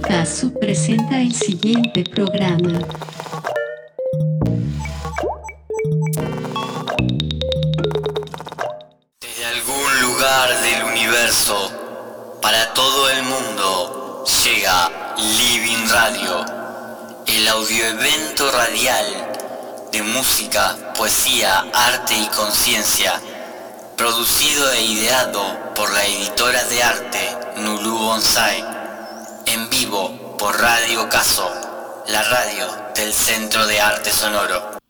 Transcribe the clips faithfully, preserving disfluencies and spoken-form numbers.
Caso presenta el siguiente programa. Desde algún lugar del universo, para todo el mundo, llega Living Radio, el audioevento radial de música, poesía, arte y conciencia, producido e ideado por la editora de arte Nulú Bonsai, en vivo por Radio Caso, la radio del Centro de Arte Sonoro.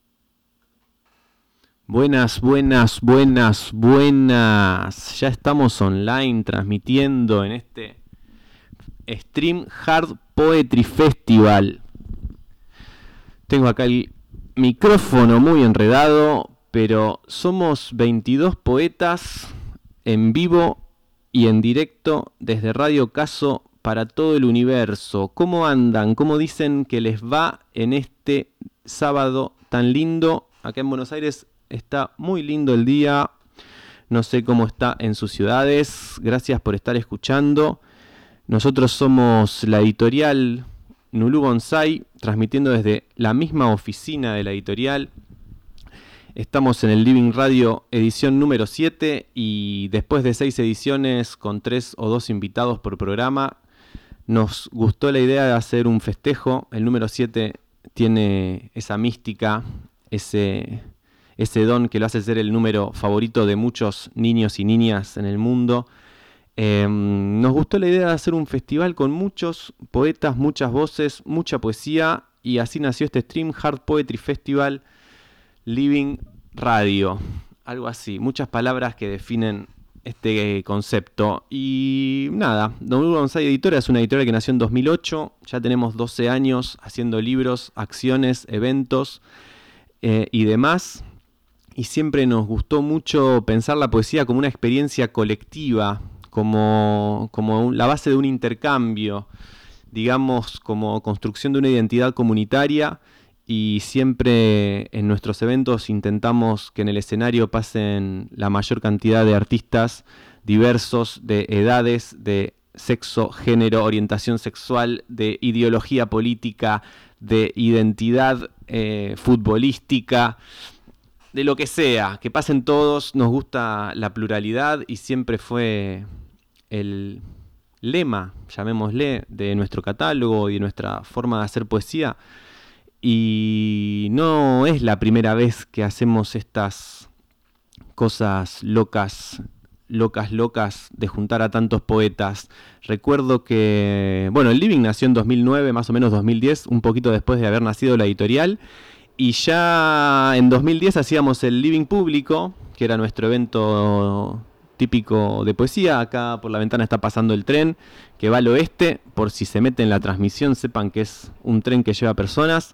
Buenas, buenas, buenas, buenas. Ya estamos online transmitiendo en este Stream Hard Poetry Festival. Tengo acá el micrófono muy enredado, pero somos veintidós poetas en vivo y en directo desde Radio Caso para todo el universo. ¿Cómo andan? ¿Cómo dicen que les va en este sábado tan lindo? Acá en Buenos Aires está muy lindo el día. No sé cómo está en sus ciudades. Gracias por estar escuchando. Nosotros somos la editorial Nulú Bonsai, transmitiendo desde la misma oficina de la editorial. Estamos en el Living Radio edición número siete y después de seis ediciones con tres o dos invitados por programa, nos gustó la idea de hacer un festejo. El número siete tiene esa mística, ese, ese don que lo hace ser el número favorito de muchos niños y niñas en el mundo. Eh, nos gustó la idea de hacer un festival con muchos poetas, muchas voces, mucha poesía, y así nació este Stream Hard Poetry Festival Living Radio, algo así, muchas palabras que definen este concepto. Y nada, Nulú Bonsai Editora es una editorial que nació en dos mil ocho, ya tenemos doce años haciendo libros, acciones, eventos eh, y demás, y siempre nos gustó mucho pensar la poesía como una experiencia colectiva, como, como la base de un intercambio, digamos, como construcción de una identidad comunitaria. Y siempre en nuestros eventos intentamos que en el escenario pasen la mayor cantidad de artistas diversos, de edades, de sexo, género, orientación sexual, de ideología política, de identidad eh, futbolística, de lo que sea, que pasen todos. Nos gusta la pluralidad y siempre fue el lema, llamémosle, de nuestro catálogo y de nuestra forma de hacer poesía. Y no es la primera vez que hacemos estas cosas locas, locas, locas de juntar a tantos poetas. Recuerdo que, bueno, el Living nació en dos mil nueve, más o menos dos mil diez, un poquito después de haber nacido la editorial. Y ya en dos mil diez hacíamos el Living Público, que era nuestro evento típico de poesía. Acá por la ventana está pasando el tren que va al oeste. Por si se mete en la transmisión, sepan que es un tren que lleva personas.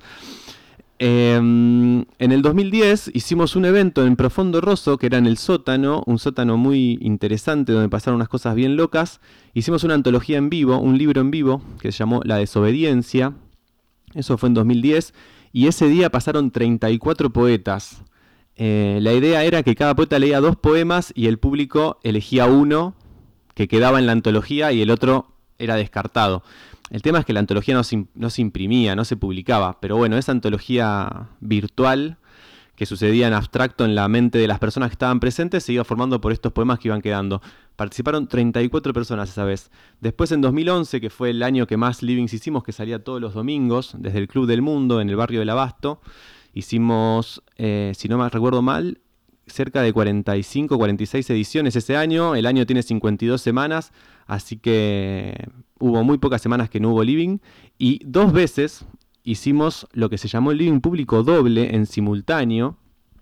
Eh, en el dos mil diez hicimos un evento en Profondo Rosso, que era en el sótano, un sótano muy interesante donde pasaron unas cosas bien locas. Hicimos una antología en vivo, un libro en vivo, que se llamó La Desobediencia. Eso fue en dos mil diez. Y ese día pasaron treinta y cuatro poetas. Eh, la idea era que cada poeta leía dos poemas y el público elegía uno que quedaba en la antología y el otro era descartado. El tema es que la antología no se, no se imprimía, no se publicaba, pero bueno, esa antología virtual que sucedía en abstracto en la mente de las personas que estaban presentes se iba formando por estos poemas que iban quedando. Participaron treinta y cuatro personas esa vez. Después en dos mil once, que fue el año que más livings hicimos, que salía todos los domingos desde el Club del Mundo en el barrio del Abasto, hicimos, eh, si no me recuerdo mal, cerca de cuarenta y cinco, cuarenta y seis ediciones ese año. El año tiene cincuenta y dos semanas, así que hubo muy pocas semanas que no hubo living. Y dos veces hicimos lo que se llamó el living público doble en simultáneo,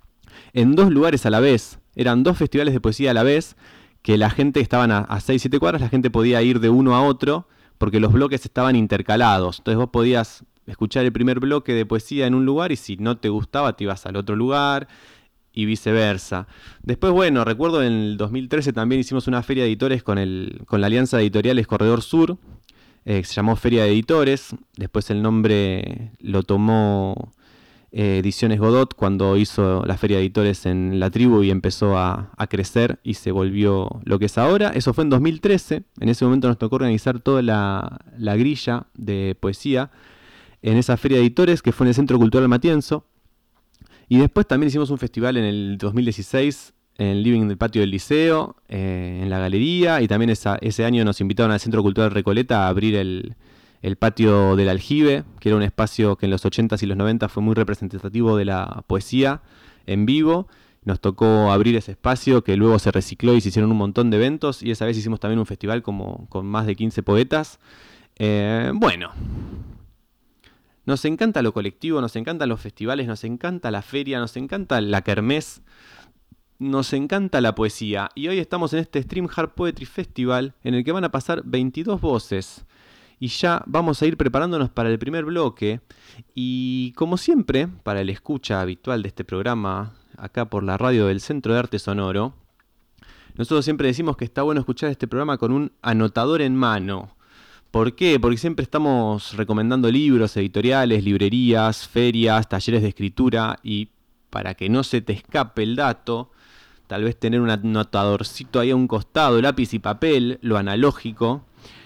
en dos lugares a la vez. Eran dos festivales de poesía a la vez, que la gente estaban a seis, siete cuadras, la gente podía ir de uno a otro, porque los bloques estaban intercalados. Entonces vos podías escuchar el primer bloque de poesía en un lugar y si no te gustaba te ibas al otro lugar y viceversa. Después, bueno, recuerdo en el dos mil trece también hicimos una feria de editores con, el, con la Alianza de Editoriales Corredor Sur, eh, que se llamó Feria de Editores. Después el nombre lo tomó eh, Ediciones Godot, cuando hizo la Feria de Editores en La Tribu y empezó a, a crecer y se volvió lo que es ahora. Eso fue en dos mil trece. En ese momento nos tocó organizar toda la, la grilla de poesía en esa Feria de Editores, que fue en el Centro Cultural Matienzo. Y después también hicimos un festival en el dos mil dieciséis en el living del patio del liceo, eh, en la galería, y también esa, ese año nos invitaron al Centro Cultural Recoleta a abrir el, el patio del Aljibe, que era un espacio que en los ochentas y los noventas fue muy representativo de la poesía en vivo. Nos tocó abrir ese espacio, que luego se recicló y se hicieron un montón de eventos, y esa vez hicimos también un festival como, con más de quince poetas. Eh, bueno... Nos encanta lo colectivo, nos encantan los festivales, nos encanta la feria, nos encanta la kermés, nos encanta la poesía. Y hoy estamos en este Stream Hard Poetry Festival en el que van a pasar veintidós voces. Y ya vamos a ir preparándonos para el primer bloque. Y como siempre, para el escucha habitual de este programa, acá por la radio del Centro de Arte Sonoro, nosotros siempre decimos que está bueno escuchar este programa con un anotador en mano. ¿Por qué? Porque siempre estamos recomendando libros, editoriales, librerías, ferias, talleres de escritura, y para que no se te escape el dato, tal vez tener un anotadorcito ahí a un costado, lápiz y papel, lo analógico,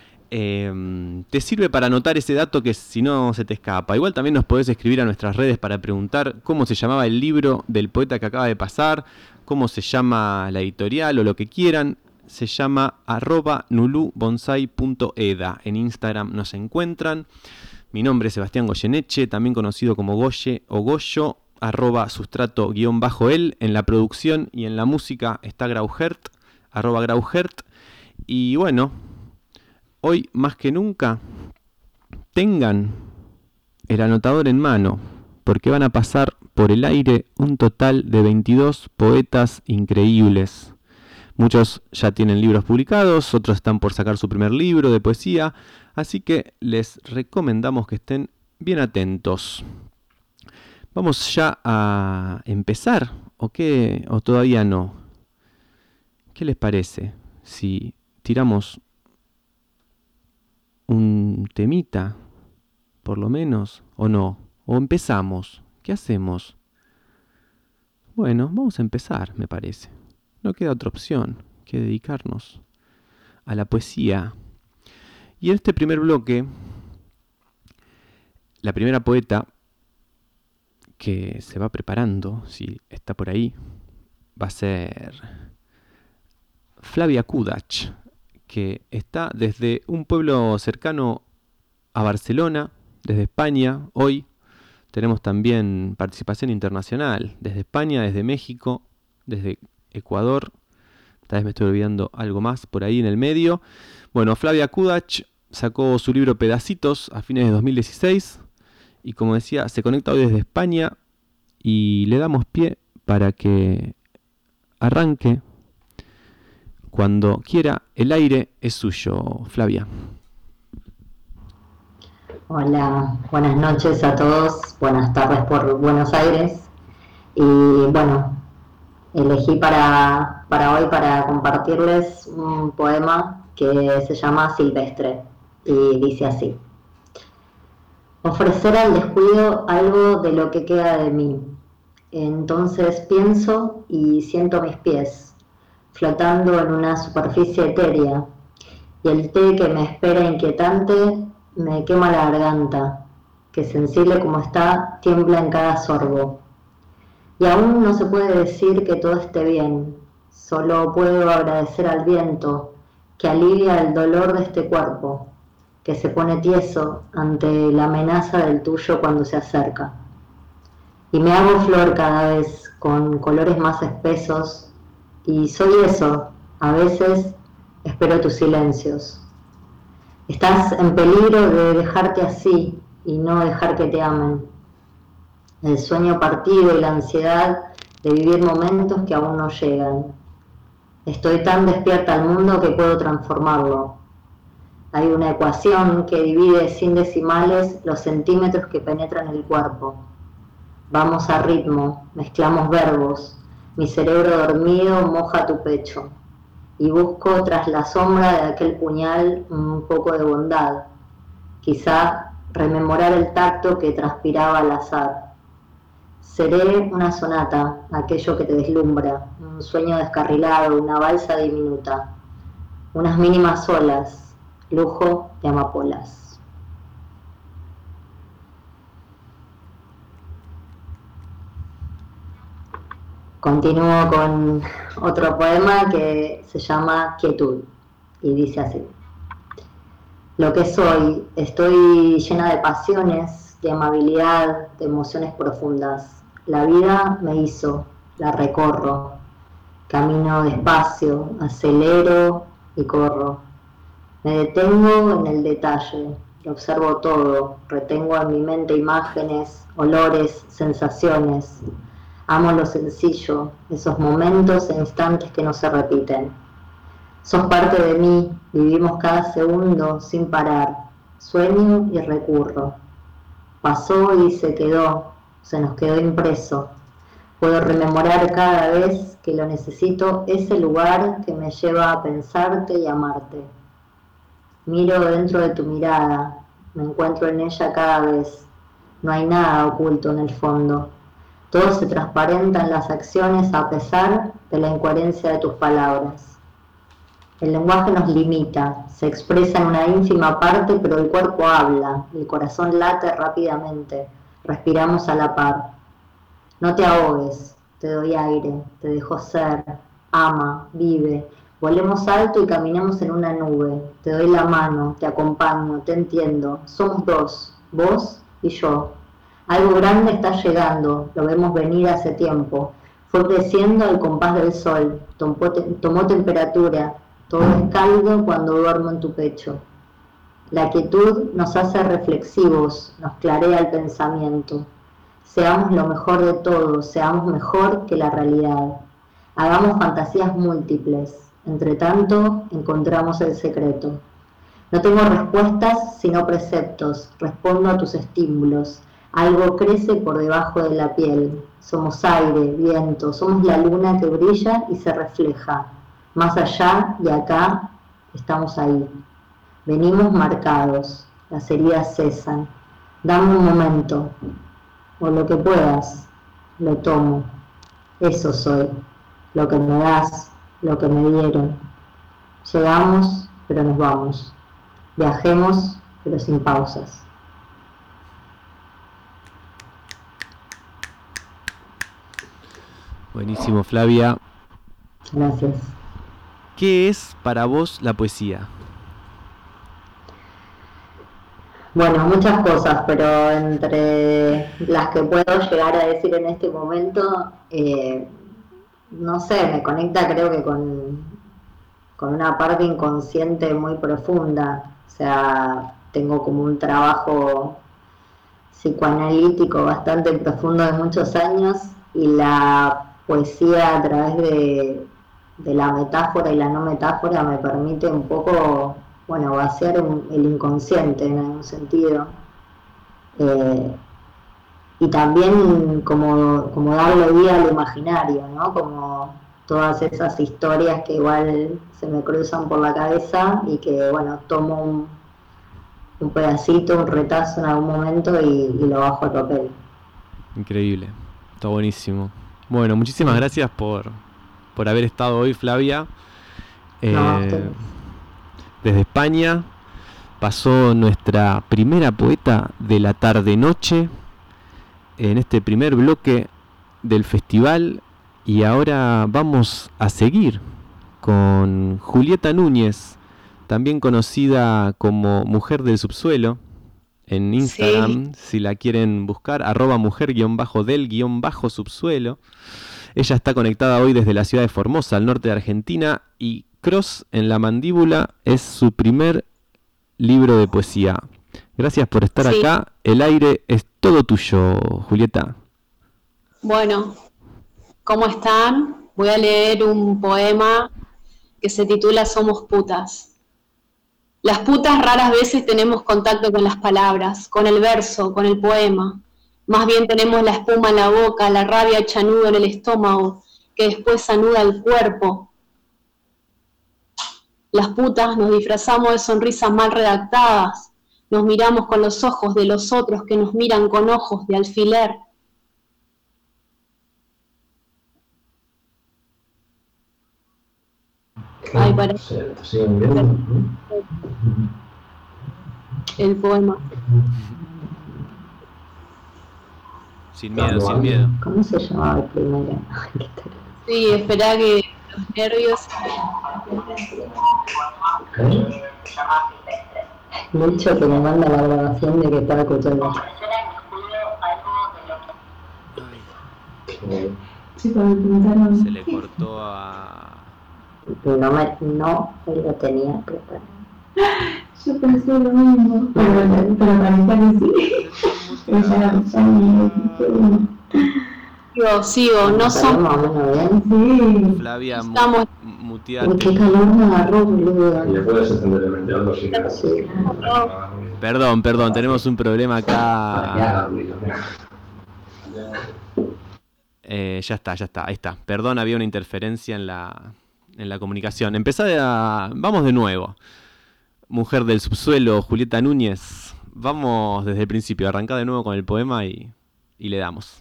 eh, te sirve para anotar ese dato que si no se te escapa. Igual también nos podés escribir a nuestras redes para preguntar cómo se llamaba el libro del poeta que acaba de pasar, cómo se llama la editorial o lo que quieran. Se llama arroba nulubonsai punto eda. En Instagram nos encuentran. Mi nombre es Sebastián Goyeneche, también conocido como Goye o Goyo, arroba sustrato guión bajo él. En la producción y en la música está Grauhert, arroba Grauhert. Y bueno, hoy más que nunca, tengan el anotador en mano, porque van a pasar por el aire un total de veintidós poetas increíbles. Muchos ya tienen libros publicados, otros están por sacar su primer libro de poesía, así que les recomendamos que estén bien atentos. Vamos ya a empezar, ¿o qué? ¿O todavía no? ¿Qué les parece si tiramos un temita, por lo menos, o no? ¿O empezamos? ¿Qué hacemos? Bueno, vamos a empezar, me parece. No queda otra opción que dedicarnos a la poesía. Y en este primer bloque, la primera poeta que se va preparando, si está por ahí, va a ser Flavia Kudach, que está desde un pueblo cercano a Barcelona, desde España. Hoy tenemos también participación internacional, desde España, desde México, desde Ecuador, tal vez me estoy olvidando algo más por ahí en el medio. Bueno, Flavia Kudach sacó su libro Pedacitos a fines de dos mil dieciséis y, como decía, se conecta hoy desde España y le damos pie para que arranque cuando quiera. El aire es suyo, Flavia. Hola, buenas noches a todos, buenas tardes por Buenos Aires. Y bueno, elegí para, para hoy para compartirles un poema que se llama Silvestre y dice así: ofrecer al descuido algo de lo que queda de mí. Entonces pienso y siento mis pies flotando en una superficie etérea, y el té que me espera inquietante me quema la garganta, que sensible como está tiembla en cada sorbo. Y aún no se puede decir que todo esté bien, solo puedo agradecer al viento que alivia el dolor de este cuerpo, que se pone tieso ante la amenaza del tuyo cuando se acerca. Y me hago flor cada vez con colores más espesos, y soy eso, a veces espero tus silencios. Estás en peligro de dejarte así y no dejar que te amen. El sueño partido y la ansiedad de vivir momentos que aún no llegan. Estoy tan despierta al mundo que puedo transformarlo. Hay una ecuación que divide sin decimales los centímetros que penetran el cuerpo. Vamos a ritmo, mezclamos verbos. Mi cerebro dormido moja tu pecho. Y busco tras la sombra de aquel puñal un poco de bondad. Quizá rememorar el tacto que transpiraba al azar. Seré una sonata, aquello que te deslumbra, un sueño descarrilado, una balsa diminuta, unas mínimas olas, lujo de amapolas. Continúo con otro poema que se llama Quietud y dice así. Lo que soy, estoy llena de pasiones, de amabilidad, de emociones profundas. La vida me hizo, la recorro, camino despacio, acelero y corro. Me detengo en el detalle, lo observo todo, retengo en mi mente imágenes, olores, sensaciones. Amo lo sencillo, esos momentos e instantes que no se repiten. Sos parte de mí, vivimos cada segundo sin parar. Sueño y recurro. Pasó y se quedó, se nos quedó impreso. Puedo rememorar cada vez que lo necesito ese lugar que me lleva a pensarte y amarte. Miro dentro de tu mirada, me encuentro en ella cada vez. No hay nada oculto en el fondo. Todo se transparenta en las acciones a pesar de la incoherencia de tus palabras. El lenguaje nos limita, se expresa en una ínfima parte, pero el cuerpo habla, el corazón late rápidamente, respiramos a la par. No te ahogues, te doy aire, te dejo ser, ama, vive, volemos alto y caminemos en una nube, te doy la mano, te acompaño, te entiendo, somos dos, vos y yo. Algo grande está llegando, lo vemos venir hace tiempo, fue creciendo al compás del sol, tomó, tomó temperatura, todo es cálido cuando duermo en tu pecho. La quietud nos hace reflexivos, nos clarea el pensamiento. Seamos lo mejor de todo, seamos mejor que la realidad. Hagamos fantasías múltiples, entre tanto encontramos el secreto. No tengo respuestas sino preceptos, respondo a tus estímulos. Algo crece por debajo de la piel. Somos aire, viento, somos la luna que brilla y se refleja. Más allá y acá estamos ahí. Venimos marcados, las heridas cesan. Dame un momento, o lo que puedas, lo tomo. Eso soy, lo que me das, lo que me dieron. Llegamos, pero nos vamos. Viajemos, pero sin pausas. Buenísimo, Flavia. Gracias. ¿Qué es para vos la poesía? Bueno, muchas cosas, pero entre las que puedo llegar a decir en este momento, eh, no sé, me conecta creo que con, con una parte inconsciente muy profunda. O sea, tengo como un trabajo psicoanalítico bastante profundo de muchos años y la poesía a través de, de la metáfora y la no metáfora me permite un poco, bueno, vaciar un, el inconsciente en algún sentido. Eh, y también como, como darle vida al imaginario, ¿no? Como todas esas historias que igual se me cruzan por la cabeza y que, bueno, tomo un, un pedacito, un retazo en algún momento y, y lo bajo al papel. Increíble, está buenísimo. Bueno, muchísimas gracias por, por haber estado hoy, Flavia. Eh, No, usted. Desde España pasó nuestra primera poeta de la tarde-noche en este primer bloque del festival y ahora vamos a seguir con Julieta Núñez, también conocida como Mujer del Subsuelo en Instagram, sí. Si la quieren buscar, arroba mujer-del-subsuelo. Ella está conectada hoy desde la ciudad de Formosa, al norte de Argentina, y Cross en la mandíbula es su primer libro de poesía. Gracias por estar sí. acá. El aire es todo tuyo, Julieta. Bueno, ¿cómo están? Voy a leer un poema que se titula Somos putas. Las putas raras veces tenemos contacto con las palabras, con el verso, con el poema. Más bien tenemos la espuma en la boca, la rabia hecha nudo en el estómago, que después anuda el cuerpo. Las putas nos disfrazamos de sonrisas mal redactadas, nos miramos con los ojos de los otros que nos miran con ojos de alfiler. Ay, para ¿Se siguen viendo? ¿No? el poema. Sin miedo, sin miedo. ¿Cómo se llamaba el primero? Sí, espera que los nervios. ¿Eh? Lucho que me manda la grabación de que estaba escuchando. Ay, Eh, Sí, cuando me preguntaron. se le cortó a... No, me, no lo tenía preparado. Yo pensé lo mismo, pero, pero parecía que sí. Pero ya, ya ni segundo. Sigo, sigo, no ¿Salió somos. más o menos bien? Sí. Flavia, mu Estamos. muteate. Uy, qué calor me agarró, boludo. Le puedes encender el ventilador si quieres. Sí. Perdón, perdón, tenemos un problema Para que haga acá. ruido. Eh, ya está, ya está, ahí está. Perdón, había una interferencia en la, en la comunicación. Empezá a... Vamos de nuevo. Mujer del subsuelo, Julieta Núñez. Vamos desde el principio, arrancá de nuevo con el poema y, y le damos.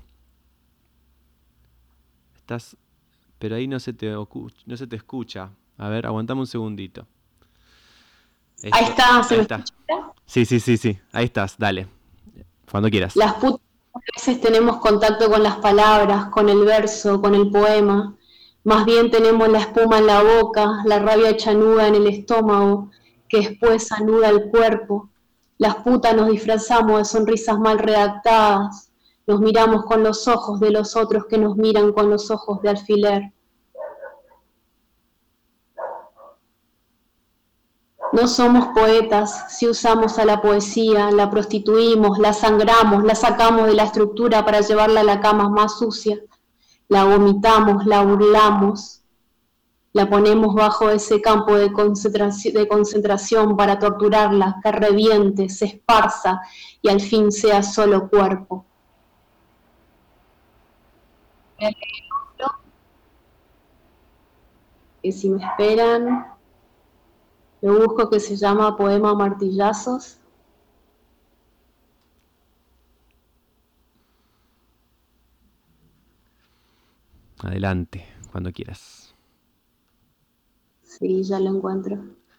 Estás... Pero ahí no se te ocu... no se te escucha. A ver, aguantame un segundito. Esto... Ahí está, ¿se ahí me está. escucha? Sí, sí, sí, sí. Ahí estás, dale. Cuando quieras. Las putas a veces tenemos contacto con las palabras, con el verso, con el poema. Más bien tenemos la espuma en la boca, la rabia hecha nuda en el estómago, que después anuda el cuerpo. Las putas nos disfrazamos de sonrisas mal redactadas, nos miramos con los ojos de los otros que nos miran con los ojos de alfiler. No somos poetas si usamos a la poesía, la prostituimos, la sangramos, la sacamos de la estructura para llevarla a la cama más sucia, la vomitamos, la burlamos, la ponemos bajo ese campo de concentración, de concentración para torturarla, que reviente, se esparza y al fin sea solo cuerpo. Que si me esperan... Lo busco, que se llama Poema Martillazos. Adelante, cuando quieras. Sí, ya lo encuentro.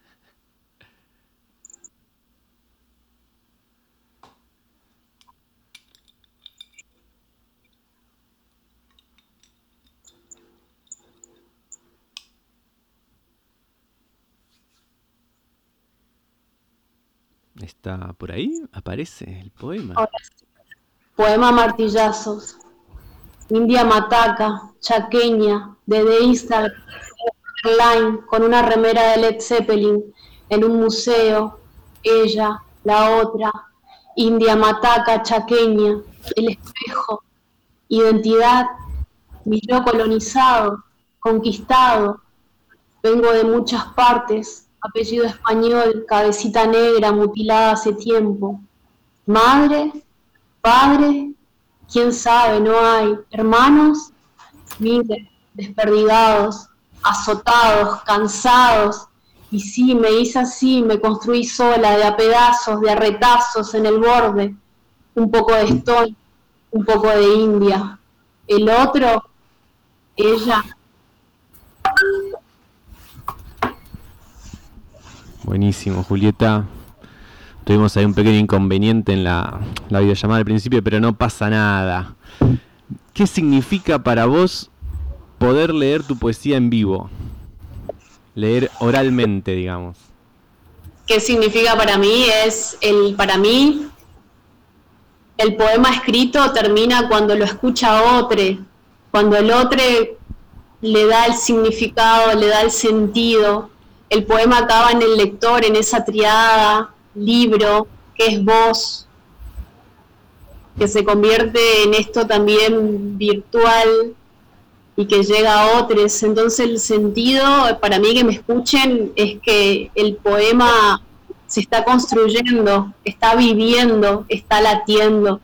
¿Está por ahí? Aparece el poema. Ahora sí. Poema Martillazos. India mataca, chaqueña, dedeísta, online, con una remera de Led Zeppelin, en un museo, ella, la otra, India mataca, chaqueña, el espejo, identidad, mi yo colonizado, conquistado, vengo de muchas partes, apellido español, cabecita negra, mutilada hace tiempo. Madre, padre, quién sabe, no hay. Hermanos, mire, desperdigados, azotados, cansados. Y sí, me hice así, me construí sola, de a pedazos, de a retazos en el borde. Un poco de Stone, un poco de India. El otro, ella... Buenísimo, Julieta. Tuvimos ahí un pequeño inconveniente en la, la videollamada al principio, pero no pasa nada. ¿Qué significa para vos poder leer tu poesía en vivo? Leer oralmente, digamos. ¿Qué significa para mí? Es el, para mí, el poema escrito termina cuando lo escucha otro, cuando el otro le da el significado, le da el sentido. El poema acaba en el lector, en esa triada, libro, que es voz, que se convierte en esto también virtual y que llega a otros. Entonces el sentido, para mí que me escuchen, es que el poema se está construyendo, está viviendo, está latiendo.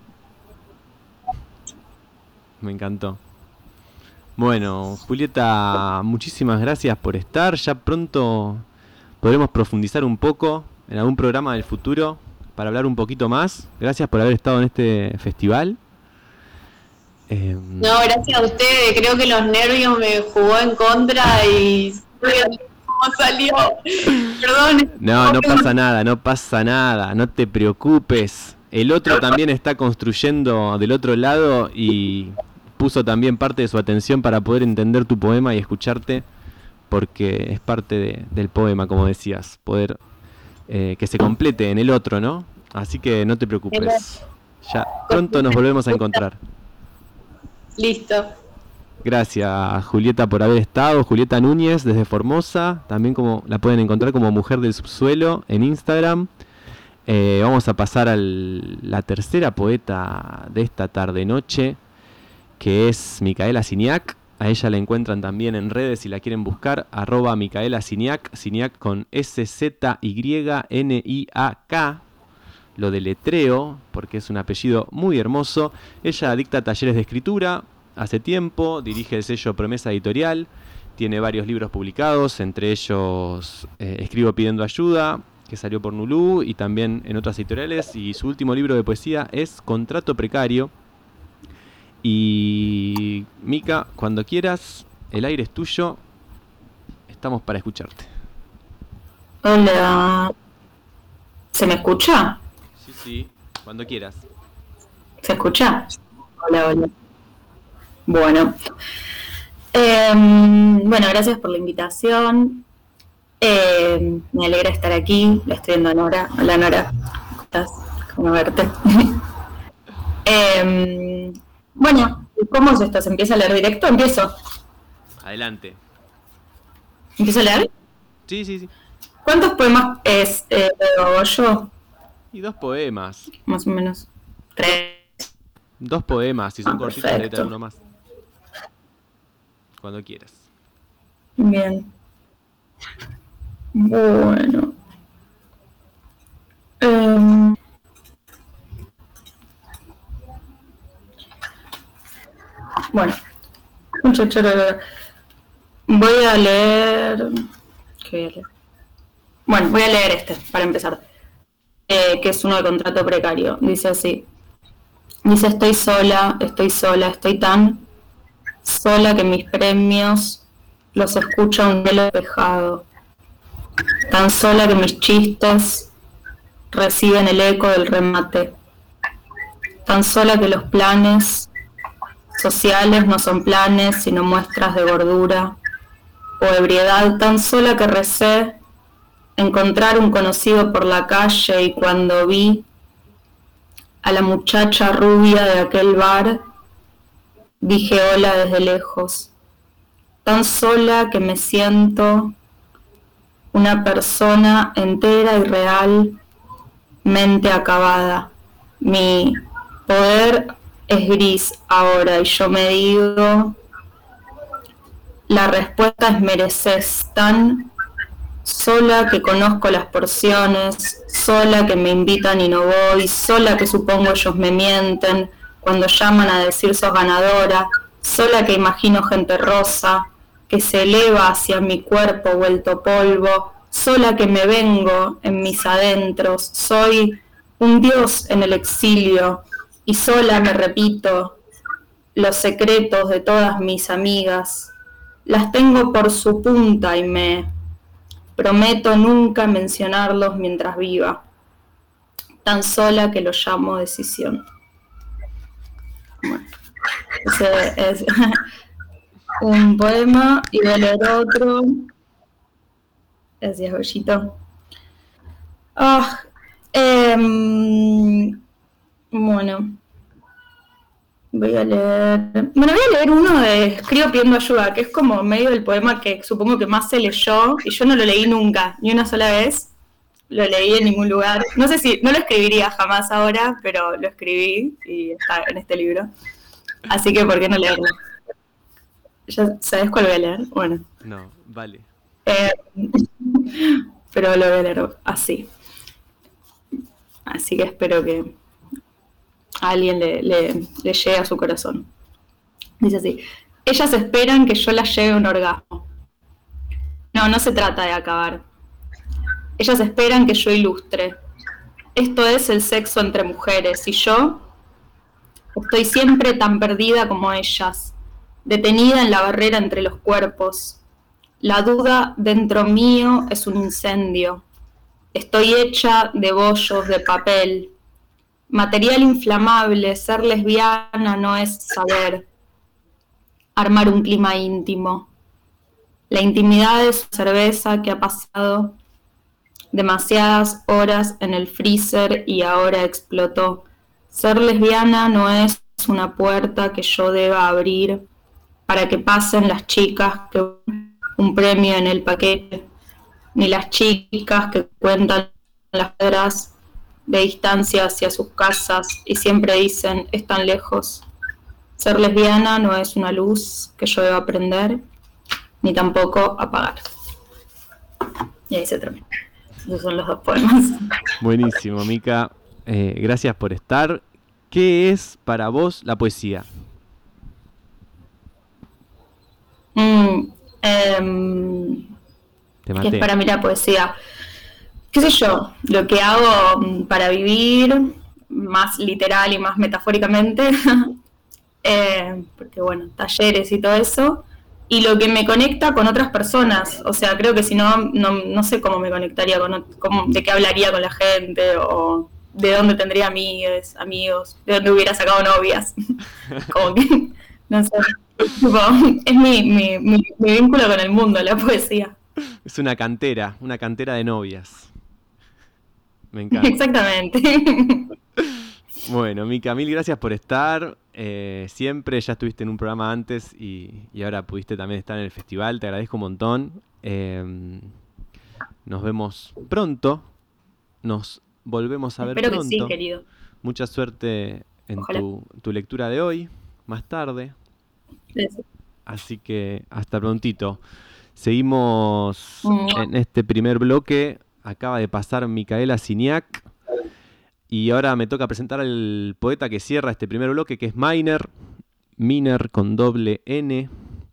Me encantó. Bueno, Julieta, muchísimas gracias por estar. Ya pronto podremos profundizar un poco en algún programa del futuro para hablar un poquito más. Gracias por haber estado en este festival. Eh... No, gracias a ustedes. Creo que los nervios me jugó en contra y cómo salió. Perdón. No, no pasa nada, no pasa nada, no te preocupes. El otro también está construyendo del otro lado y puso también parte de su atención para poder entender tu poema y escucharte, porque es parte de, del poema, como decías, poder eh, que se complete en el otro, ¿no? Así que no te preocupes. Ya pronto nos volvemos a encontrar. Listo. Gracias, Julieta, por haber estado. Julieta Núñez, desde Formosa. También como la pueden encontrar como Mujer del Subsuelo en Instagram. Eh, vamos a pasar a la tercera poeta de esta tarde-noche, que es Micaela Signac. A ella la encuentran también en redes si la quieren buscar. Arroba Micaela Signac. Signac con S Z Y N I A K. Lo deletreo porque es un apellido muy hermoso. Ella dicta talleres de escritura hace tiempo, dirige el sello Promesa Editorial, tiene varios libros publicados, entre ellos eh, Escribo pidiendo ayuda, que salió por Nulú, y también en otras editoriales, y su último libro de poesía es Contrato Precario. Y Mica, cuando quieras, el aire es tuyo, estamos para escucharte. Hola, ¿se me escucha? Sí, sí, cuando quieras. ¿Se escucha? Hola, hola. Bueno, eh, bueno, gracias por la invitación. Eh, me alegra estar aquí. La estoy viendo a Nora. Hola, Nora. ¿Cómo estás? ¿Cómo verte? eh, bueno, ¿cómo es esto? ¿Se empieza a leer directo? Empiezo. Adelante. ¿Empiezo a leer? Sí, sí, sí. ¿Cuántos poemas es eh, leo yo? Y dos poemas. Más o menos. Tres. Dos poemas, si son Ah, cortitos, perfecto. léete alguno más. Cuando quieras. Bien. Bueno. Um, bueno. Voy a leer... ¿Qué voy a leer? Bueno, voy a leer este, para empezar. Eh, que es uno de contrato precario. Dice así. Dice, estoy sola, estoy sola, estoy tan sola que mis premios los escucha un cielo despejado. Tan sola que mis chistes reciben el eco del remate. Tan sola que los planes sociales no son planes, sino muestras de gordura o ebriedad. Tan sola que recé encontrar un conocido por la calle, y cuando vi a la muchacha rubia de aquel bar, dije hola desde lejos. Tan sola que me siento una persona entera y real, mente acabada. Mi poder es gris ahora y yo me digo, la respuesta es mereces. Tan sola que conozco las porciones, sola que me invitan y no voy, sola que supongo ellos me mienten cuando llaman a decir sos ganadora, sola que imagino gente rosa que se eleva hacia mi cuerpo vuelto polvo, sola que me vengo en mis adentros, soy un dios en el exilio y sola me repito los secretos de todas mis amigas, las tengo por su punta y me prometo nunca mencionarlos mientras viva, tan sola que lo llamo decisión. Bueno, ese es un poema y voy a leer otro. Gracias, Bellito. Ah, eh, bueno, voy a leer... Bueno, voy a leer uno de Escribo pidiendo ayuda, que es como medio del poema que supongo que más se leyó, y yo no lo leí nunca, ni una sola vez. Lo leí en ningún lugar. No sé si, no lo escribiría jamás ahora, pero lo escribí y está en este libro. Así que, ¿por qué no leerlo? ¿Ya sabes cuál voy a leer? Bueno. No, vale. Eh, pero lo voy a leer así. Así que espero que a alguien le, le, le llegue a su corazón. Dice así. Ellas esperan que yo las lleve a un orgasmo. No, no se trata de acabar. Ellas esperan que yo ilustre. Esto es el sexo entre mujeres y yo estoy siempre tan perdida como ellas, detenida en la barrera entre los cuerpos. La duda dentro mío es un incendio. Estoy hecha de bollos de papel. Material inflamable, ser lesbiana no es saber armar un clima íntimo. La intimidad es cerveza que ha pasado demasiadas horas en el freezer y ahora explotó. Ser lesbiana no es una puerta que yo deba abrir para que pasen las chicas que un premio en el paquete, ni las chicas que cuentan las horas de distancia hacia sus casas y siempre dicen, es tan lejos. Ser lesbiana no es una luz que yo deba prender, ni tampoco apagar. Y ahí se termina. Esos son los dos poemas. Buenísimo, Mica. Eh, gracias por estar. ¿Qué es para vos la poesía? Mm, eh, Te ¿Qué maté. es para mí la poesía? ¿Qué sé yo? Lo que hago para vivir, más literal y más metafóricamente, eh, porque bueno, talleres y todo eso, y lo que me conecta con otras personas. O sea, creo que si no, no, no sé cómo me conectaría, con, cómo, de qué hablaría con la gente, o de dónde tendría amigos, amigos, de dónde hubiera sacado novias. Como que, no sé, tipo, es mi, mi, mi, mi vínculo con el mundo, la poesía. Es una cantera, una cantera de novias. Me encanta. Exactamente. Bueno, Mica, mil gracias por estar. Eh, siempre ya estuviste en un programa antes y, y ahora pudiste también estar en el festival. Te agradezco un montón. Eh, nos vemos pronto. Nos volvemos a ver Espero pronto. que sí, querido. Mucha suerte en tu, tu lectura de hoy, más tarde. Gracias. Así que hasta prontito. Seguimos Mua. en este primer bloque. Acaba de pasar Micaela Signac. Y ahora me toca presentar al poeta que cierra este primer bloque, que es Miner. Miner con doble N.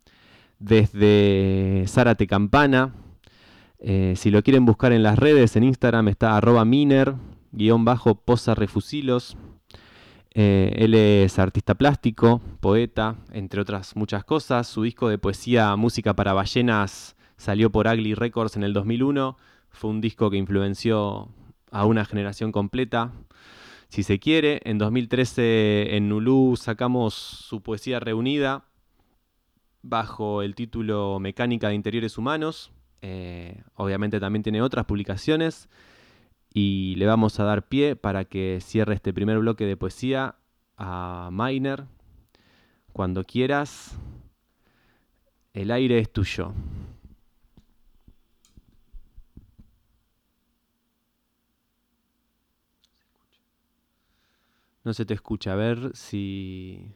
Desde Zárate Campana. Eh, si lo quieren buscar en las redes, en Instagram está arroba Miner, guión bajo posa refusilos. Eh, él es artista plástico, poeta, entre otras muchas cosas. Su disco de poesía Música para Ballenas salió por Ugly Records en el dos mil uno. Fue un disco que influenció a una generación completa, si se quiere. En dos mil trece en Nulú sacamos su poesía reunida bajo el título Mecánica de Interiores Humanos. Eh, obviamente también tiene otras publicaciones. Y le vamos a dar pie para que cierre este primer bloque de poesía a Miner. Cuando quieras, el aire es tuyo. No se te escucha. A ver si,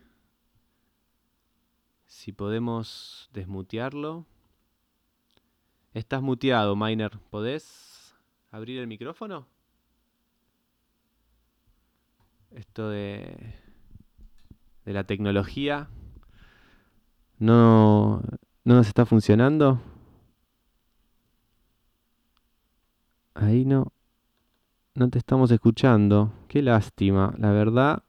si podemos desmutearlo. Estás muteado, Miner. ¿Podés abrir el micrófono? Esto de, de la tecnología no, no nos está funcionando. Ahí no, no te estamos escuchando. Qué lástima, la verdad.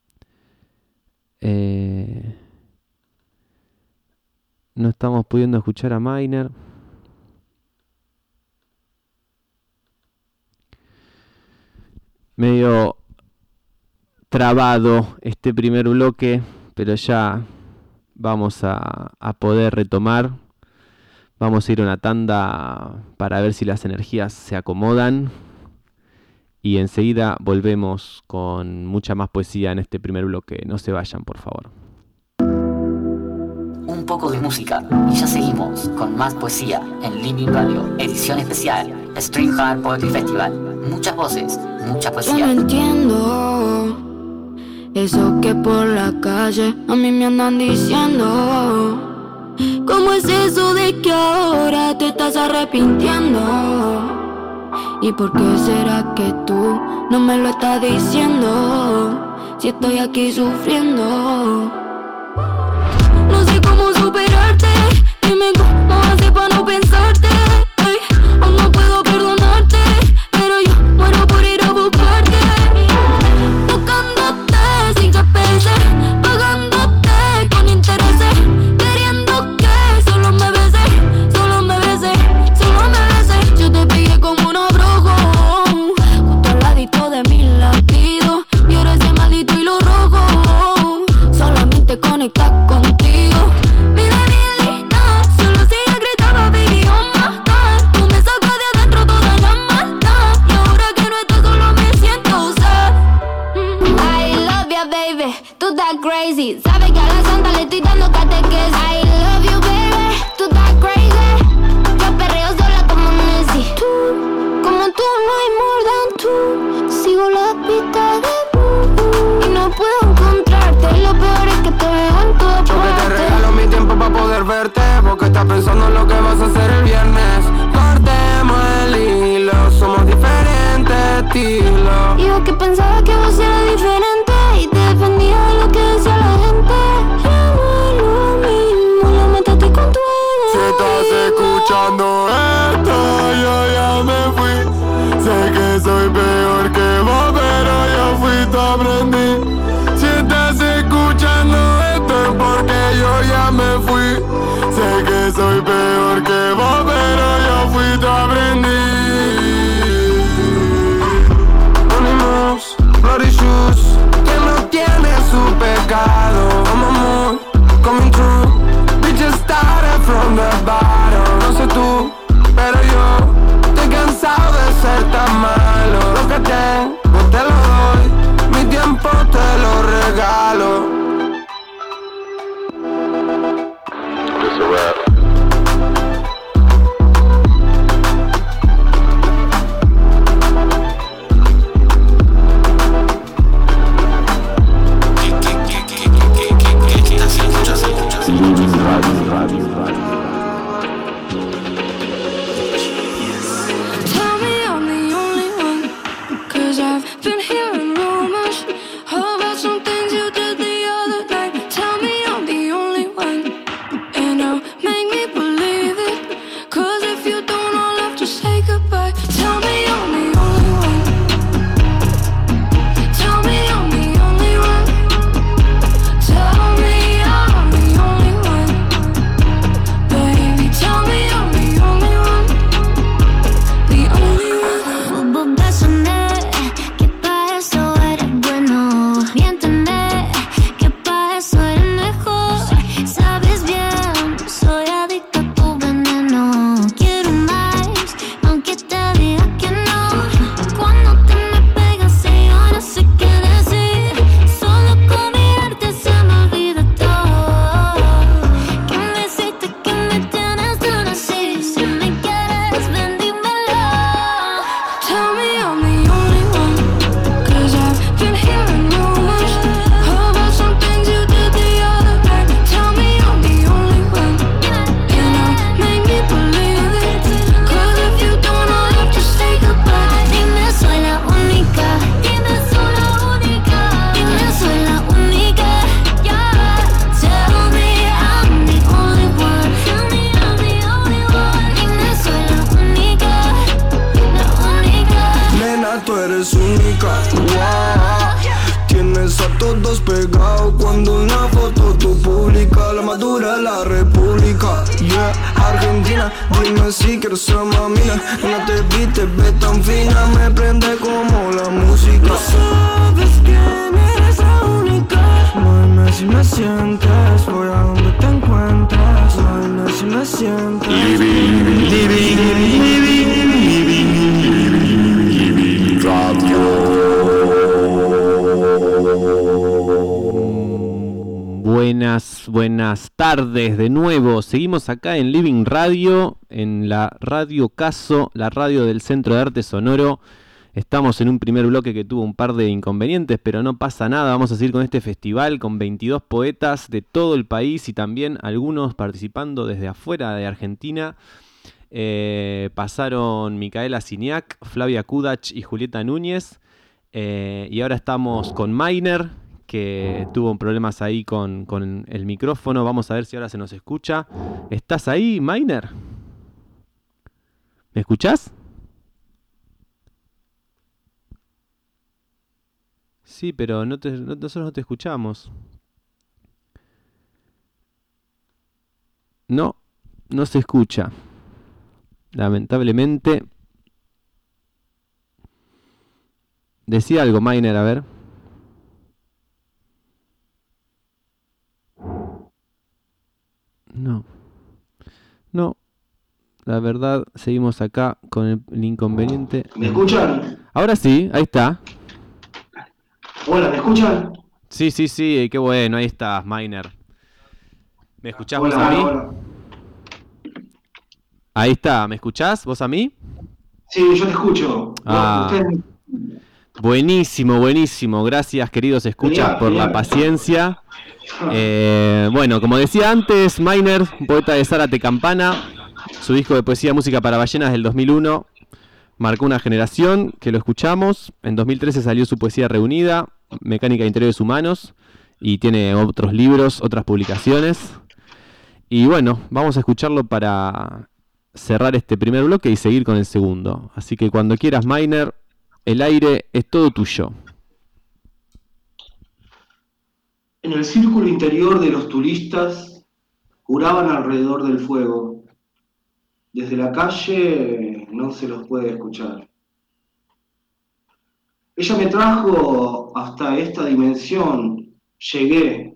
Eh, no estamos pudiendo escuchar a Miner. Medio trabado este primer bloque, pero ya vamos a, a poder retomar. Vamos a ir a una tanda para ver si las energías se acomodan. Y enseguida volvemos con mucha más poesía en este primer bloque. No se vayan, por favor. Un poco de música y ya seguimos con más poesía en Living Radio, edición especial, Stream Hard Poetry Festival. Muchas voces, mucha Yo poesía. no entiendo eso que por la calle a mí me andan diciendo. ¿Cómo es eso de que ahora te estás arrepintiendo? ¿Y por qué será que tú no me lo estás diciendo? Si estoy aquí sufriendo. No sé cómo superarte. Dime cómo hacer para no pensarte. Ay, o no puedo perdonarte, pero yo muero por ir a buscarte. Tocándote sin G P S, pagándote con intereses, queriendo que solo me beses, solo me crazy. Sabe que a la santa le estoy dando catequesis. I love you, baby, tú estás crazy. Yo perreo sola como Nessie. Tú, como tú no hay more than tú. Sigo la pista de Blue y no puedo encontrarte. Lo peor es que te veo en todas partes. Yo que te regalo mi tiempo para poder verte, porque estás pensando en lo que vas a hacer el viernes. Cortemos el hilo, somos diferentes estilos. Y yo que pensaba que vos eras diferente y te defendía de lo que decía la gente. Ya no es lo mismo, lo mataste con tu ego. Si estás escuchando esto, yo ya me fui. Sé que soy peor que vos, pero yo fui tu aprendí. Si estás escuchando esto es porque yo ya me fui. Sé que soy peor que vos, pero yo fui tu aprendí. Money moves, bloody shoes, que no tiene su pecado. I'm a moon, coming true. Bitches started from the bottom. No sé tú, pero yo estoy cansado de ser tan malo. Lo que tengo te lo doy, mi tiempo te lo regalo. Tell me I'm the only one, 'cause I've been hearing rumors about some things you did the other night. Tell me I'm the only one, and now make me believe it, 'cause if you don't I'll have to say goodbye. Tell me I'm the only one. Tell me I'm the only one. Tell me I'm the only one. Baby, tell me I'm the only one. The only one. Vos vas a ver que pa' eso eres bueno. Miénteme que pa' eso eres mejor. Sabes bien, soy adicta a tu veneno. Quiero más, aunque te diga que no. Cuando te me pegas y yo no sé qué decir. Solo con mirarte se me olvida todo. Que me hiciste, que me tienes tan así. Si me quieres, ven, dímelo. Tell me I'm the only one, 'cause I've been hearing rumors about some things you did the other night. Tell me I'm the only one, and now make me believe it, 'cause if you don't I'll have to say goodbye. Dime soy la única, dime soy la única, dime soy la única, yeah. Tell me I'm the only one, tell me I'm the only one, dime soy la única, la única. Nena, tú eres única, wow. Tienes a todos pegados cuando una foto tú publicas. La más dura de la república, yeah. Argentina, dime si quieres ser mamina. No te vi, te ves tan fina, me prende como la música. No sabes quién eres la única. Dime si me sientes, voy a donde te encuentres. Dime si me sientes. Living, living, living, living, living radio. Buenas, buenas tardes de nuevo. Seguimos acá en Living Radio, en la Radio Caso, la radio del Centro de Arte Sonoro. Estamos en un primer bloque que tuvo un par de inconvenientes, pero no pasa nada. Vamos a seguir con este festival con veintidós poetas de todo el país y también algunos participando desde afuera de Argentina. Eh, pasaron Micaela Siniak, Flavia Kudach y Julieta Núñez. Eh, y ahora estamos con Miner, que tuvo problemas ahí con, con el micrófono. Vamos a ver si ahora se nos escucha. ¿Estás ahí, Miner? ¿Me escuchás? Sí, pero no te, no, nosotros no te escuchamos. No, no se escucha. Lamentablemente. Decía algo, Miner, a ver. No. No. La verdad, seguimos acá con el, el inconveniente. ¿Me escuchan? Ahora sí, ahí está. Hola, ¿me escuchan? Sí, sí, sí, qué bueno, ahí estás, Miner. ¿Me escuchás Hola, vos a mí? hola, hola. Ahí está, ¿me escuchás vos a mí? Sí, yo te escucho. Ah, Ustedes- buenísimo, buenísimo. Gracias, queridos escuchas, Genial, por la genial. paciencia. Eh, bueno, como decía antes, Miner, poeta de Zárate Campana, su disco de poesía Música para Ballenas del dos mil uno marcó una generación que lo escuchamos. En dos mil trece salió su poesía reunida, Mecánica de Interiores Humanos, y tiene otros libros, otras publicaciones. Y bueno, vamos a escucharlo para cerrar este primer bloque y seguir con el segundo. Así que cuando quieras, Miner, el aire es todo tuyo. En el círculo interior de los turistas juraban alrededor del fuego. Desde la calle no se los puede escuchar. Ella me trajo hasta esta dimensión. Llegué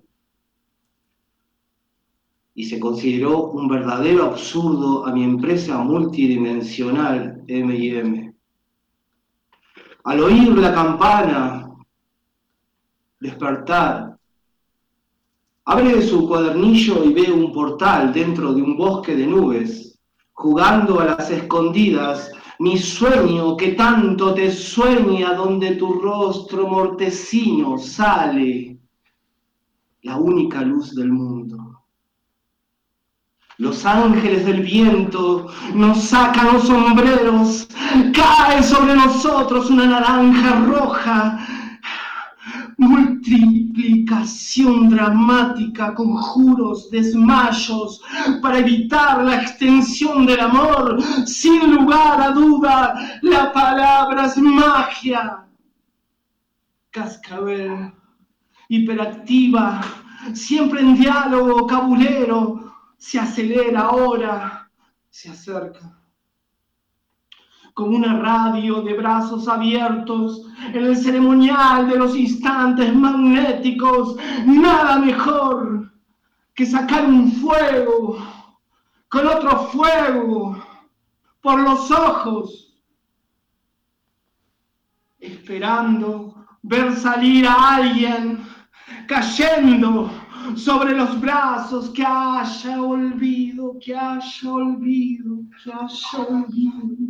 y se consideró un verdadero absurdo a mi empresa multidimensional eme y eme. Al oír la campana despertar, abre su cuadernillo y ve un portal dentro de un bosque de nubes, jugando a las escondidas, mi sueño que tanto te sueña, donde tu rostro mortecino sale, la única luz del mundo. Los ángeles del viento nos sacan los sombreros, cae sobre nosotros una naranja roja, multiplicación dramática, conjuros, desmayos, para evitar la extensión del amor. Sin lugar a duda, la palabra es magia. Cascabel, hiperactiva, siempre en diálogo cabulero, se acelera ahora, se acerca. Como una radio de brazos abiertos, en el ceremonial de los instantes magnéticos, nada mejor que sacar un fuego con otro fuego por los ojos, esperando ver salir a alguien cayendo sobre los brazos, que haya olvido, que haya olvido, que haya olvido.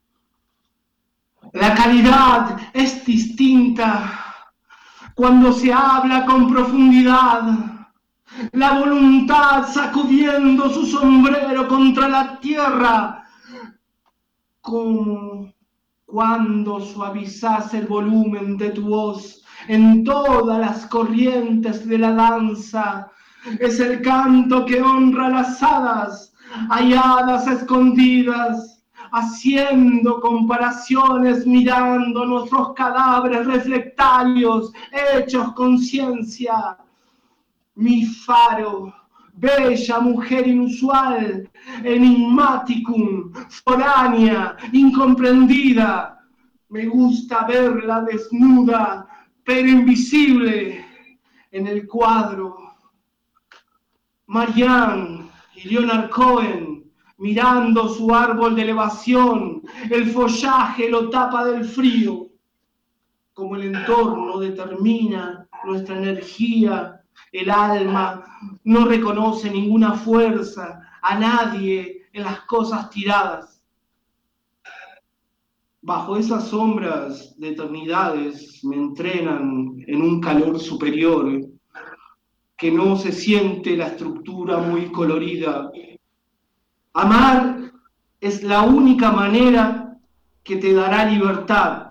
La calidad es distinta cuando se habla con profundidad. La voluntad sacudiendo su sombrero contra la tierra, como cuando suavizas el volumen de tu voz en todas las corrientes de la danza. Es el canto que honra las hadas, hay hadas escondidas, haciendo comparaciones, mirando nuestros cadáveres reflectarios, hechos conciencia. Mi faro, bella mujer inusual, enigmaticum, foránea, incomprendida. Me gusta verla desnuda, pero invisible, en el cuadro. Marianne y Leonard Cohen, mirando su árbol de elevación, el follaje lo tapa del frío. Como el entorno determina nuestra energía, el alma no reconoce ninguna fuerza, a nadie en las cosas tiradas. Bajo esas sombras de eternidades me entrenan en un calor superior, que no se siente la estructura muy colorida. Amar es la única manera que te dará libertad.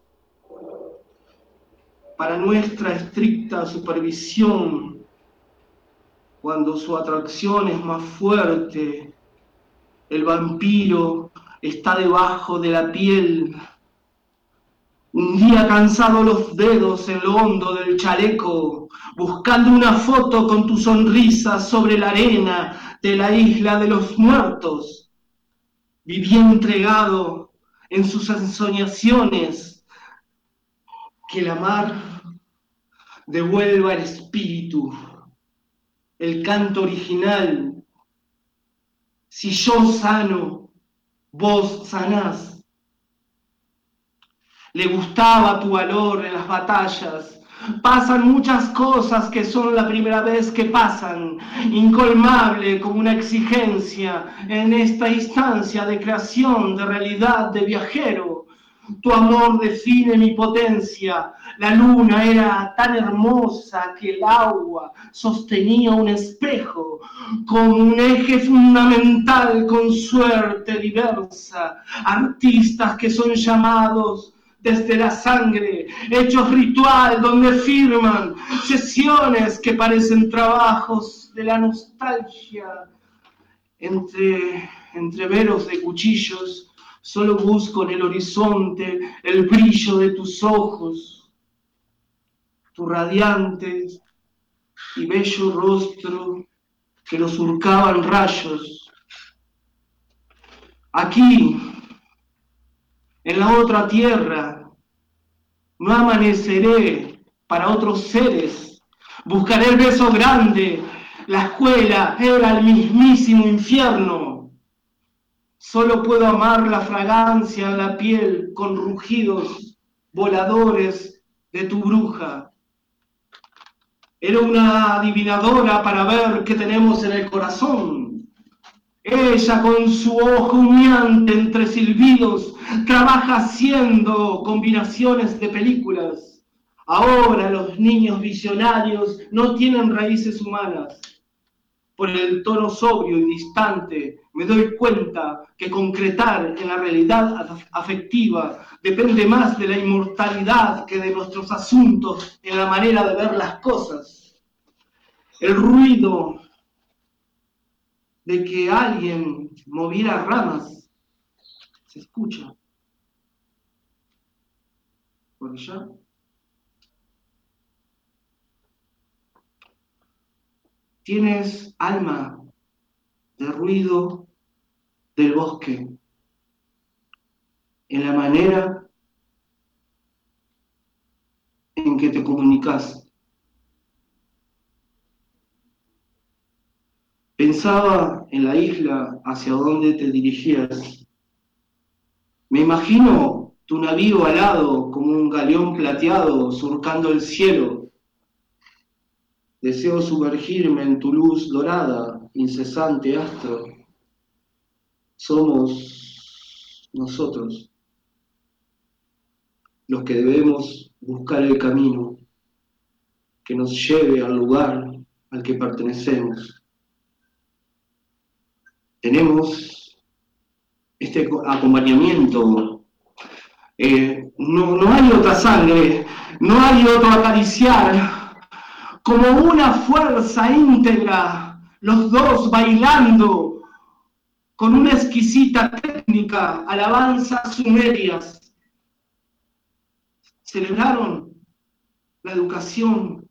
Para nuestra estricta supervisión, cuando su atracción es más fuerte, el vampiro está debajo de la piel. Un día cansado los dedos en lo hondo del chaleco, buscando una foto con tu sonrisa sobre la arena de la isla de los muertos, viví entregado en sus ensoñaciones, que el mar devuelva el espíritu, el canto original. Si yo sano, vos sanás. Le gustaba tu valor en las batallas, Pasan muchas cosas que son la primera vez que pasan, incolmable como una exigencia en esta instancia de creación, de realidad, de viajero. Tu amor define mi potencia. La luna era tan hermosa que el agua sostenía un espejo como un eje fundamental con suerte diversa. Artistas que son llamados desde la sangre, hechos ritual donde firman sesiones que parecen trabajos de la nostalgia. Entre, entre veros de cuchillos, solo busco en el horizonte el brillo de tus ojos, tu radiante y bello rostro que lo surcaban rayos. Aquí, en la otra tierra, no amaneceré para otros seres. Buscaré el beso grande. La escuela era el mismísimo infierno. Solo puedo amar la fragancia en la piel con rugidos voladores de tu bruja. Era una adivinadora para ver qué tenemos en el corazón. Ella con su ojo humeante entre silbidos trabaja haciendo combinaciones de películas. Ahora los niños visionarios no tienen raíces humanas. Por el tono sobrio y distante me doy cuenta que concretar en la realidad afectiva depende más de la inmortalidad que de nuestros asuntos en la manera de ver las cosas. El ruido de que alguien moviera ramas se escucha por allá. Tienes alma de ruido del bosque en la manera en que te comunicas. Pensaba en la isla hacia donde te dirigías. Me imagino tu navío alado como un galeón plateado surcando el cielo. Deseo sumergirme en tu luz dorada, incesante astro. Somos nosotros los que debemos buscar el camino que nos lleve al lugar al que pertenecemos. Tenemos este acompañamiento. Eh, no, no hay otra sangre, no hay otro acariciar. Como una fuerza íntegra, los dos bailando con una exquisita técnica, alabanzas sumerias. Celebraron la educación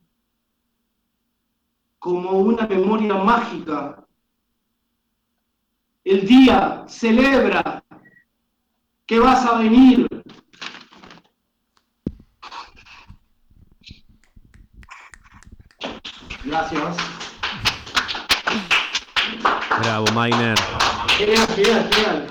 como una memoria mágica. El día celebra que vas a venir. Gracias. Bravo, Miner. Genial, genial, genial.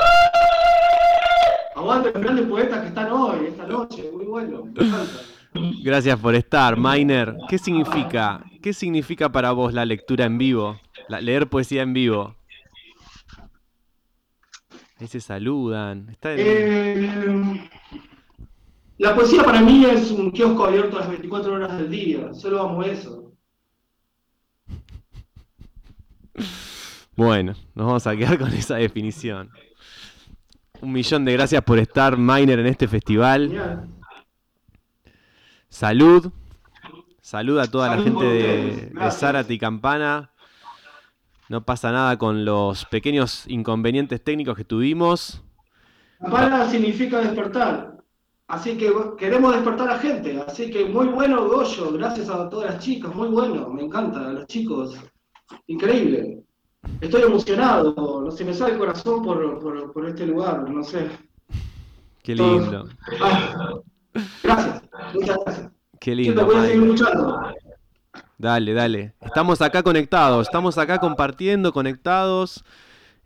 Aguante los grandes poetas que están hoy, esta noche, muy bueno. Me encanta. Gracias por estar, Miner. ¿Qué significa? ¿Qué significa para vos la lectura en vivo? La, leer poesía en vivo. Ahí se saludan. Está en... eh, la poesía para mí es un kiosco abierto las veinticuatro horas del día. Solo amo eso. Bueno, nos vamos a quedar con esa definición. Un millón de gracias por estar, Miner, en este festival. Genial. Salud. Salud a toda Salud la gente por de, ustedes. de Zárate y Campana. No pasa nada con los pequeños inconvenientes técnicos que tuvimos. Campana significa despertar. Así que queremos despertar a gente. Así que muy bueno, Goyo. Gracias a todas las chicas. Muy bueno. Me encanta. A los chicos. Increíble. Estoy emocionado. No se me sale el corazón por, por, por este lugar. No sé. Qué lindo. Ah, gracias. Muchas gracias. Qué lindo. Yo te voy a seguir Mike. luchando. Dale, dale. Estamos acá conectados. Estamos acá compartiendo, conectados.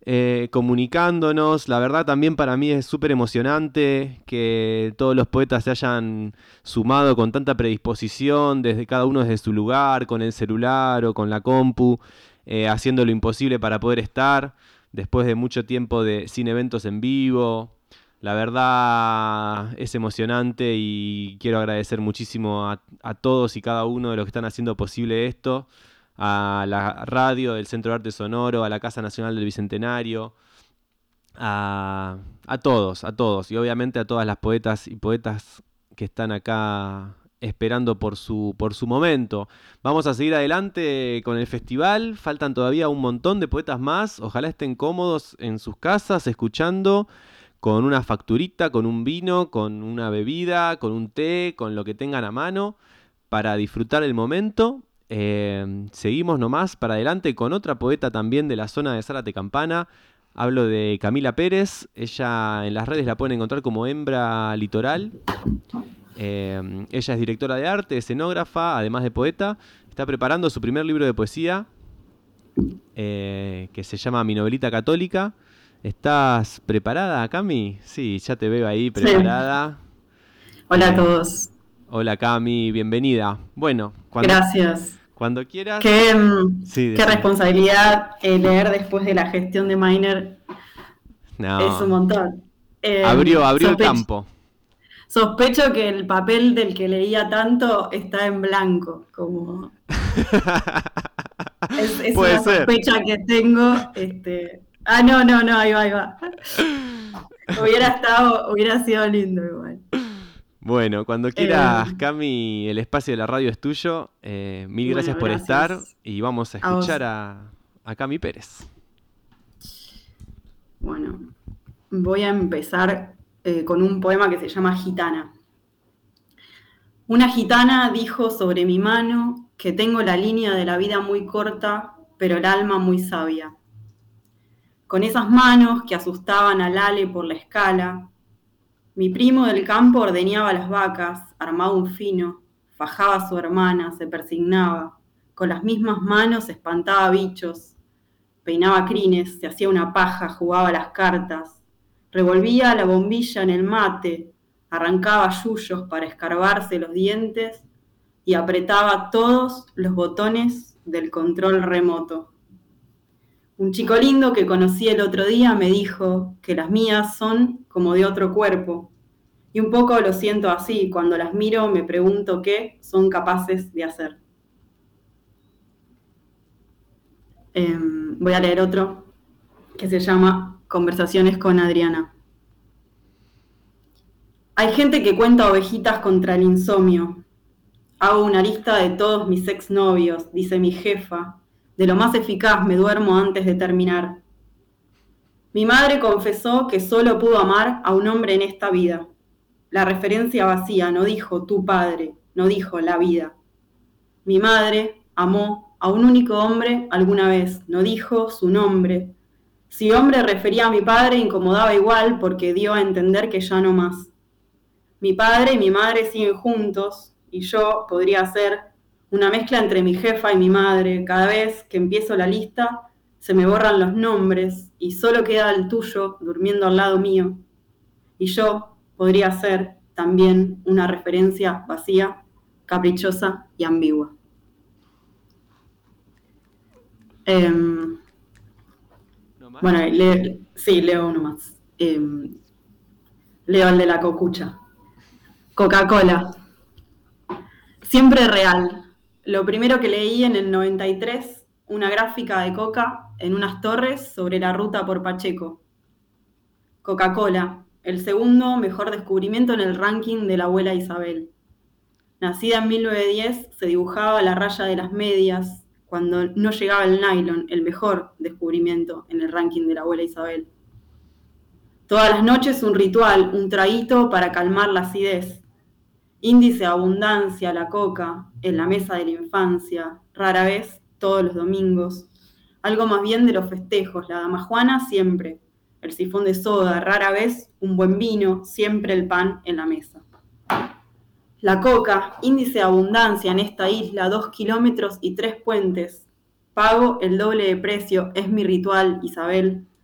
eh, comunicándonos. La verdad también para mí es súper emocionante que todos los poetas se hayan sumado con tanta predisposición, desde cada uno desde su lugar, con el celular o con la compu, eh, haciendo lo imposible para poder estar, después de mucho tiempo de, sin eventos en vivo. La verdad es emocionante y quiero agradecer muchísimo a, a todos y cada uno de los que están haciendo posible esto, a la radio del Centro de Arte Sonoro, a la Casa Nacional del Bicentenario, a, a todos, a todos, y obviamente a todas las poetas y poetas que están acá esperando por su, por su momento. Vamos a seguir adelante con el festival, faltan todavía un montón de poetas más, ojalá estén cómodos en sus casas escuchando, con una facturita, con un vino, con una bebida, con un té, con lo que tengan a mano, para disfrutar el momento. Eh, seguimos nomás para adelante con otra poeta también de la zona de Zárate Campana. Hablo de Camila Pérez. Ella en las redes la pueden encontrar como Hembra Litoral. Eh, ella es directora de arte, escenógrafa, además de poeta. Está preparando su primer libro de poesía, eh, que se llama Mi Novelita Católica. ¿Estás preparada, Cami? Sí, ya te veo ahí preparada. Sí. Hola a todos. Hola, Cami, bienvenida. Bueno, cuando, gracias. Cuando quieras. Qué, sí, qué responsabilidad eh, leer después de la gestión de Miner. No. Es un montón. Eh, abrió abrió sospecho, el campo. Sospecho que el papel del que leía tanto está en blanco, como es, es Puede una ser. sospecha que tengo. Este... Ah, no, no, no, ahí va, ahí va. hubiera estado, hubiera sido lindo igual. Bueno, cuando quieras, Eh, Cami, el espacio de la radio es tuyo. Eh, mil Bueno, gracias por gracias. estar y vamos a A vos. escuchar a, a Cami Pérez. Bueno, voy a empezar eh, con un poema que se llama Gitana. Una gitana dijo sobre mi mano que tengo la línea de la vida muy corta, pero el alma muy sabia. Con esas manos que asustaban al ale por la escala, mi primo del campo ordeñaba las vacas, armaba un fino, fajaba a su hermana, se persignaba, con las mismas manos espantaba bichos, peinaba crines, se hacía una paja, jugaba las cartas, revolvía la bombilla en el mate, arrancaba yuyos para escarbarse los dientes y apretaba todos los botones del control remoto. Un chico lindo que conocí el otro día me dijo que las mías son como de otro cuerpo, y un poco lo siento así, cuando las miro me pregunto qué son capaces de hacer. Eh, voy a leer otro que se llama Conversaciones con Adriana. Hay gente que cuenta ovejitas contra el insomnio. Hago una lista de todos mis exnovios, dice mi jefa. De lo más eficaz me duermo antes de terminar. Mi madre confesó que solo pudo amar a un hombre en esta vida. La referencia vacía no dijo tu padre, no dijo la vida. Mi madre amó a un único hombre alguna vez, no dijo su nombre. Si hombre refería a mi padre, incomodaba igual porque dio a entender que ya no más. Mi padre y mi madre siguen juntos y yo podría ser una mezcla entre mi jefa y mi madre. Cada vez que empiezo la lista se me borran los nombres y solo queda el tuyo durmiendo al lado mío. Y yo podría ser también una referencia vacía, caprichosa y ambigua. Eh, bueno, le, sí, leo uno más. Eh, leo el de la cocucha. Coca-Cola. Siempre real. Lo primero que leí en el noventa y tres, una gráfica de Coca en unas torres sobre la ruta por Pacheco. Coca-Cola, el segundo mejor descubrimiento en el ranking de la abuela Isabel. Nacida en mil novecientos diez, se dibujaba la raya de las medias cuando no llegaba el nylon, el mejor descubrimiento en el ranking de la abuela Isabel. Todas las noches un ritual, un traguito para calmar la acidez. Índice de abundancia, la coca, en la mesa de la infancia, rara vez, todos los domingos. Algo más bien de los festejos, la dama Juana siempre. El sifón de soda, rara vez, un buen vino, siempre el pan en la mesa. La coca, índice de abundancia en esta isla, dos kilómetros y tres puentes. Pago el doble de precio, es mi ritual, Isabel.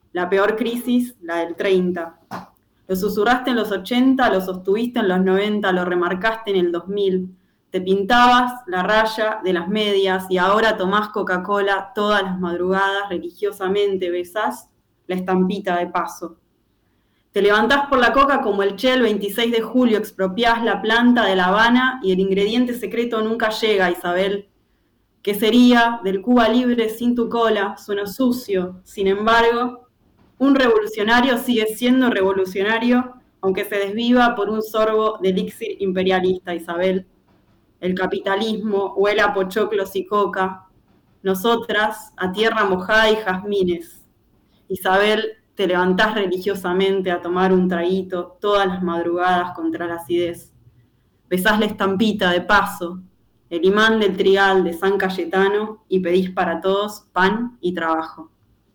La peor crisis, la del treinta. Lo susurraste en los ochenta, lo sostuviste en los noventa, lo remarcaste en el dos mil. Te pintabas la raya de las medias y ahora tomás Coca-Cola todas las madrugadas, religiosamente besás la estampita de paso. Te levantás por la coca como el Che el veintiséis de julio, expropiás la planta de La Habana y el ingrediente secreto nunca llega, Isabel. ¿Qué sería del Cuba libre sin tu cola? Suena sucio. Sin embargo, un revolucionario sigue siendo revolucionario, aunque se desviva por un sorbo de elixir imperialista, Isabel. El capitalismo huele a pochoclos y coca. Nosotras, a tierra mojada y jazmines. Isabel, te levantás religiosamente a tomar un traguito todas las madrugadas contra la acidez. Besás la estampita de paso, el imán del trigal de San Cayetano y pedís para todos pan y trabajo.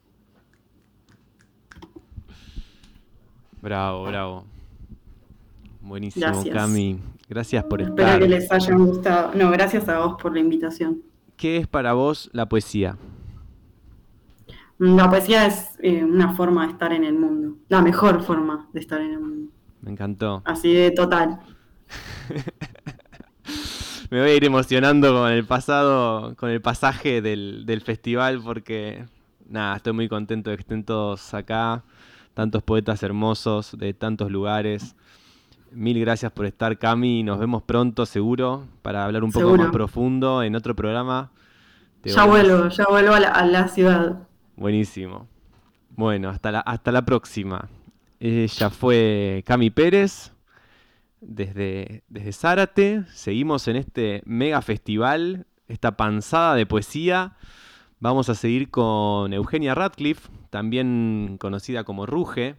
Bravo, bravo. Buenísimo, Gracias. Cami. Gracias por estar. Espero que les hayan gustado. No, gracias a vos por la invitación. ¿Qué es para vos la poesía? La poesía es eh, una forma de estar en el mundo. La mejor forma de estar en el mundo. Me encantó. Así de total. Me voy a ir emocionando con el pasado, con el pasaje del, del festival porque, nada, estoy muy contento de que estén todos acá. Tantos poetas hermosos de tantos lugares. Mil gracias por estar, Cami. Nos vemos pronto, seguro, para hablar un poco Seguro. más profundo en otro programa. Te Ya vamos- vuelvo, ya vuelvo a la, a la ciudad. Buenísimo. Bueno, hasta la, hasta la próxima. Ella fue Cami Pérez, desde, desde Zárate. Seguimos en este mega festival, esta panzada de poesía. Vamos a seguir con Eugenia Radcliffe, también conocida como Ruge,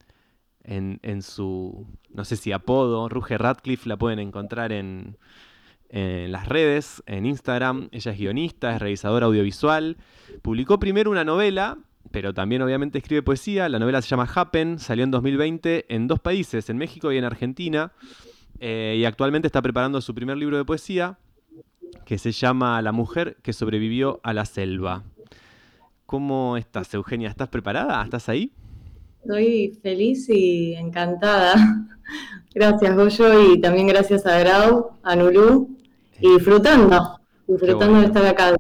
en, en su, no sé si apodo, Ruge Radcliffe. La pueden encontrar en, en las redes, en Instagram. Ella es guionista, es realizadora audiovisual. Publicó primero una novela, pero también obviamente escribe poesía. La novela se llama Happen, salió en dos mil veinte en dos países, en México y en Argentina. Eh, y actualmente está preparando su primer libro de poesía, que se llama La mujer que sobrevivió a la selva. ¿Cómo estás, Eugenia? ¿Estás preparada? ¿Estás ahí? Estoy feliz y encantada. Gracias, Goyo, y también gracias a Grau, a Nulú, y disfrutando, disfrutando bueno. de estar acá.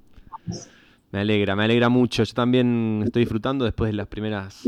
Me alegra, me alegra mucho. Yo también estoy disfrutando después de las primeras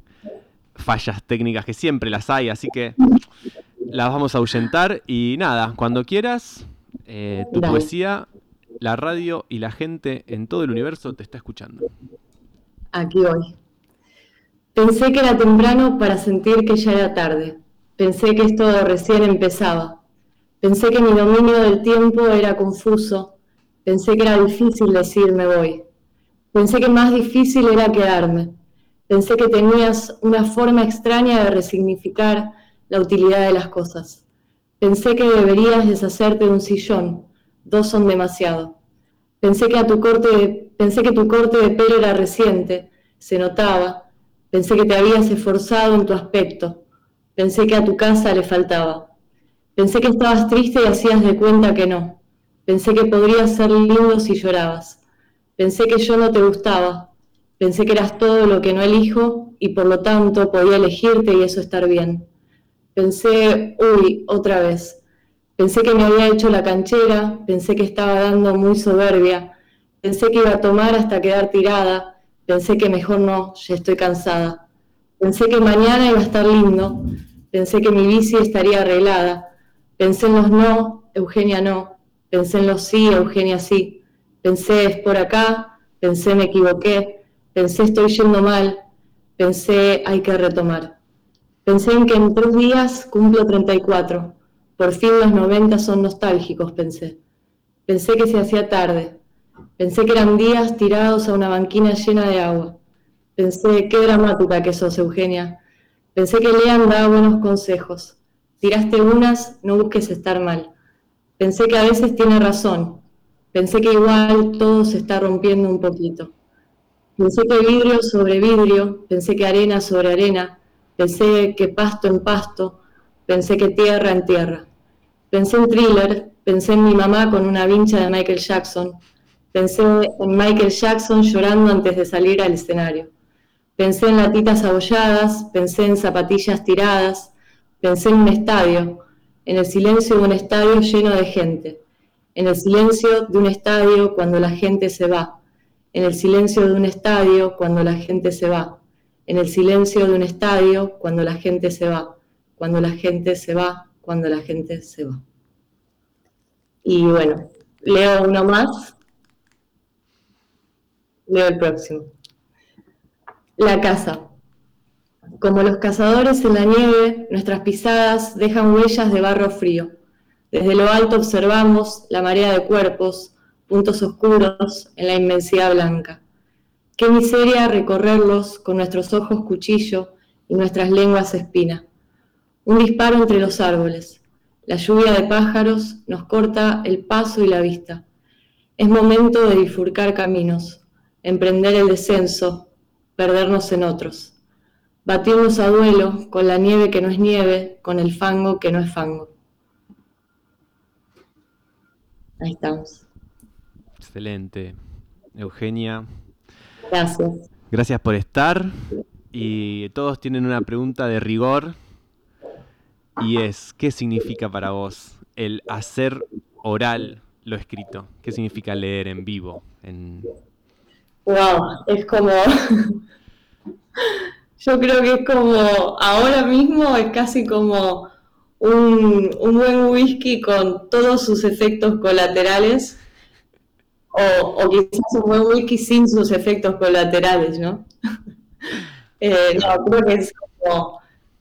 fallas técnicas, que siempre las hay, así que las vamos a ahuyentar. Y nada, cuando quieras, eh, tu Dale. poesía, la radio y la gente en todo el universo te está escuchando. Aquí voy. Pensé que era temprano para sentir que ya era tarde. Pensé que esto recién empezaba. Pensé que mi dominio del tiempo era confuso. Pensé que era difícil decir me voy. Pensé que más difícil era quedarme. Pensé que tenías una forma extraña de resignificar la utilidad de las cosas. Pensé que deberías deshacerte de un sillón. Dos son demasiado. Pensé que, a tu corte de, pensé que tu corte de pelo era reciente. Se notaba. Pensé que te habías esforzado en tu aspecto. Pensé que a tu casa le faltaba. Pensé que estabas triste y hacías de cuenta que no. Pensé que podrías ser lindo si llorabas. Pensé que yo no te gustaba. Pensé que eras todo lo que no elijo y por lo tanto podía elegirte y eso estar bien. Pensé, uy, otra vez. Pensé que me había hecho la canchera. Pensé que estaba dando muy soberbia. Pensé que iba a tomar hasta quedar tirada. Pensé que mejor no, ya estoy cansada. Pensé que mañana iba a estar lindo. Pensé que mi bici estaría arreglada. Pensé en los no, Eugenia no. Pensé en los sí, Eugenia sí. Pensé es por acá. Pensé me equivoqué. Pensé estoy yendo mal. Pensé hay que retomar. Pensé en que en tres días cumplo treinta y cuatro. Por fin los noventa son nostálgicos, pensé. Pensé que se hacía tarde. Pensé que eran días tirados a una banquina llena de agua. Pensé, qué dramática que sos, Eugenia. Pensé que Lean daba buenos consejos. Tiraste unas, no busques estar mal. Pensé que a veces tiene razón. Pensé que igual todo se está rompiendo un poquito. Pensé que vidrio sobre vidrio. Pensé que arena sobre arena. Pensé que pasto en pasto. Pensé que tierra en tierra. Pensé en Thriller. Pensé en mi mamá con una vincha de Michael Jackson. Pensé en Michael Jackson llorando antes de salir al escenario. Pensé en latitas abolladas, pensé en zapatillas tiradas, pensé en un estadio, en el silencio de un estadio lleno de gente, en el silencio de un estadio cuando la gente se va, en el silencio de un estadio cuando la gente se va, en el silencio de un estadio cuando la gente se va, cuando la gente se va, cuando la gente se va. Y bueno, leo uno más. Leo el próximo. La casa. Como los cazadores en la nieve, nuestras pisadas dejan huellas de barro frío. Desde lo alto observamos la marea de cuerpos, puntos oscuros en la inmensidad blanca. Qué miseria recorrerlos con nuestros ojos cuchillo y nuestras lenguas espina. Un disparo entre los árboles. La lluvia de pájaros nos corta el paso y la vista. Es momento de bifurcar caminos, emprender el descenso, perdernos en otros. Batirnos a duelo con la nieve que no es nieve, con el fango que no es fango. Ahí estamos. Excelente. Eugenia. Gracias. Gracias por estar. Y todos tienen una pregunta de rigor. Y es, ¿qué significa para vos el hacer oral lo escrito? ¿Qué significa leer en vivo? En... Wow, es como... Yo creo que es como, ahora mismo es casi como un, un buen whisky con todos sus efectos colaterales, o, o quizás un buen whisky sin sus efectos colaterales, ¿no? eh, no, creo que es como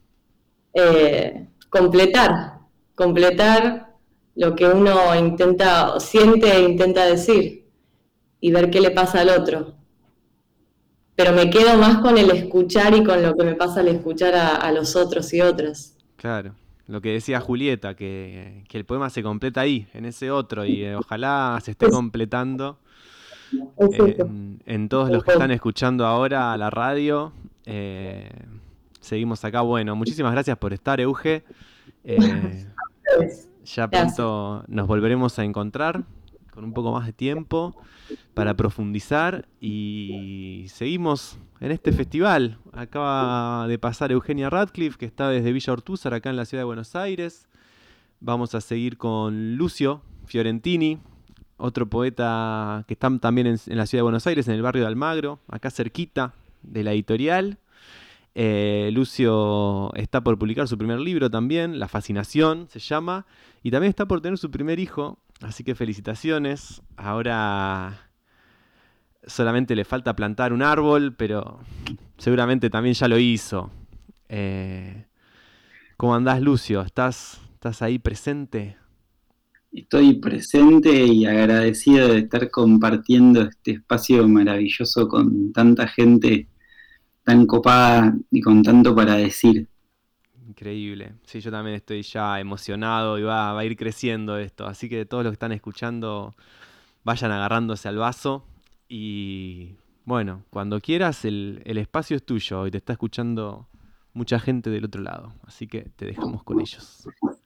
eh, completar, completar lo que uno intenta, siente e intenta decir, y ver qué le pasa al otro. Pero me quedo más con el escuchar y con lo que me pasa al escuchar a, a los otros y otras. Claro, lo que decía Julieta, que, que el poema se completa ahí, en ese otro, y eh, ojalá se esté completando eh, en, en todos los que están escuchando ahora a la radio. Eh, seguimos acá. Bueno, muchísimas gracias por estar, Euge. Eh, ya pronto nos volveremos a encontrar con un poco más de tiempo para profundizar, y seguimos en este festival. Acaba de pasar Eugenia Radcliffe, que está desde Villa Ortúzar, acá en la ciudad de Buenos Aires. Vamos a seguir con Lucio Fiorentini, otro poeta que está también en, en la ciudad de Buenos Aires, en el barrio de Almagro, acá cerquita de la editorial. Eh, Lucio está por publicar su primer libro también, La Fascinación se llama, y también está por tener su primer hijo. Así que felicitaciones. Ahora solamente le falta plantar un árbol, pero seguramente también ya lo hizo. Eh, ¿Cómo andás, Lucio? ¿Estás, estás ahí presente? Estoy presente y agradecido de estar compartiendo este espacio maravilloso con tanta gente tan copada y con tanto para decir. Increíble. Sí, yo también estoy ya emocionado y va, va a ir creciendo esto. Así que todos los que están escuchando vayan agarrándose al vaso. Y bueno, cuando quieras, el, el espacio es tuyo. Y te está escuchando mucha gente del otro lado. Así que te dejamos con ellos.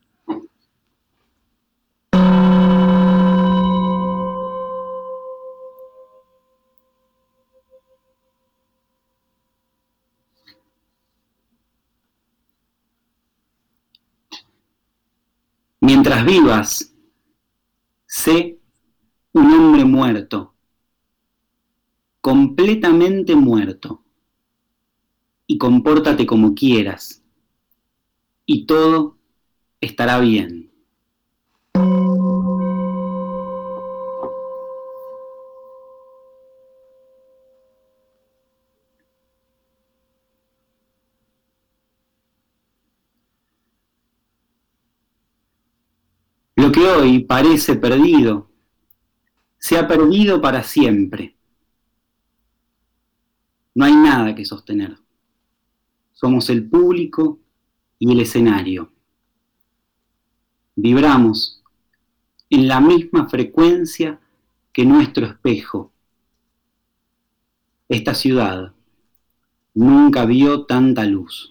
Mientras vivas, sé un hombre muerto, completamente muerto, y compórtate como quieras, y todo estará bien. Lo que hoy parece perdido, se ha perdido para siempre. No hay nada que sostener. Somos el público y el escenario. Vibramos en la misma frecuencia que nuestro espejo. Esta ciudad nunca vio tanta luz.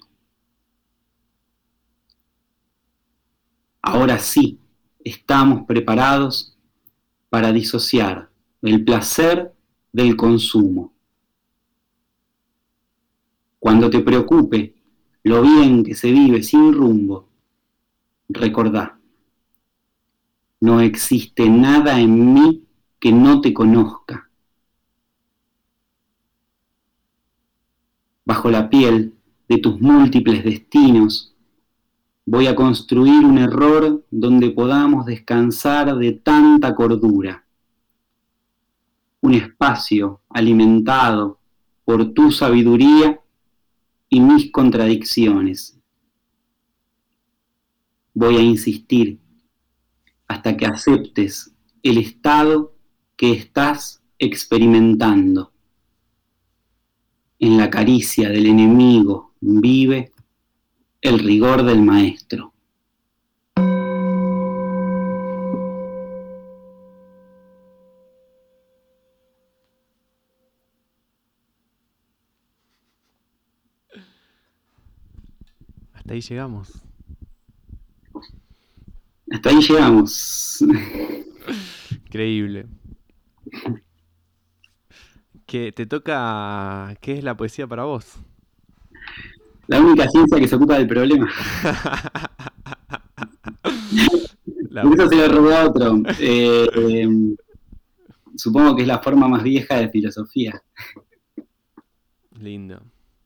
Ahora sí. Estamos preparados para disociar el placer del consumo. Cuando te preocupe lo bien que se vive sin rumbo, recordá, no existe nada en mí que no te conozca. Bajo la piel de tus múltiples destinos, voy a construir un error donde podamos descansar de tanta cordura. Un espacio alimentado por tu sabiduría y mis contradicciones. Voy a insistir hasta que aceptes el estado que estás experimentando. En la caricia del enemigo vive el rigor del maestro. Hasta ahí llegamos. Hasta ahí llegamos. Increíble. ¿Qué te toca? ¿Qué es la poesía para vos? La única ciencia que se ocupa del problema. La Por eso se lo robó a otro. Eh, eh, supongo que es la forma más vieja de filosofía. Lindo.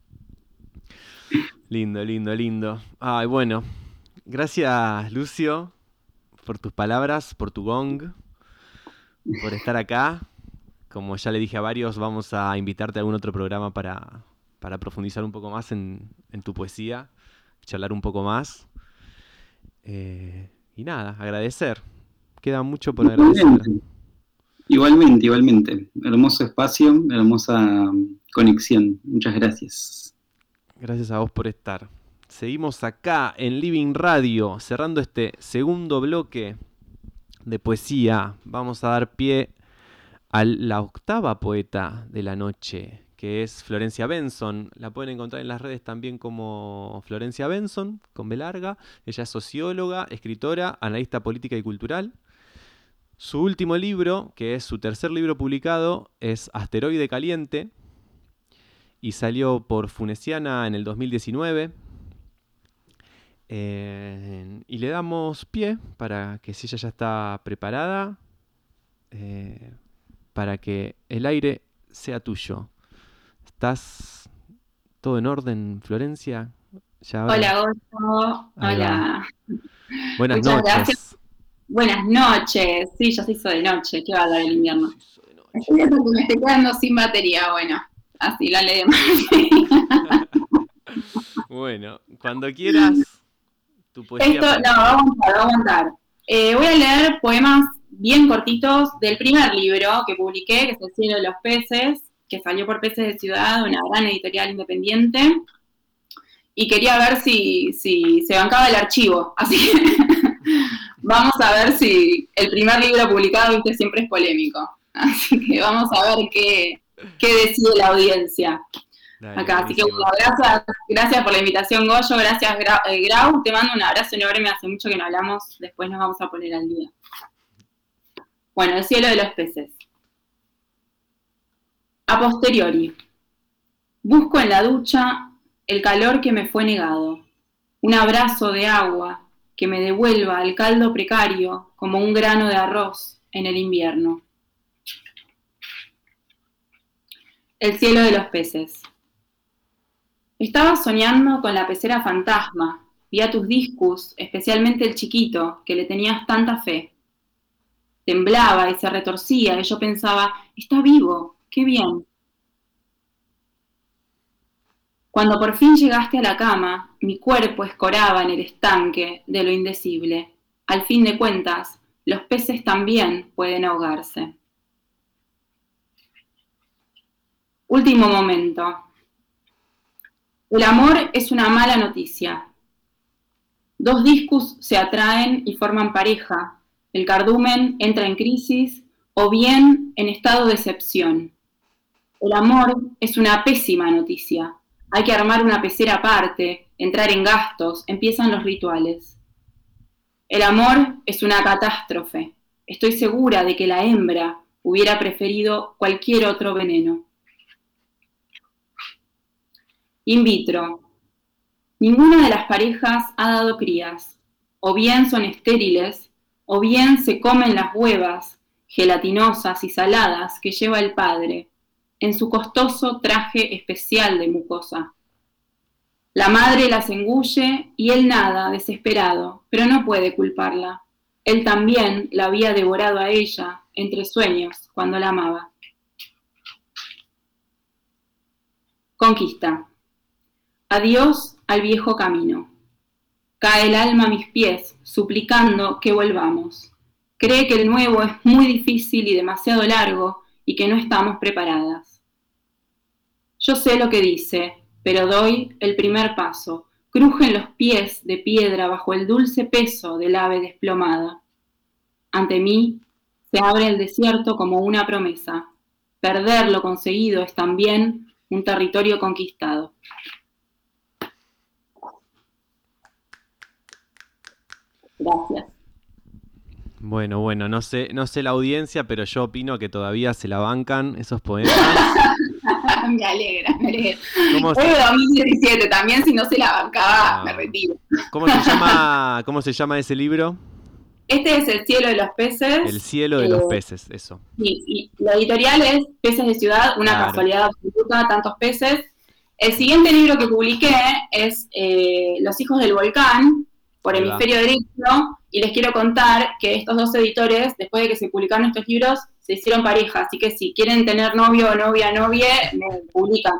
Lindo, lindo, lindo. Ay, bueno. Gracias, Lucio, por tus palabras, por tu gong, por estar acá. Como ya le dije a varios, vamos a invitarte a algún otro programa para, para profundizar un poco más en, en tu poesía, charlar un poco más. Eh, y nada, agradecer. Queda mucho por agradecer. Igualmente, igualmente. Hermoso espacio, hermosa conexión. Muchas gracias. Gracias a vos por estar. Seguimos acá en Living Radio, cerrando este segundo bloque de poesía. Vamos a dar pie a la octava poeta de la noche, que es Florencia Benson. La pueden encontrar en las redes también como Florencia Benson, con B larga. Ella es socióloga, escritora, analista política y cultural. Su último libro, que es su tercer libro publicado, es Asteroide Caliente, y salió por Funesiana en el dos mil diecinueve. Eh, y le damos pie para que, si ella ya está preparada, eh, para que el aire sea tuyo. ¿Estás todo en orden, Florencia? Ya ahora... Hola, Goyo. Hola. Buenas Muchas noches. Gracias. Buenas noches. Sí, ya se hizo de noche. ¿Qué va a dar el invierno? Estoy viendo que me estoy quedando sin batería. Bueno, así la leemos. Bueno, cuando quieras, tu poesía. Esto, no, va a aguantar, va a aguantar. Eh, voy a leer poemas bien cortitos del primer libro que publiqué, que es El cielo de los peces, que salió por Peces de Ciudad, una gran editorial independiente. Y quería ver si, si se bancaba el archivo. Así que vamos a ver si el primer libro publicado, viste, siempre es polémico. Así que vamos a ver qué, qué decide la audiencia. Dale, acá. Así que buenísimo. bueno, gracias, gracias por la invitación, Goyo. Gracias, Gra- eh, Grau. Te mando un abrazo enorme. Hace mucho que no hablamos. Después nos vamos a poner al día. Bueno, El cielo de los peces. A posteriori. Busco en la ducha el calor que me fue negado. Un abrazo de agua que me devuelva el caldo precario como un grano de arroz en el invierno. El cielo de los peces. Estaba soñando con la pecera fantasma. Vi a tus discos, especialmente el chiquito, que le tenías tanta fe. Temblaba y se retorcía y yo pensaba, está vivo, qué bien. Cuando por fin llegaste a la cama, mi cuerpo escoraba en el estanque de lo indecible. Al fin de cuentas, los peces también pueden ahogarse. Último momento. El amor es una mala noticia. Dos discos se atraen y forman pareja. El cardumen entra en crisis o bien en estado de excepción. El amor es una pésima noticia. Hay que armar una pecera aparte, entrar en gastos, empiezan los rituales. El amor es una catástrofe. Estoy segura de que la hembra hubiera preferido cualquier otro veneno. In vitro. Ninguna de las parejas ha dado crías. O bien son estériles, o bien se comen las huevas, gelatinosas y saladas, que lleva el padre, en su costoso traje especial de mucosa. La madre las engulle y él nada, desesperado, pero no puede culparla. Él también la había devorado a ella, entre sueños, cuando la amaba. Conquista. Adiós al viejo camino. Cae el alma a mis pies, suplicando que volvamos. Cree que el nuevo es muy difícil y demasiado largo y que no estamos preparadas. Yo sé lo que dice, pero doy el primer paso. Crujen los pies de piedra bajo el dulce peso del ave desplomada. Ante mí se abre el desierto como una promesa. Perder lo conseguido es también un territorio conquistado. Gracias. Bueno, bueno, no sé, no sé la audiencia, pero yo opino que todavía se la bancan esos poemas. Me alegra, me alegra. ¿Cómo Fue se- dos mil diecisiete, también si no se la bancaba, Ah. me retiro. ¿Cómo se llama, cómo se llama ese libro? Este es El cielo de los peces. El cielo de eh, los peces, eso. Y, y la editorial es Peces de Ciudad, una Claro. casualidad absoluta, tantos peces. El siguiente libro que publiqué es eh, Los hijos del volcán, por Ahí va. Hemisferio Derecho, y les quiero contar que estos dos editores, después de que se publicaron estos libros, se hicieron pareja, así que si quieren tener novio, novia, novie, me publican.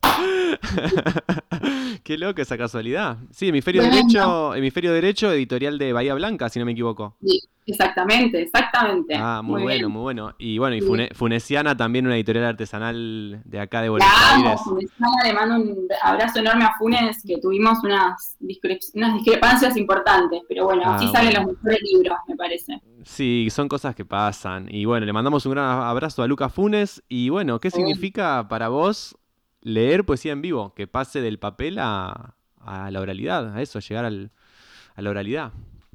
Qué loco esa casualidad. Sí, Hemisferio Tremendo. Derecho, Hemisferio Derecho, editorial de Bahía Blanca, si no me equivoco. Sí, exactamente, exactamente. Ah, muy, bueno, bien. muy bueno. Y bueno, y Sí. Fune- Funesiana también, una editorial artesanal de acá de La Buenos amo, Aires. Funesana, le mando un abrazo enorme a Funes, que tuvimos unas, discre- unas discrepancias importantes, pero bueno, Ah, así salen bueno. los mejores libros, me parece. Sí, son cosas que pasan. Y bueno, le mandamos un gran abrazo a Lucas Funes. Y bueno, ¿qué significa para vos leer poesía en vivo? Que pase del papel a, a la oralidad, a eso, llegar al, a la oralidad.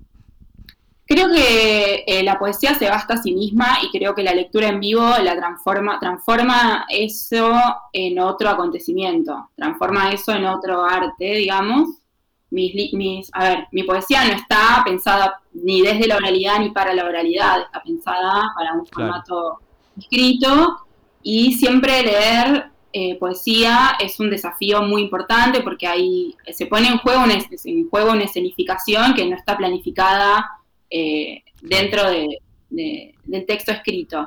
Creo que eh, la poesía se basta a sí misma y creo que la lectura en vivo la transforma, transforma eso en otro acontecimiento, transforma eso en otro arte, digamos. Mis, li- mis, a ver, mi poesía no está pensada ni desde la oralidad ni para la oralidad, está pensada para un Claro. formato escrito y siempre leer eh, poesía es un desafío muy importante porque ahí se pone en juego una, es- en juego una escenificación que no está planificada eh, dentro de, de- del texto escrito.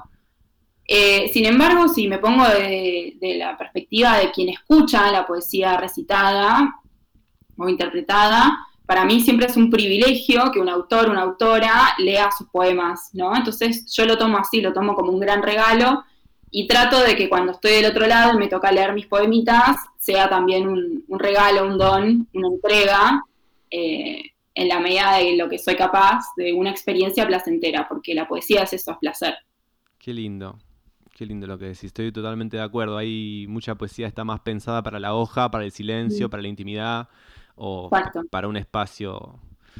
Eh, sin embargo, si me pongo de, de la perspectiva de quien escucha la poesía recitada o interpretada, para mí siempre es un privilegio que un autor, una autora lea sus poemas, ¿no? Entonces yo lo tomo así, lo tomo como un gran regalo y trato de que cuando estoy del otro lado y me toca leer mis poemitas, sea también un, un regalo, un don, una entrega, eh, en la medida de lo que soy capaz, de una experiencia placentera, porque la poesía es eso, es placer. Qué lindo. Qué lindo lo que decís. Estoy totalmente de acuerdo. Hay mucha poesía, está más pensada para la hoja, para el silencio, Mm. para la intimidad o Exacto. para un espacio,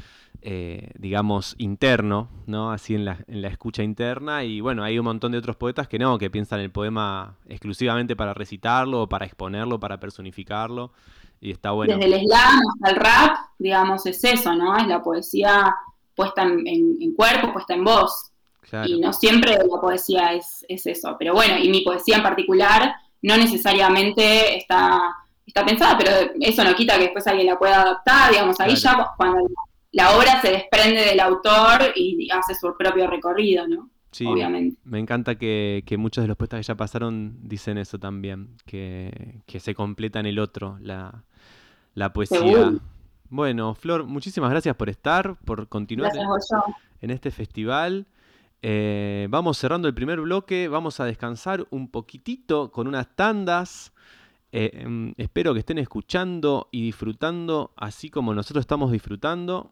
eh, digamos, interno, ¿no? Así en la, en la escucha interna. Y bueno, hay un montón de otros poetas que no, que piensan el poema exclusivamente para recitarlo, o para exponerlo, para personificarlo. Y está bueno. Desde el slam hasta el rap, digamos, es eso, ¿no? Es la poesía puesta en, en- en cuerpo, puesta en voz. Claro. Y no siempre la poesía es, es eso. Pero bueno, y mi poesía en particular no necesariamente está, está pensada, pero eso no quita que después alguien la pueda adaptar, digamos, ahí Claro. ya cuando la obra se desprende del autor y hace su propio recorrido, ¿no? Sí, Obviamente. me encanta que, que muchos de los poetas que ya pasaron dicen eso también, que, que se completa en el otro, la, la poesía. Seguro. Bueno, Flor, muchísimas gracias por estar, por continuar Gracias, Goyo. en este festival. Eh, vamos cerrando el primer bloque, vamos a descansar un poquitito con unas tandas. Eh, em, espero que estén escuchando y disfrutando así como nosotros estamos disfrutando.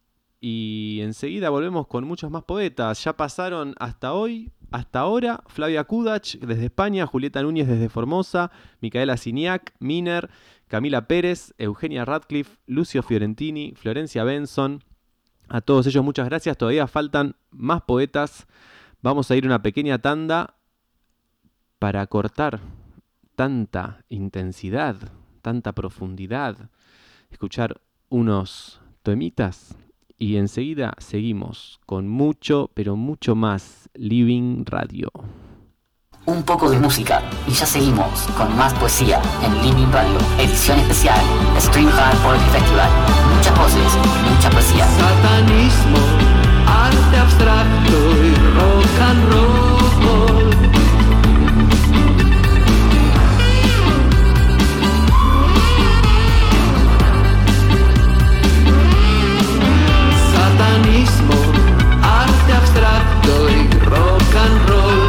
Y enseguida volvemos con muchos más poetas. Ya pasaron hasta hoy, hasta ahora, Flavia Kudach desde España, Julieta Núñez desde Formosa, Micaela Siniak, Miner, Camila Pérez, Eugenia Radcliffe, Lucio Fiorentini, Florencia Benson. A todos ellos muchas gracias. Todavía faltan más poetas. Vamos a ir una pequeña tanda para cortar tanta intensidad, tanta profundidad, escuchar unos temitas y enseguida seguimos con mucho, pero mucho más Living Radio. Un poco de música y ya seguimos con más poesía en Living Radio, edición especial Extreme Hard Poetry Festival. Muchas voces, mucha poesía. Satanismo, arte abstracto y rock and roll. Satanismo, arte abstracto y rock and roll.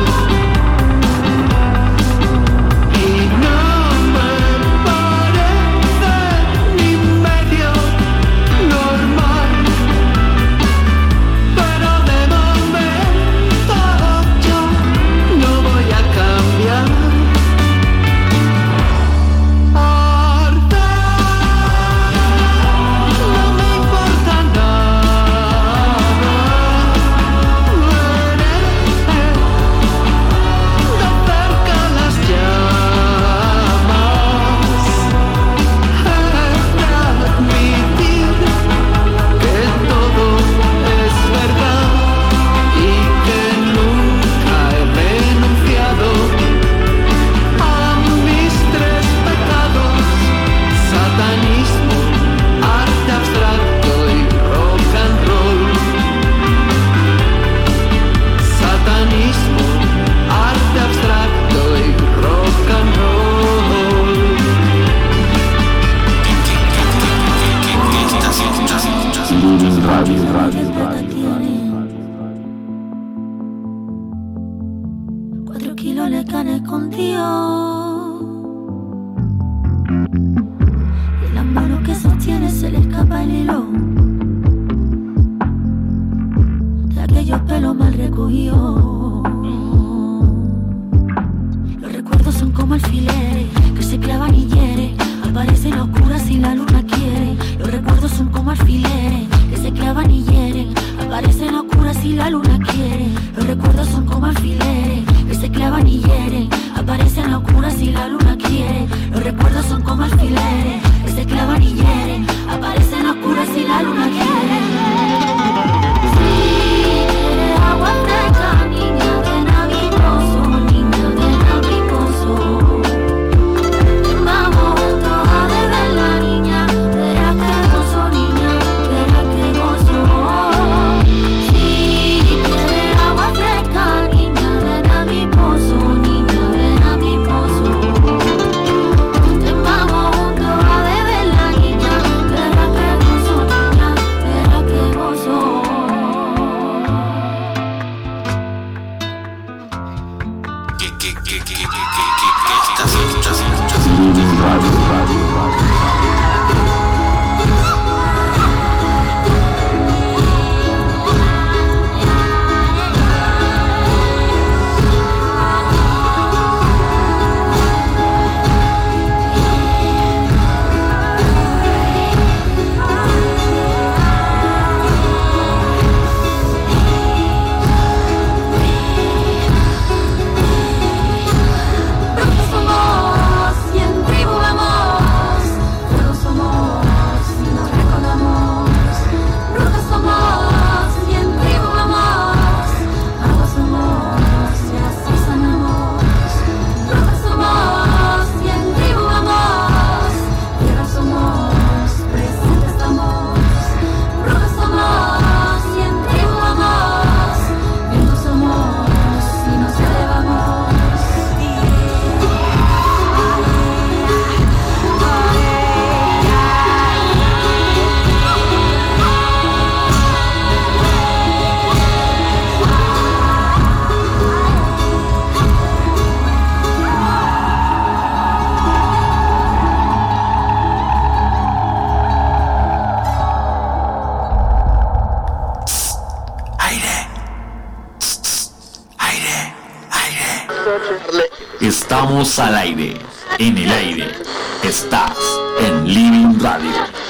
Estamos al aire, en el aire, estás en Living Radio.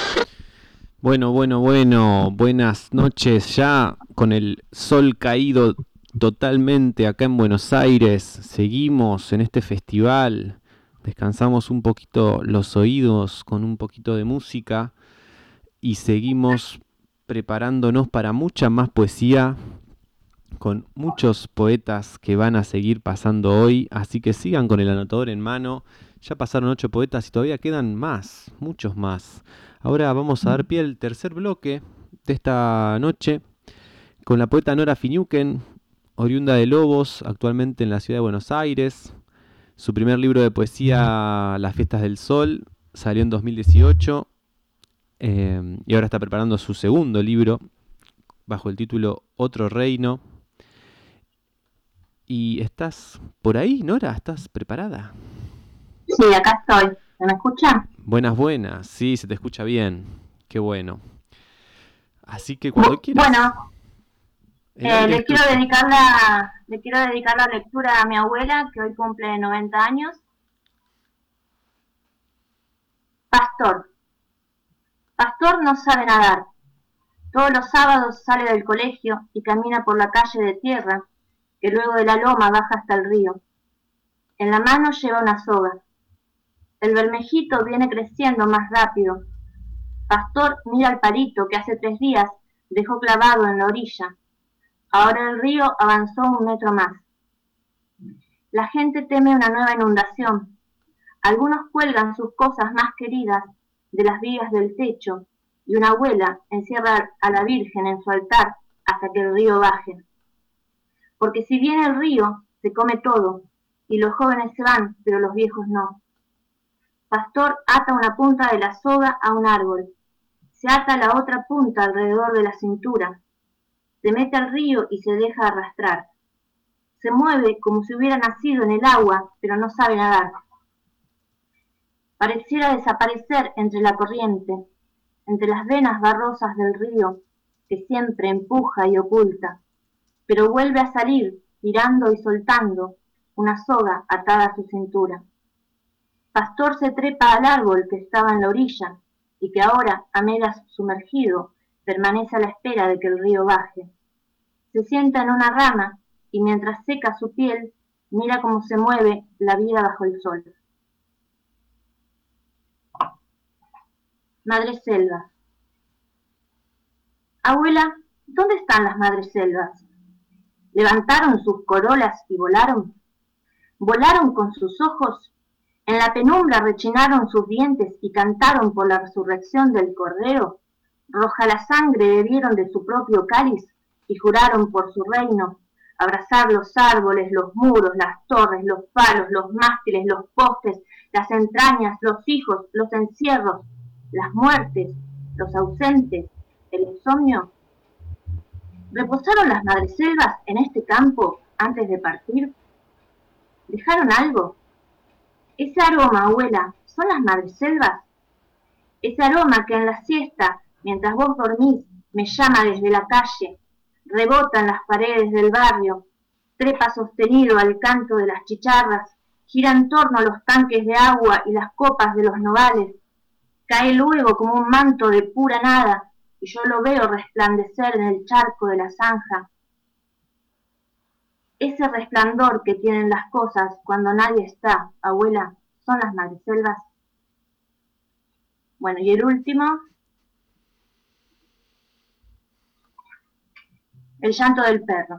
Bueno, bueno, bueno, buenas noches ya con el sol caído totalmente acá en Buenos Aires. Seguimos en este festival, descansamos un poquito los oídos con un poquito de música y seguimos preparándonos para mucha más poesía con muchos poetas que van a seguir pasando hoy, así que sigan con el anotador en mano. Ya pasaron ocho poetas y todavía quedan más, muchos más. Ahora vamos a dar pie al tercer bloque de esta noche con la poeta Nora Finucane, oriunda de Lobos, actualmente en la ciudad de Buenos Aires. Su primer libro de poesía, Las Fiestas del Sol, salió en dos mil dieciocho eh, y ahora está preparando su segundo libro bajo el título Otro Reino. ¿Y estás por ahí, Nora? ¿Estás preparada? Sí, acá estoy. ¿Se me escucha? Buenas, buenas. Sí, se te escucha bien. Qué bueno. Así que cuando quieras... Bueno, eh, le, quiero dedicar la, le quiero dedicar la lectura a mi abuela, que hoy cumple noventa años. Pastor. Pastor no sabe nadar. Todos los sábados sale del colegio y camina por la calle de tierra, que luego de la loma baja hasta el río. En la mano lleva una soga. El bermejito viene creciendo más rápido. Pastor mira al palito que hace tres días dejó clavado en la orilla. Ahora el río avanzó un metro más. La gente teme una nueva inundación. Algunos cuelgan sus cosas más queridas de las vigas del techo y una abuela encierra a la Virgen en su altar hasta que el río baje. Porque si viene el río, se come todo, y los jóvenes se van, pero los viejos no. Pastor ata una punta de la soga a un árbol, se ata la otra punta alrededor de la cintura, se mete al río y se deja arrastrar. Se mueve como si hubiera nacido en el agua, pero no sabe nadar. Pareciera desaparecer entre la corriente, entre las venas barrosas del río, que siempre empuja y oculta, pero vuelve a salir, tirando y soltando una soga atada a su cintura. Pastor se trepa al árbol que estaba en la orilla y que ahora, a medias sumergido, permanece a la espera de que el río baje. Se sienta en una rama y mientras seca su piel, mira cómo se mueve la vida bajo el sol. Madreselvas. Abuela, ¿dónde están las madreselvas? ¿Levantaron sus corolas y volaron? ¿Volaron con sus ojos? ¿En la penumbra rechinaron sus dientes y cantaron por la resurrección del Cordero? ¿Roja la sangre bebieron de su propio cáliz y juraron por su reino abrazar los árboles, los muros, las torres, los palos, los mástiles, los postes, las entrañas, los hijos, los encierros, las muertes, los ausentes, el insomnio? ¿Reposaron las madreselvas en este campo antes de partir? ¿Dejaron algo? Ese aroma, abuela, ¿son las madreselvas? Ese aroma que en la siesta, mientras vos dormís, me llama desde la calle, rebota en las paredes del barrio, trepa sostenido al canto de las chicharras, gira en torno a los tanques de agua y las copas de los novales, cae luego como un manto de pura nada, y yo lo veo resplandecer en el charco de la zanja. Ese resplandor que tienen las cosas cuando nadie está, abuela, ¿son las madreselvas? Bueno, y el último, el llanto del perro.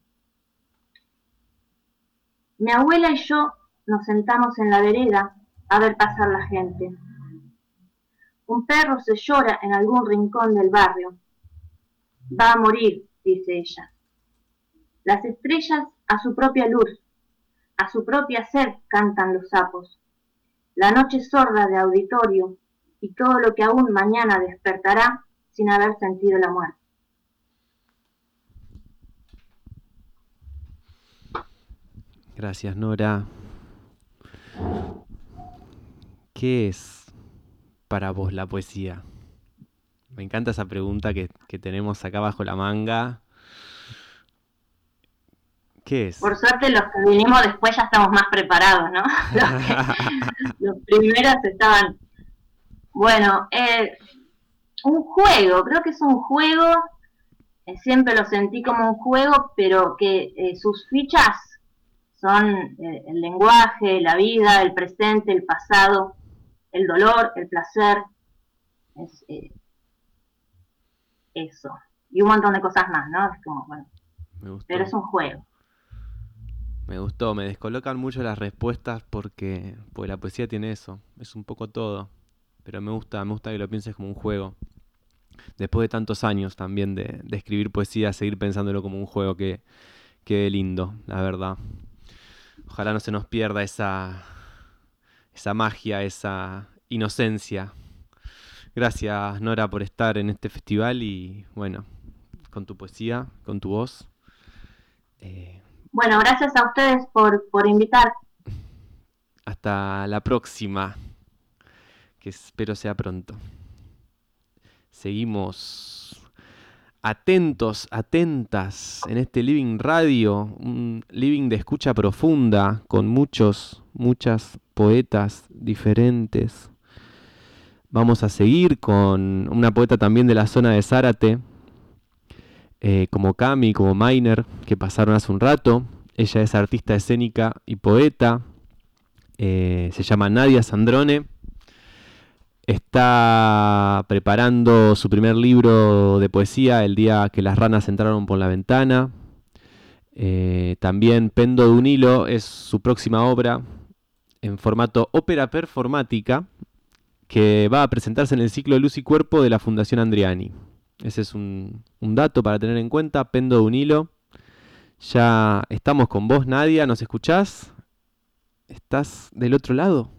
Mi abuela y yo nos sentamos en la vereda a ver pasar la gente. Un perro se llora en algún rincón del barrio. Va a morir, dice ella. Las estrellas a su propia luz, a su propia sed cantan los sapos. La noche sorda de auditorio y todo lo que aún mañana despertará sin haber sentido la muerte. Gracias, Nora. ¿Qué es para vos la poesía? Me encanta esa pregunta que, que tenemos acá bajo la manga. ¿Qué es? Por suerte los que vinimos después ya estamos más preparados, ¿no? Los, que, los primeros estaban... Bueno, eh, un juego, creo que es un juego, eh, siempre lo sentí como un juego, pero que eh, sus fichas son eh, el lenguaje, la vida, el presente, el pasado, el dolor, el placer, es, eh, eso. Y un montón de cosas más, ¿no? Es como, bueno, Me gustó. pero es un juego. Me gustó, me descolocan mucho las respuestas porque, porque la poesía tiene eso, es un poco todo. Pero me gusta, me gusta que lo pienses como un juego. Después de tantos años también de, de escribir poesía, seguir pensándolo como un juego, que quede lindo, la verdad. Ojalá no se nos pierda esa, esa magia, esa inocencia. Gracias, Nora, por estar en este festival y, bueno, con tu poesía, con tu voz. Eh, Bueno, gracias a ustedes por, por invitar. hasta la próxima, que espero sea pronto. Seguimos atentos, atentas en este Living Radio, un living de escucha profunda con muchos, muchas poetas diferentes. Vamos a seguir con una poeta también de la zona de Zárate, eh, como Cami, como Mainer, que pasaron hace un rato. Ella es artista escénica y poeta, eh, se llama Nadia Sandrone. Está preparando su primer libro de poesía el día que las ranas entraron por la ventana. Eh, también Pendo de un hilo es su próxima obra en formato ópera performática que va a presentarse en el ciclo Luz y Cuerpo de la Fundación Andriani. Ese es un, un dato para tener en cuenta, Pendo de un hilo. Ya estamos con vos, Nadia, ¿nos escuchás? ¿Estás del otro lado?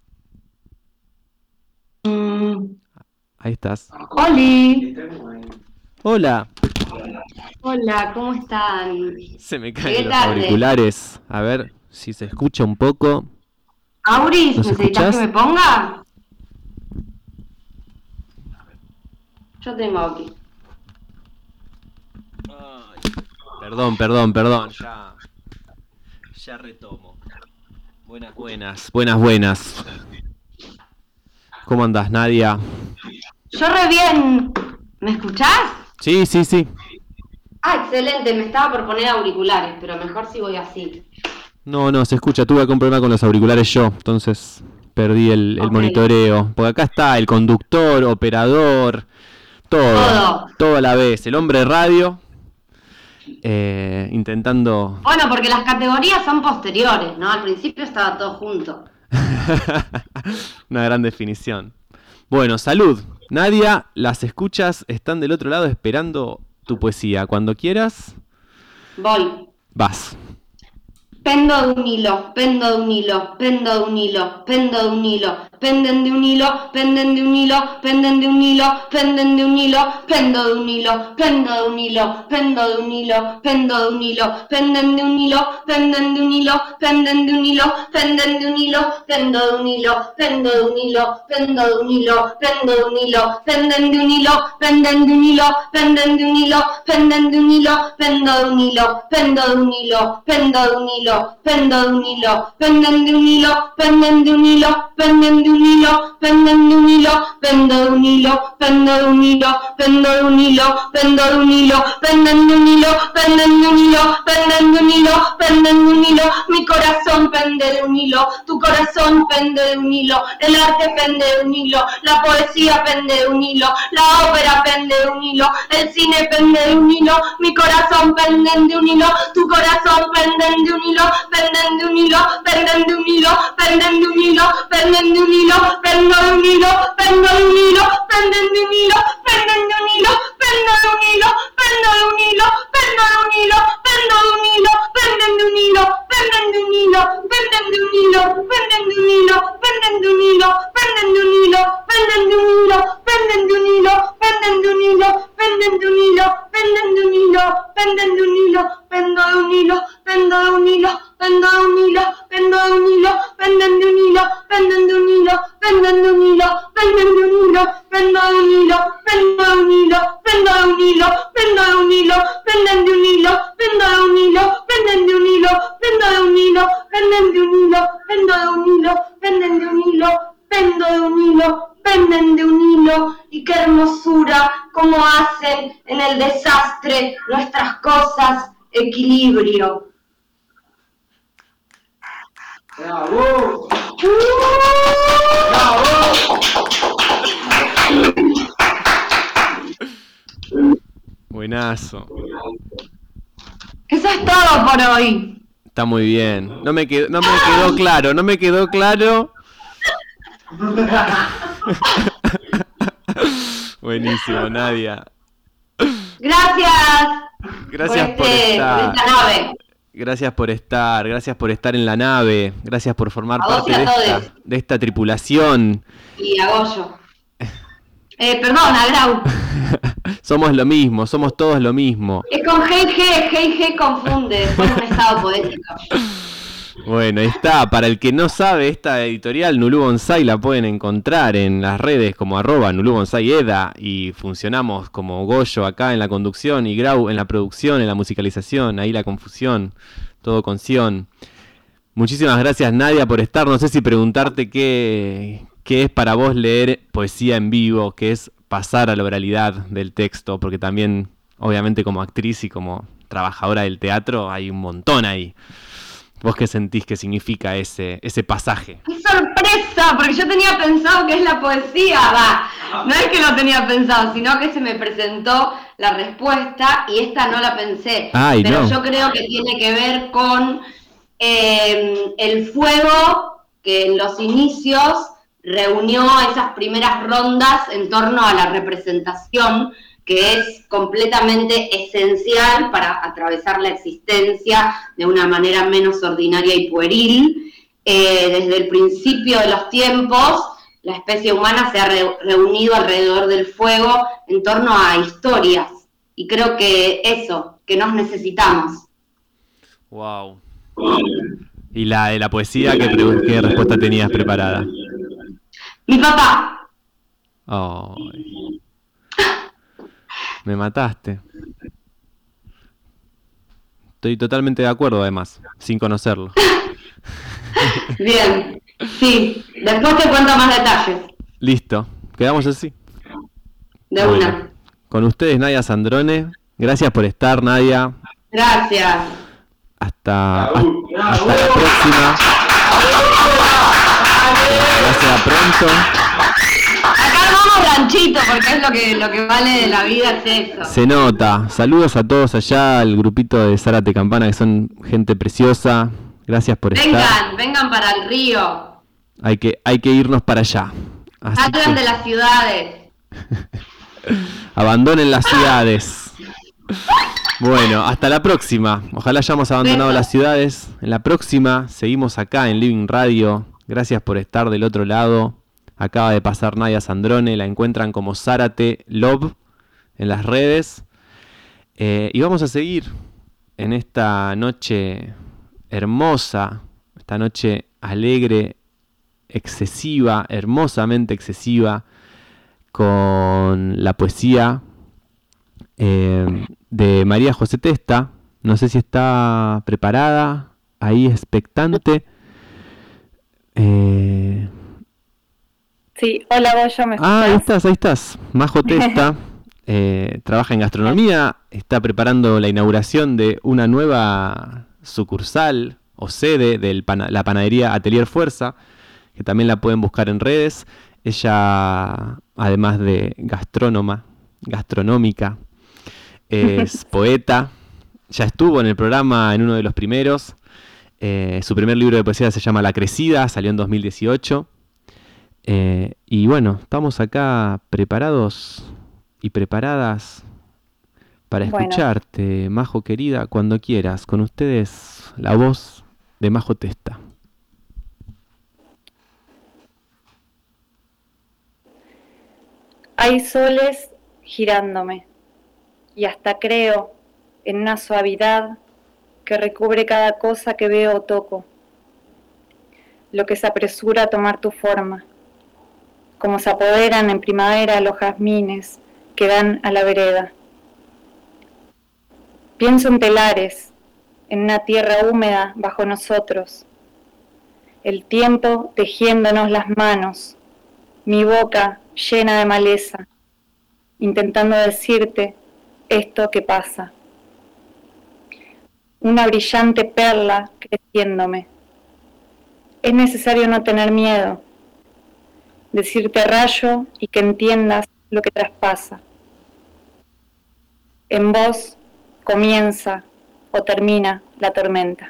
Ahí estás. ¡Holi! Hola. Hola, ¿cómo están? Se me Llegué caen los tarde. auriculares. A ver si se escucha un poco. Auris, ¿Nos ¿necesitas escuchás? que me ponga? Yo tengo Auris. Perdón, perdón, perdón. Ya, ya retomo. Buenas, buenas, buenas, buenas. ¿Cómo andás, Nadia? Yo re bien. ¿Me escuchás? Sí, sí, sí. Ah, excelente. Me estaba por poner auriculares, pero mejor si voy así. No, no, se escucha. Tuve algún problema con los auriculares yo, entonces perdí el, el Ok. monitoreo. Porque acá está el conductor, operador, todo, Todo. todo a la vez. El hombre de radio, eh, intentando... Bueno, porque las categorías son posteriores, ¿no? Al principio estaba todo junto. Una gran definición. Bueno, salud. Nadia, las escuchas están del otro lado esperando tu poesía. Cuando quieras, Voy. vas. Pendo de un hilo, pendo de un hilo, pendo de un hilo, pendo de un hilo, penden de un hilo, penden de un hilo, penden de un hilo, penden de un hilo, pendo de un hilo, pendo de un hilo, pendo de un hilo, pendo de un hilo, penden de un hilo, penden de un hilo, penden de un hilo, penden de un hilo, pendo de un hilo, pendo de un hilo, pendo de un hilo, pendo de un hilo, penden de un hilo, penden de un hilo, penden de un hilo, penden de un hilo, pendo de un hilo, pendo de un hilo, pendo de un hilo, pendo de un hilo, penden de un hilo, penden de un hilo, penden de un hilo, penden de un hilo, pendo de un hilo, pendo de un hilo, pendo de un hilo, pendo de un hilo, penden de un hilo, penden de un hilo, penden de un hilo, penden de un hilo, mi corazón pende de un hilo, tu corazón pende de un hilo, el arte pende de un hilo, la poesía pende de un hilo, la ópera pende de un hilo, el cine pende de un hilo, mi corazón pende de un hilo, tu corazón pende de un hilo, penden de un hilo, penden de un hilo, penden de un hilo, penden de un hilo, pendo de un hilo, pendo de un hilo, penden de un hilo, penden de un hilo, pendo de un hilo, pendo de un hilo, pendo de un hilo, pendo de un hilo, penden de un hilo, penden de un hilo, penden de un hilo, penden de un hilo, penden de un hilo, penden de un hilo, penden de un hilo, penden de un hilo, penden de un hilo, penden de un hilo, penden de un hilo, penden de un hilo, pendo de un hilo, pendo de un hilo, pendo de un hilo, pendo de un hilo, penden de un hilo, penden de un hilo, penden de un hilo, penden de un hilo, pendo de un hilo, pendo de un hilo, pendo de un hilo, pendo de un hilo, penden de un hilo, pendo de un hilo, penden de un hilo, pendo de un hilo, penden de un hilo, pendo de un hilo, penden de un hilo, pendo de un hilo, penden de un hilo, y qué hermosura como hacen en el desastre nuestras cosas equilibrio. ¡Bravo! Buenazo. Eso es todo por hoy. Está muy bien. No me quedó, no me quedó claro, no me quedó claro. Buenísimo, Nadia. Gracias. Gracias por, por este, estar. por esta nave. Gracias por estar, gracias por estar en la nave, gracias por formar A vos parte y a de esta, todes. de esta tripulación. Y a Goyo. Eh, perdón, a Grau. Somos lo mismo, somos todos lo mismo. Es con G y G, G y G confunde, es un estado poético. Bueno, ahí está. Para el que no sabe, esta editorial Nulú Bonsai la pueden encontrar en las redes como arroba Nulú Bonsai Eda, y funcionamos como Goyo acá en la conducción y Grau en la producción, en la musicalización, ahí la confusión, todo con Sion. Muchísimas gracias, Nadia, por estar. No sé si preguntarte qué, qué es para vos leer poesía en vivo, qué es pasar a la oralidad del texto, porque también, obviamente, como actriz y como trabajadora del teatro, hay un montón ahí. ¿Vos qué sentís que significa ese, ese pasaje? ¡Qué sorpresa! Porque yo tenía pensado que es la poesía, va. No es que lo tenía pensado, sino que se me presentó la respuesta y esta no la pensé. Ay, Pero no. yo creo que tiene que ver con eh, el fuego que en los inicios reunió esas primeras rondas en torno a la representación, que es completamente esencial para atravesar la existencia de una manera menos ordinaria y pueril. Eh, desde el principio de los tiempos, la especie humana se ha re- reunido alrededor del fuego en torno a historias. Y creo que eso, que nos necesitamos. Wow. ¿Y la de la poesía, qué, pre- qué respuesta tenías preparada? Mi papá. Oh, me mataste. Estoy totalmente de acuerdo, además, sin conocerlo. Bien, sí. Después te cuento más detalles. Listo, quedamos así. De Bueno, una. con ustedes, Nadia Sandrone. Gracias por estar, Nadia. Gracias. Hasta, hasta, hasta la próxima. Gracias, pronto. Acá armamos ranchito, porque es lo que, lo que vale de la vida, es eso. Se nota. Saludos a todos allá, al grupito de Zárate Campana, que son gente preciosa. Gracias por estar. Vengan, vengan para el río. Hay que, hay que irnos para allá. Así Salgan que de las ciudades. abandonen las ciudades. Bueno, hasta la próxima. Ojalá hayamos abandonado Besos. las ciudades. En la próxima seguimos acá en Living Radio. Gracias por estar del otro lado. Acaba de pasar Nadia Sandrone. La encuentran como Zárate Love en las redes. Eh, y vamos a seguir en esta noche hermosa, esta noche alegre, excesiva, hermosamente excesiva, con la poesía eh, de María José Testa. No sé si está preparada, ahí expectante. Eh, Sí, hola Goyo, ¿me ah, ahí escuchás? estás, ahí estás. Majo Testa eh, trabaja en gastronomía, está preparando la inauguración de una nueva sucursal o sede de la panadería Atelier Fuerza, que también la pueden buscar en redes. Ella, además de gastrónoma, gastronómica, es poeta. Ya estuvo en el programa en uno de los primeros. Eh, su primer libro de poesía se llama La Crecida, salió en dos mil dieciocho. Eh, y bueno, estamos acá preparados y preparadas para Bueno. escucharte, Majo querida, cuando quieras. Con ustedes, la voz de Majo Testa. Hay soles girándome y hasta creo en una suavidad que recubre cada cosa que veo o toco, lo que se apresura a tomar tu forma, como se apoderan en primavera los jazmines que dan a la vereda. Pienso en telares, en una tierra húmeda bajo nosotros, el tiempo tejiéndonos las manos, mi boca llena de maleza, intentando decirte esto que pasa. Una brillante perla creciéndome, Es necesario no tener miedo, decirte rayo y que entiendas lo que traspasa. En vos comienza o termina la tormenta.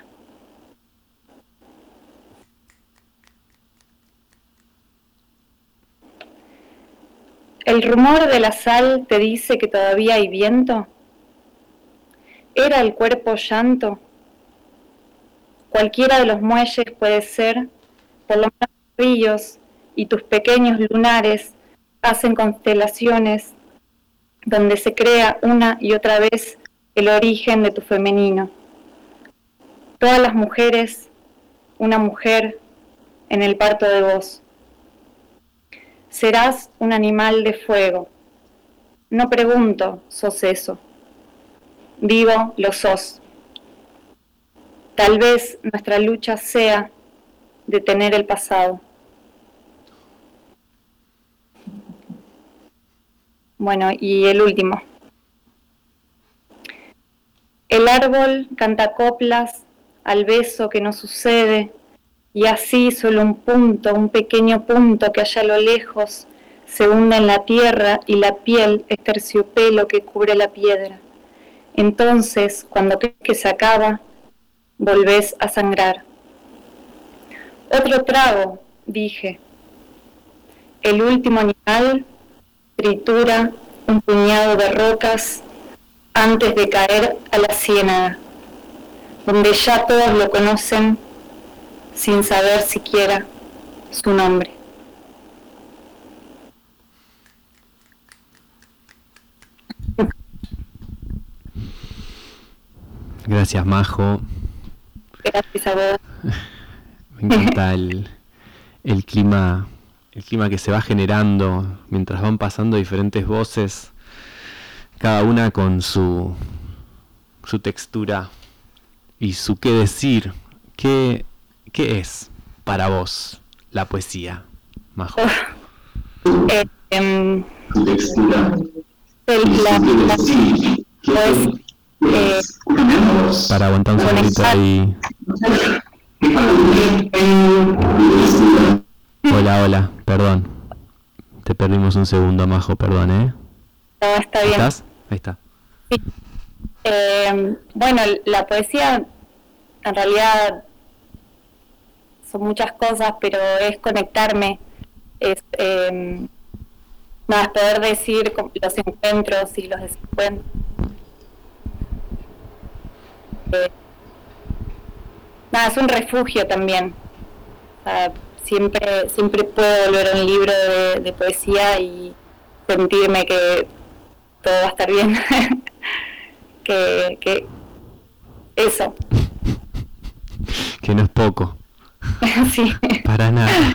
¿El rumor de la sal te dice que todavía hay viento? ¿Era el cuerpo llanto? Cualquiera de los muelles puede ser, por lo menos ríos y tus pequeños lunares hacen constelaciones donde se crea una y otra vez el origen de tu femenino. Todas las mujeres, una mujer en el parto de vos. Serás un animal de fuego. No pregunto, sos eso. Digo, lo sos. Tal vez nuestra lucha sea detener el pasado. Bueno, y el último. El árbol canta coplas al beso que no sucede, y así solo un punto, un pequeño punto que allá a lo lejos se hunde en la tierra y la piel es terciopelo que cubre la piedra. Entonces, cuando crees que se acaba, volvés a sangrar. Otro trago, dije. El último animal tritura un puñado de rocas antes de caer a la ciénaga, donde ya todos lo conocen sin saber siquiera su nombre. Gracias, Majo. Gracias a vos. Me encanta el, el clima, el clima que se va generando mientras van pasando diferentes voces, cada una con su, su textura y su qué decir. ¿Qué, qué es para vos la poesía, Majo? Eh, eh, el, la, la, pues, eh, para aguantar un segundito ahí. Hola, hola, perdón. Te perdimos un segundo, Majo, perdón, ¿eh? No, está bien. ¿Estás? Ahí está. Sí. Eh, bueno, la poesía en realidad son muchas cosas, pero es conectarme, es, eh, nada, es poder decir los encuentros y los desencuentros. Eh, nada, es un refugio también. O sea, siempre, siempre puedo volver a un libro de, de poesía y sentirme que todo va a estar bien. que, que eso. Que no es poco. Sí. Para nada.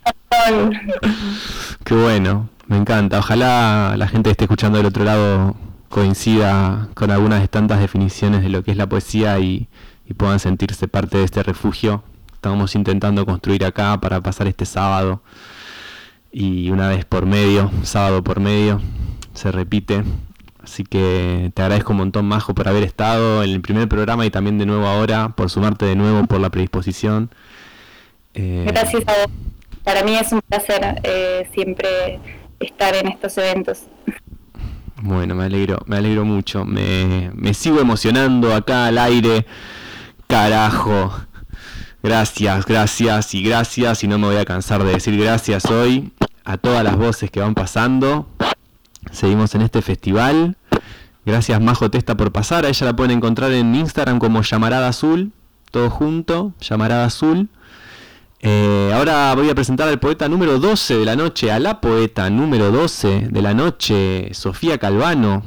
Qué bueno, me encanta. Ojalá la gente que esté escuchando del otro lado coincida con algunas de tantas definiciones de lo que es la poesía y, y puedan sentirse parte de este refugio. Estamos intentando construir acá para pasar este sábado y una vez por medio, sábado por medio, se repite. Así que te agradezco un montón, Majo, por haber estado en el primer programa y también de nuevo ahora, por sumarte de nuevo, por la predisposición. Eh... Gracias a vos. Para mí es un placer eh, siempre estar en estos eventos. Bueno, me alegro, me alegro mucho. Me, me sigo emocionando acá al aire. Carajo. Gracias, gracias y gracias. Y no me voy a cansar de decir gracias hoy a todas las voces que van pasando. Seguimos en este festival. Gracias, Majo Testa, por pasar. A ella la pueden encontrar en Instagram como Llamarada Azul. Todo junto, Llamarada Azul. Eh, ahora voy a presentar al poeta número doce de la noche, a la poeta número doce de la noche, Sofía Calvano,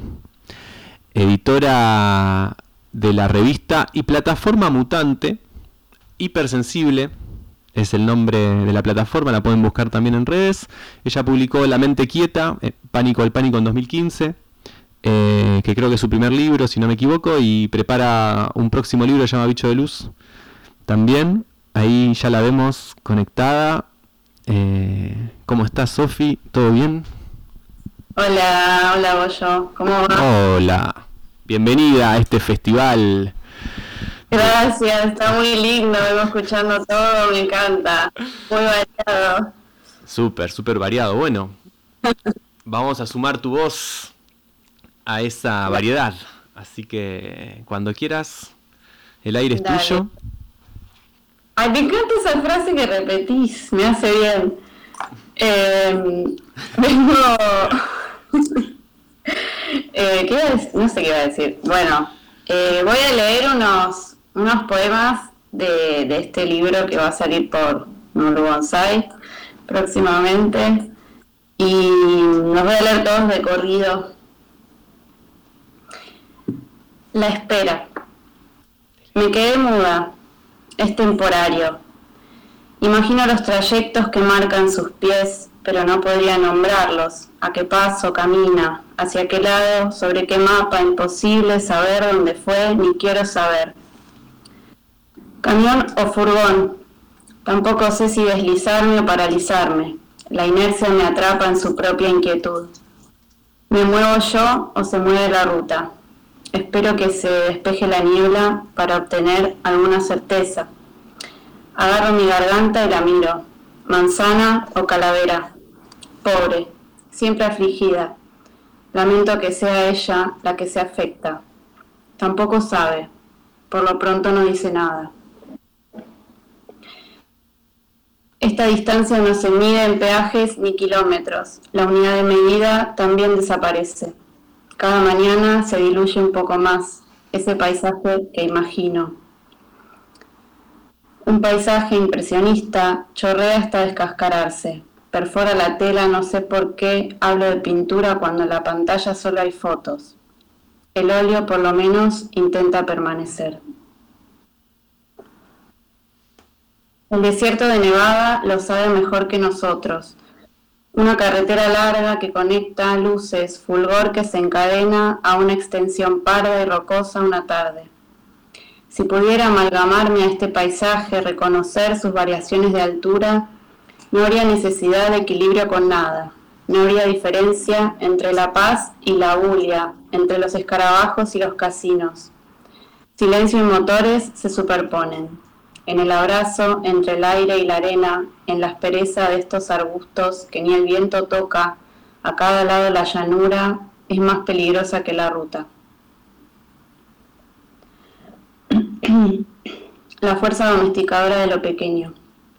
editora de la revista y plataforma Mutante. Hipersensible es el nombre de la plataforma, la pueden buscar también en redes. Ella publicó La mente quieta, eh, Pánico al pánico en dos mil quince, eh, que creo que es su primer libro, si no me equivoco, y prepara un próximo libro que se llama Bicho de Luz también. Ahí ya la vemos conectada. Eh, ¿Cómo estás, Sofi? ¿Todo bien? Hola, hola Goyo, ¿cómo va? Hola, bienvenida a este festival Gracias, está muy lindo, vengo escuchando todo, me encanta. Muy variado. Súper, súper variado. Bueno, vamos a sumar tu voz a esa variedad. Así que cuando quieras, el aire es Dale. tuyo. Ay, me encanta esa frase que repetís, me hace bien. Eh, vengo... eh, ¿qué iba a decir? No sé qué iba a decir. Bueno, eh, voy a leer unos, unos poemas de, de este libro que va a salir por Nulu Bonsai próximamente. Y los voy a leer todos de corrido. La espera. Me quedé muda. Es temporario. Imagino los trayectos que marcan sus pies, pero no podría nombrarlos. ¿A qué paso camina? ¿Hacia qué lado? ¿Sobre qué mapa? Imposible saber dónde fue, ni quiero saber. Camión o furgón. Tampoco sé si deslizarme o paralizarme. La inercia me atrapa en su propia inquietud. ¿Me muevo yo o se mueve la ruta? Espero que se despeje la niebla para obtener alguna certeza. Agarro mi garganta y la miro. Manzana o calavera. Pobre, siempre afligida. Lamento que sea ella la que se afecta. Tampoco sabe. Por lo pronto no dice nada. Esta distancia no se mide en peajes ni kilómetros. La unidad de medida también desaparece. Cada mañana se diluye un poco más ese paisaje que imagino. Un paisaje impresionista chorrea hasta descascararse. Perfora la tela, no sé por qué hablo de pintura cuando en la pantalla solo hay fotos. El óleo por lo menos intenta permanecer. El desierto de Nevada lo sabe mejor que nosotros. Una carretera larga que conecta luces, fulgor que se encadena a una extensión parda y rocosa una tarde. Si pudiera amalgamarme a este paisaje, reconocer sus variaciones de altura, no habría necesidad de equilibrio con nada. No habría diferencia entre la paz y la bulia, entre los escarabajos y los casinos. Silencio y motores se superponen. En el abrazo entre el aire y la arena, en la aspereza de estos arbustos que ni el viento toca, a cada lado la llanura es más peligrosa que la ruta. La fuerza domesticadora de lo pequeño.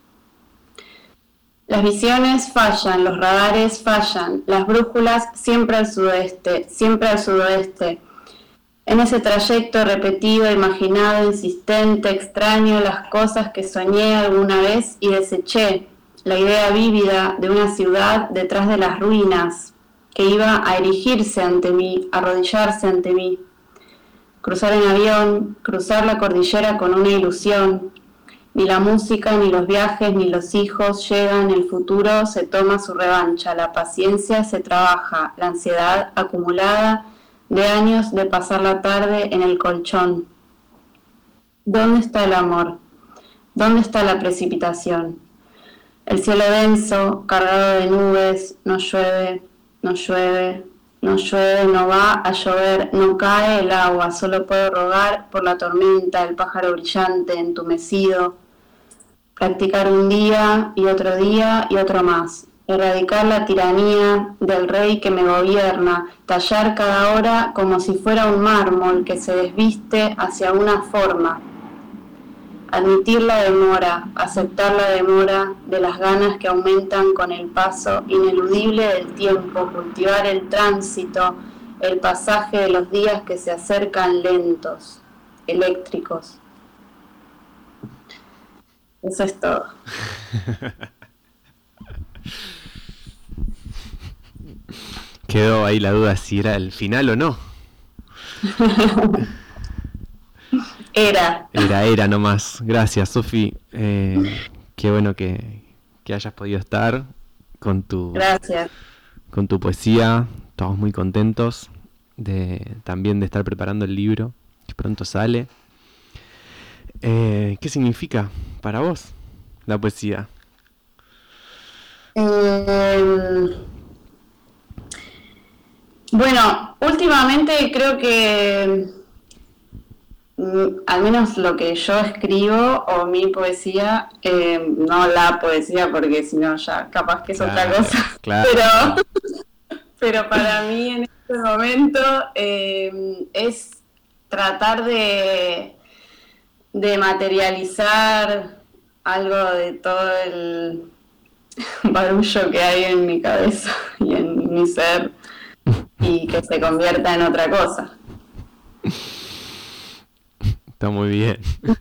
Las visiones fallan, los radares fallan, las brújulas siempre al sudeste, siempre al sudoeste. En ese trayecto repetido, imaginado, insistente, extraño, las cosas que soñé alguna vez y deseché, la idea vívida de una ciudad detrás de las ruinas, que iba a erigirse ante mí, a arrodillarse ante mí. Cruzar en avión, cruzar la cordillera con una ilusión. Ni la música, ni los viajes, ni los hijos llegan, el futuro se toma su revancha, la paciencia se trabaja, la ansiedad acumulada de años de pasar la tarde en el colchón. ¿Dónde está el amor? ¿Dónde está la precipitación? El cielo denso, cargado de nubes, no llueve, no llueve, no llueve, no va a llover, no cae el agua, solo puedo rogar por la tormenta, el pájaro brillante, entumecido, practicar un día y otro día y otro más. Erradicar la tiranía del rey que me gobierna, tallar cada hora como si fuera un mármol que se desviste hacia una forma. Admitir la demora, aceptar la demora de las ganas que aumentan con el paso ineludible del tiempo, cultivar el tránsito, el pasaje de los días que se acercan lentos, eléctricos. Eso es todo. Quedó ahí la duda si era el final o no. Era. Era, era nomás. Gracias, Sofi. Eh, qué bueno que, que hayas podido estar con tu, Gracias. con tu poesía. Estamos muy contentos de también de estar preparando el libro que pronto sale. Eh, ¿Qué significa para vos la poesía? Eh, bueno, últimamente creo que mm, al menos lo que yo escribo o mi poesía, eh, no la poesía porque si no ya capaz que es Claro, otra cosa, claro. pero, pero para mí en este momento eh, es tratar de, de materializar algo de todo el barullo que hay en mi cabeza y en mi ser y que se convierta en otra cosa. Está muy bien.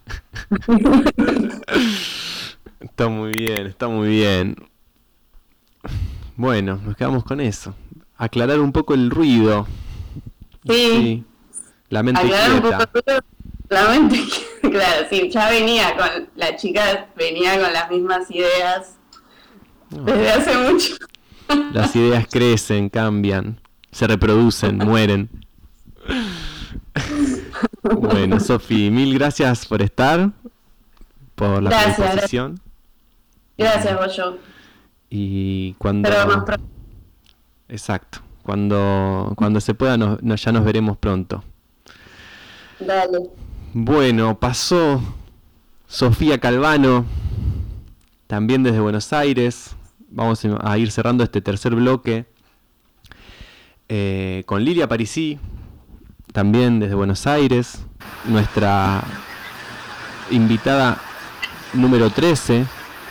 Está muy bien, está muy bien. Bueno, nos quedamos con eso. Aclarar un poco el ruido. Sí. La mente Aclarar un quieta. poco todo, la mente, claro, sí, ya venía con, la chica venía con las mismas ideas desde hace mucho. Las ideas crecen, cambian, se reproducen, mueren. Bueno, Sofi, mil gracias por estar, por la Gracias, predisposición. Gracias, Goyo. Y cuando... Pero más pronto. Exacto. Cuando, cuando se pueda, nos, nos- ya nos veremos pronto. Dale. Bueno, pasó Sofía Calvano, también desde Buenos Aires. Vamos a ir cerrando este tercer bloque eh, con Lilia Parisi, también desde Buenos Aires. Nuestra invitada número trece.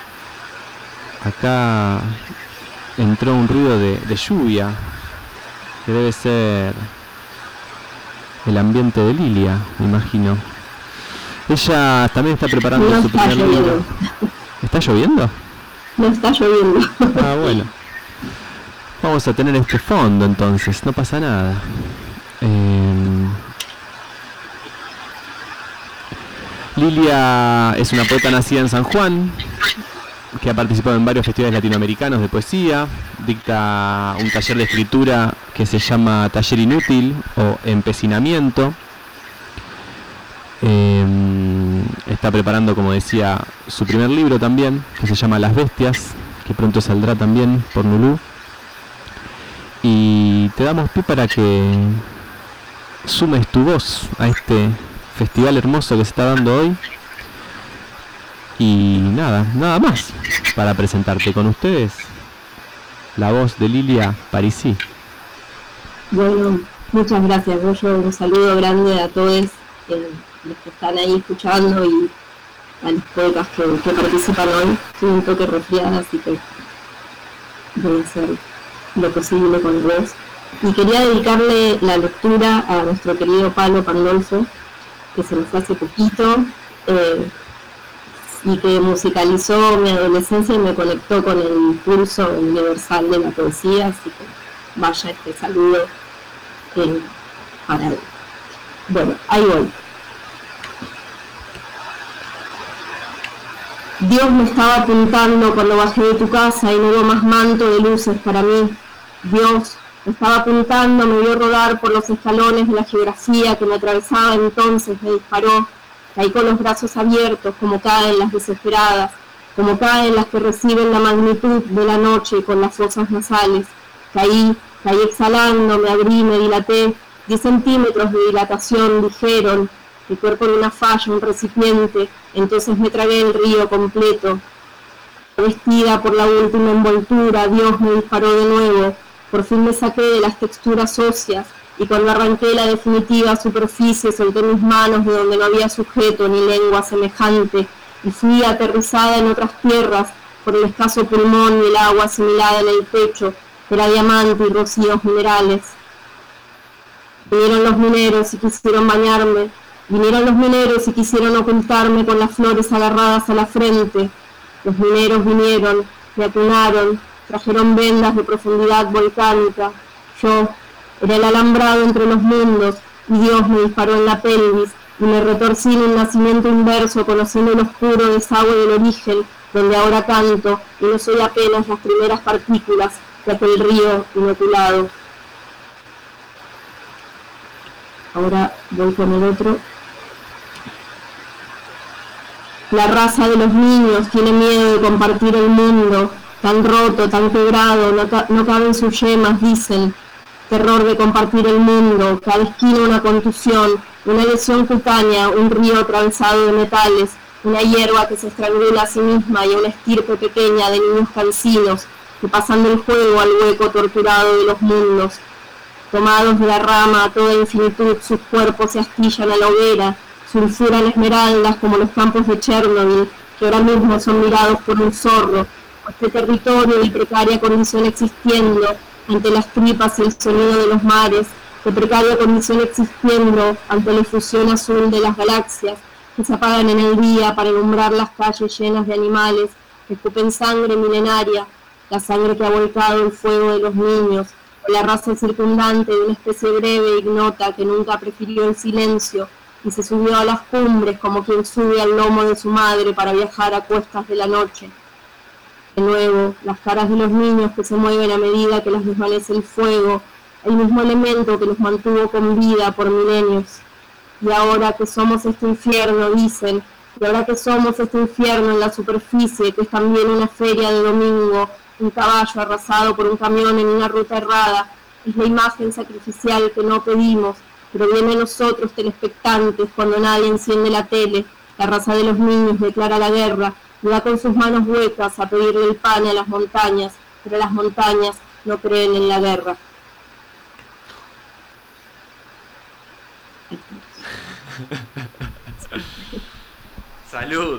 Acá entró un ruido de, de lluvia, que debe ser el ambiente de Lilia, me imagino. Ella también está preparando No su está primer lloviendo. libro. ¿Está lloviendo? No está lloviendo. Ah, bueno. Vamos a tener este fondo entonces, no pasa nada. Eh, Lilia es una poeta nacida en San Juan, que ha participado en varios festivales latinoamericanos de poesía, dicta un taller de escritura que se llama Taller Inútil o Empecinamiento. Eh, está preparando, como decía, su primer libro también, que se llama Las Bestias, que pronto saldrá también por Nulú. Y te damos pie para que sumes tu voz a este festival hermoso que se está dando hoy. Y nada, nada más para presentarte con ustedes. La voz de Lilia Parisi. Bueno, muchas gracias, Goyo. Un saludo grande a todos eh, los que están ahí escuchando y a los poetas que, que participan hoy. Estoy un toque resfriada, así que voy a hacer lo posible con vos. Y quería dedicarle la lectura a nuestro querido Palo Pandolfo, que se nos fue hace poquito, eh, y que musicalizó mi adolescencia y me conectó con el impulso universal de la poesía, así que vaya este saludo eh, para él. Bueno, ahí voy. Dios me estaba apuntando cuando bajé de tu casa y no hubo más manto de luces para mí. Dios me estaba apuntando, me vio rodar por los escalones de la geografía que me atravesaba entonces, me disparó. Caí con los brazos abiertos, como caen las desesperadas, como caen las que reciben la magnitud de la noche con las fosas nasales. Caí, caí exhalando, me abrí, me dilaté, diez centímetros de dilatación, dijeron, mi cuerpo en una falla, un recipiente, entonces me tragué el río completo. Vestida por la última envoltura, Dios me disparó de nuevo, por fin me saqué de las texturas óseas, y cuando arranqué la definitiva superficie solté mis manos de donde no había sujeto ni lengua semejante, y fui aterrizada en otras tierras por el escaso pulmón y el agua asimilada en el pecho, que era diamante y rocíos minerales. Vinieron los mineros y quisieron bañarme, vinieron los mineros y quisieron ocultarme con las flores agarradas a la frente. Los mineros vinieron, me acunaron, trajeron vendas de profundidad volcánica. Yo era el alambrado entre los mundos, y Dios me disparó en la pelvis, y me retorcí en un nacimiento inverso, conociendo el oscuro desagüe del origen, donde ahora canto, y no soy apenas las primeras partículas de aquel río inoculado. Ahora voy con el otro. La raza de los niños tiene miedo de compartir el mundo, tan roto, tan quebrado, no, ca- no caben sus yemas, dicen. Terror de compartir el mundo, cada esquina una contusión, una lesión cutánea, un río atravesado de metales, una hierba que se estrangula a sí misma y una estirpe pequeña de niños cansinos que pasan del juego al hueco torturado de los mundos. Tomados de la rama a toda infinitud, sus cuerpos se astillan a la hoguera, sulfuran esmeraldas como los campos de Chernobyl, que ahora mismo son mirados por un zorro, o este territorio de precaria condición existiendo, ante las tripas y el sonido de los mares, de precaria condición existiendo, ante la efusión azul de las galaxias, que se apagan en el día para alumbrar las calles llenas de animales, que escupen sangre milenaria, la sangre que ha volcado el fuego de los niños, o la raza circundante de una especie breve e ignota que nunca prefirió el silencio y se subió a las cumbres como quien sube al lomo de su madre para viajar a cuestas de la noche. De nuevo, las caras de los niños que se mueven a medida que las desvanece el fuego, el mismo elemento que los mantuvo con vida por milenios. Y ahora que somos este infierno, dicen, y ahora que somos este infierno en la superficie, que es también una feria de domingo, un caballo arrasado por un camión en una ruta errada, es la imagen sacrificial que no pedimos, pero viene a nosotros telespectantes cuando nadie enciende la tele, la raza de los niños declara la guerra, y va con sus manos huecas a pedirle el pan a las montañas, pero las montañas no creen en la guerra. Salud.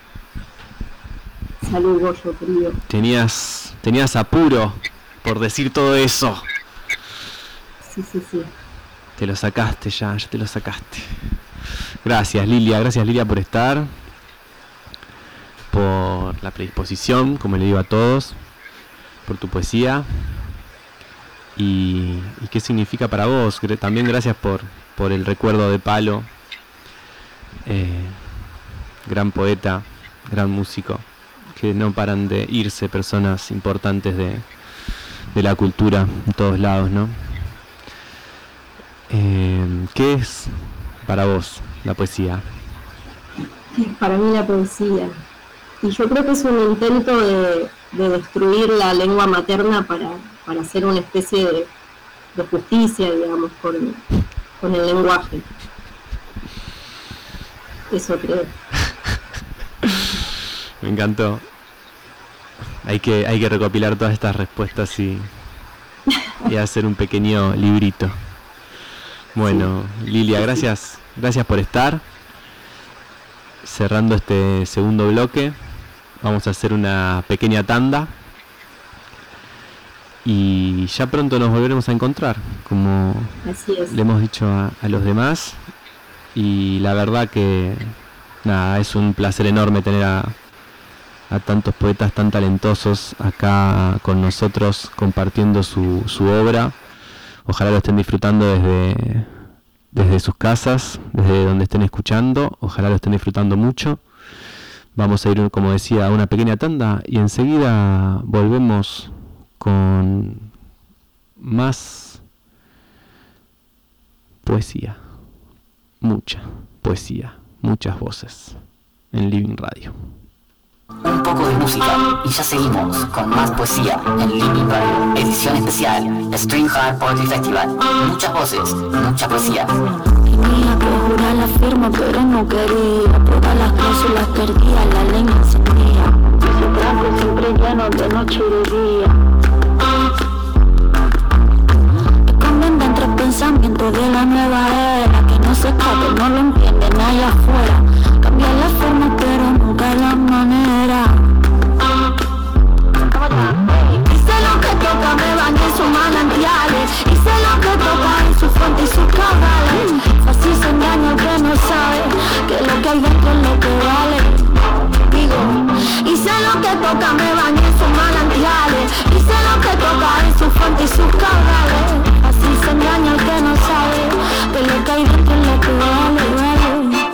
Salud, Goyo, querido. Tenías, tenías apuro por decir todo eso. Sí, sí, sí. Te lo sacaste ya, ya te lo sacaste. Gracias, Lilia, gracias, Lilia, por estar. Por la predisposición, como le digo a todos. Por tu poesía. Y, y qué significa para vos. También gracias por, por el recuerdo de Palo. Eh, gran poeta, gran músico. Que no paran de irse personas importantes de, de la cultura en todos lados, ¿no? Eh, ¿Qué es para vos la poesía? Para mí la poesía. Y yo creo que es un intento de, de destruir la lengua materna para, para hacer una especie de, de justicia, digamos, con, con el lenguaje. Eso creo. Me encantó. Hay que, hay que recopilar todas estas respuestas y, y hacer un pequeño librito. Bueno, sí. Lilia, gracias, gracias por estar. Cerrando este segundo bloque, vamos a hacer una pequeña tanda. Y ya pronto nos volveremos a encontrar, como Así es. le hemos dicho a, a los demás. Y la verdad que, nada, es un placer enorme tener a... a tantos poetas tan talentosos acá con nosotros compartiendo su, su obra. Ojalá lo estén disfrutando desde, desde sus casas, desde donde estén escuchando. Ojalá lo estén disfrutando mucho. Vamos a ir, como decía, a una pequeña tanda y enseguida volvemos con más poesía. Mucha poesía, muchas voces en Living Radio. Un poco de música y ya seguimos con más poesía en Living Radio, edición especial String Hard Poetry Festival. Muchas voces, mucha poesía. Tenía que jurar la firma pero no quería. Todas las cláusulas perdía, la leña encendía. Ese trapo siempre lleno de noche y de día. Esconden entre pensamientos de la nueva era. Que no se escape, no lo entienden allá afuera. Cambiar la forma pero nunca la manera. Hice lo que toca, me bañé en sus manantiales. Hice lo que toca en su fuente y sus cabales. Así se engaña el que no sabe que lo que hay dentro es lo que vale. Digo, hice lo que toca, me bañé en sus manantiales. Hice lo que toca en su fuente y sus cabales. Así se engaña el que no sabe que lo que hay dentro es lo que vale, vale.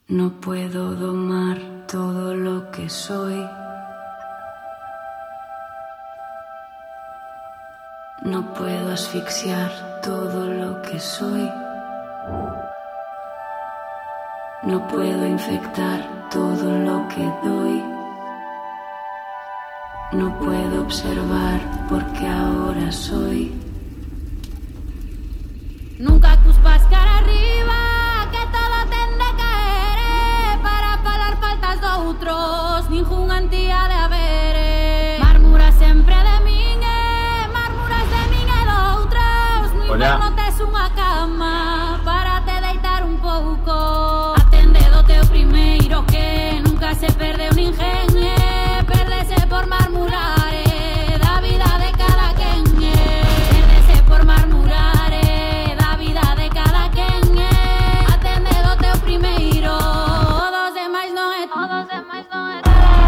No puedo domar todo lo que soy. No puedo asfixiar todo lo que soy. No puedo infectar todo lo que doy. No puedo observar porque ahora soy. Nunca cuspas cara arriba, que todo ten de caer, eh, para falar faltas doutros, ningún antía de haber, eh. Marmura sempre de min, eh, marmuras de min e doutros. No inferno tes unha cama para te deitar un pouco. Atende do teu primeiro que nunca se perde un ingenio, eh, perdese por marmurar, eh, da vida de cada quen, eh, perdese por marmurar, eh, da vida de cada quen, eh, atende do teu primeiro, todos demais non é, todos demais non é.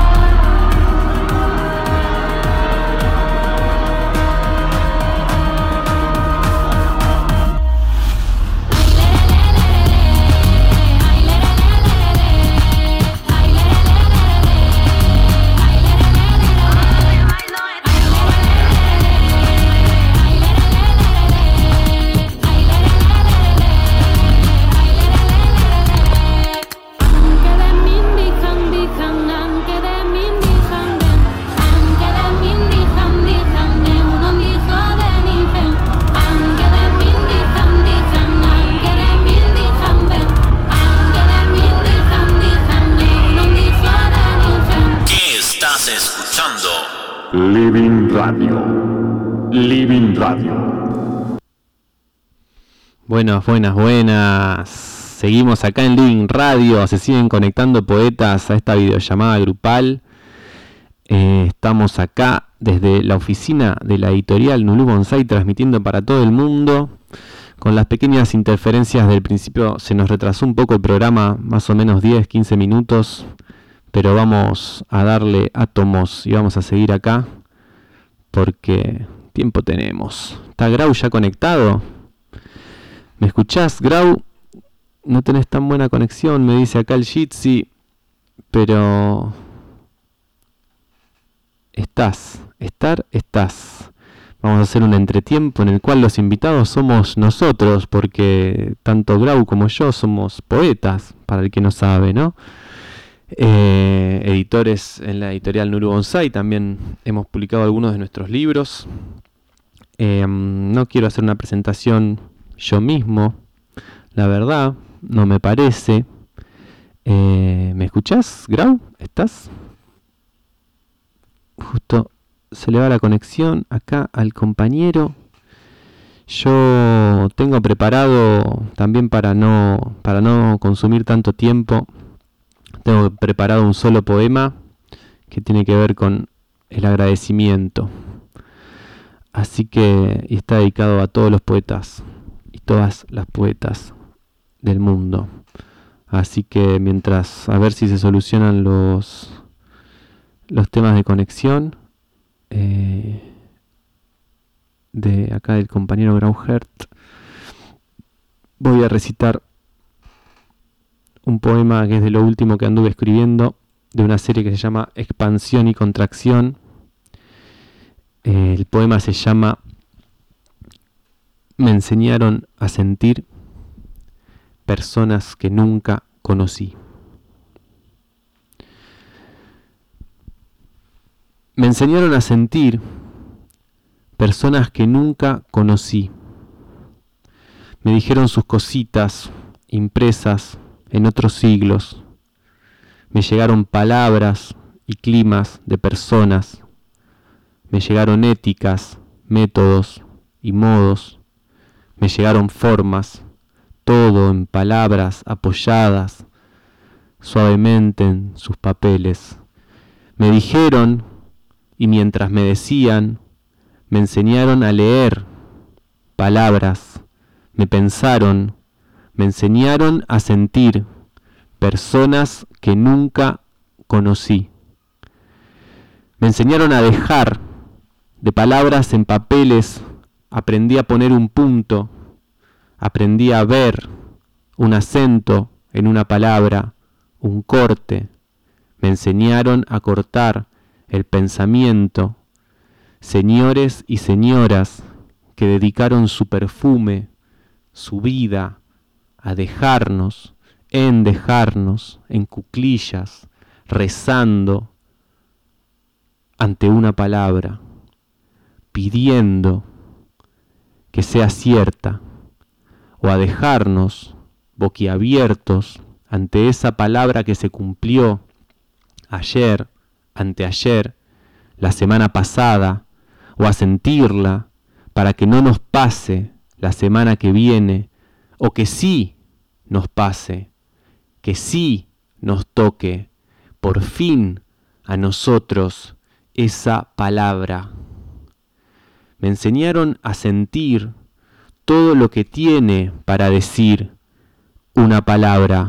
Living Radio. Living Radio. Buenas, buenas, buenas. Seguimos acá en Living Radio. Se siguen conectando poetas a esta videollamada grupal. Eh, estamos acá desde la oficina de la editorial Nulú Bonsai, transmitiendo para todo el mundo. Con las pequeñas interferencias del principio se nos retrasó un poco el programa, más o menos diez, quince minutos. Pero vamos a darle átomos y vamos a seguir acá porque tiempo tenemos. ¿Está Grau ya conectado? ¿Me escuchás, Grau? No tenés tan buena conexión, me dice acá el Jitsi, pero estás, estar, estás. Vamos a hacer un entretiempo en el cual los invitados somos nosotros, porque tanto Grau como yo somos poetas, para el que no sabe, ¿no? Eh, editores en la editorial Nulú Bonsai, también hemos publicado algunos de nuestros libros. Eh, no quiero hacer una presentación yo mismo, la verdad, no me parece. Eh, ¿Me escuchás, Grau? ¿Estás? Justo se le va la conexión acá al compañero. Yo tengo preparado también para no, para no consumir tanto tiempo. Tengo preparado un solo poema que tiene que ver con el agradecimiento. Así que y está dedicado a todos los poetas y todas las poetas del mundo. Así que mientras a ver si se solucionan los, los temas de conexión eh, de acá del compañero Grauhert, voy a recitar un poema que es de lo último que anduve escribiendo, de una serie que se llama Expansión y Contracción. Eh, el poema se llama Me enseñaron a sentir personas que nunca conocí. Me enseñaron a sentir personas que nunca conocí. Me dijeron sus cositas impresas en otros siglos. Me llegaron palabras y climas de personas. Me llegaron éticas, métodos y modos. Me llegaron formas, todo en palabras apoyadas suavemente en sus papeles. Me dijeron, y mientras me decían, me enseñaron a leer palabras. Me pensaron, me enseñaron a sentir personas que nunca conocí. Me enseñaron a dejar de palabras en papeles. Aprendí a poner un punto. Aprendí a ver un acento en una palabra. un corte, me enseñaron a cortar el pensamiento, señores y señoras que dedicaron su perfume, su vida, a dejarnos, en dejarnos, en cuclillas, rezando ante una palabra, pidiendo que sea cierta, o a dejarnos boquiabiertos ante esa palabra que se cumplió ayer, anteayer, la semana pasada, o a sentirla para que no nos pase la semana que viene, o que sí nos pase, que sí nos toque, por fin, a nosotros esa palabra. Me enseñaron a sentir todo lo que tiene para decir una palabra.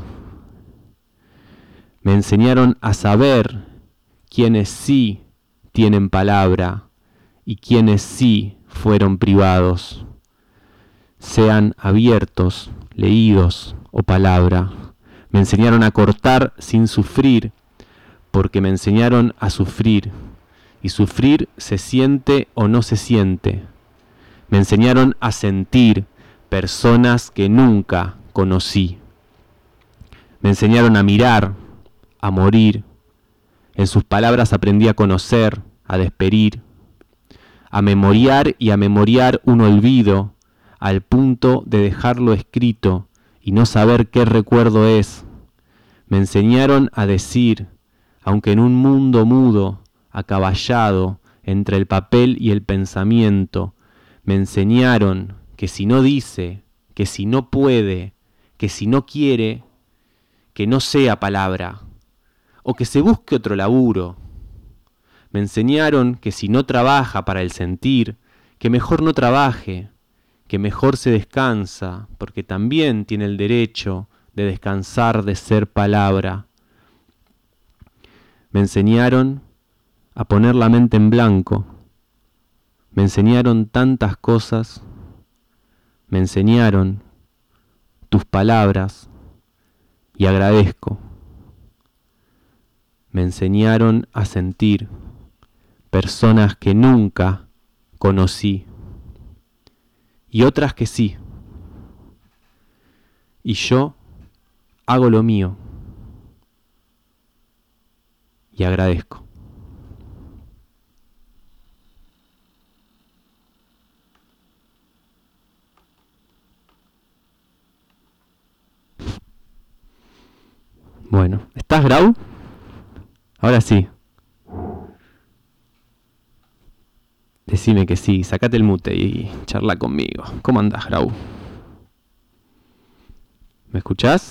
Me enseñaron a saber quiénes sí tienen palabra y quiénes sí fueron privados, sean abiertos, leídos o palabra. Me enseñaron a cortar sin sufrir, porque me enseñaron a sufrir, y sufrir se siente o no se siente. Me enseñaron a sentir personas que nunca conocí. Me enseñaron a mirar, a morir. En sus palabras aprendí a conocer, a despedir, a memoriar y a memoriar un olvido, al punto de dejarlo escrito y no saber qué recuerdo es. Me enseñaron a decir, aunque en un mundo mudo, acaballado entre el papel y el pensamiento, me enseñaron que si no dice, que si no puede, que si no quiere, que no sea palabra, o que se busque otro laburo. Me enseñaron que si no trabaja para el sentir, que mejor no trabaje, que mejor se descansa, porque también tiene el derecho de descansar de ser palabra. Me enseñaron a poner la mente en blanco. Me enseñaron tantas cosas. Me enseñaron tus palabras y agradezco. Me enseñaron a sentir personas que nunca conocí y otras que sí. Y yo hago lo mío y agradezco. Bueno, ¿estás, Grau? Ahora sí. Decime que sí, sacate el mute y charla conmigo. ¿Cómo andás, Grau? ¿Me escuchás?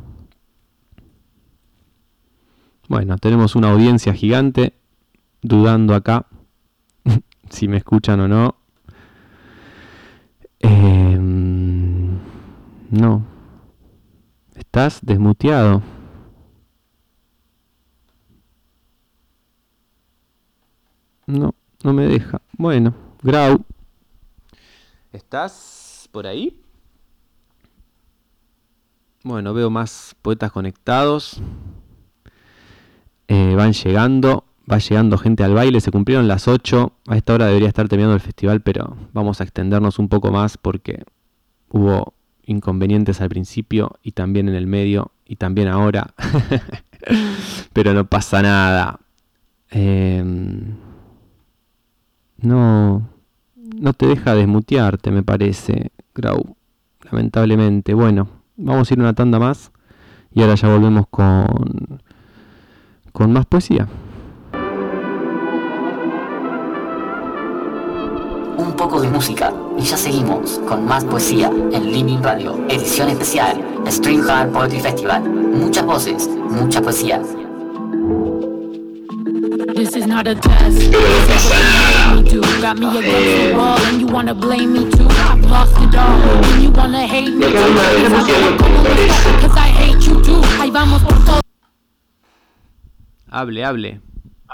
Bueno, tenemos una audiencia gigante dudando acá si me escuchan o no. Eh, no. Estás desmuteado. No, no me deja. Bueno, Grau. ¿Estás por ahí? Bueno, veo más poetas conectados. Eh, van llegando. Va llegando gente al baile. Se cumplieron las ocho. A esta hora debería estar terminando el festival, pero vamos a extendernos un poco más porque hubo inconvenientes al principio y también en el medio y también ahora. Pero no pasa nada. Eh... No, no te deja desmutearte, me parece, Grau, lamentablemente. Bueno, vamos a ir una tanda más y ahora ya volvemos con, con más poesía. Un poco de música y ya seguimos con más poesía en Living Radio, edición especial, String Hard Poetry Festival. Muchas voces, mucha poesía. This is not a test. This is what you made me do. Got me against the wall and you wanna blame me too. I've lost it all and you wanna hate me too. Cause I hate you too. Ahí vamos por todo. Hable, hable.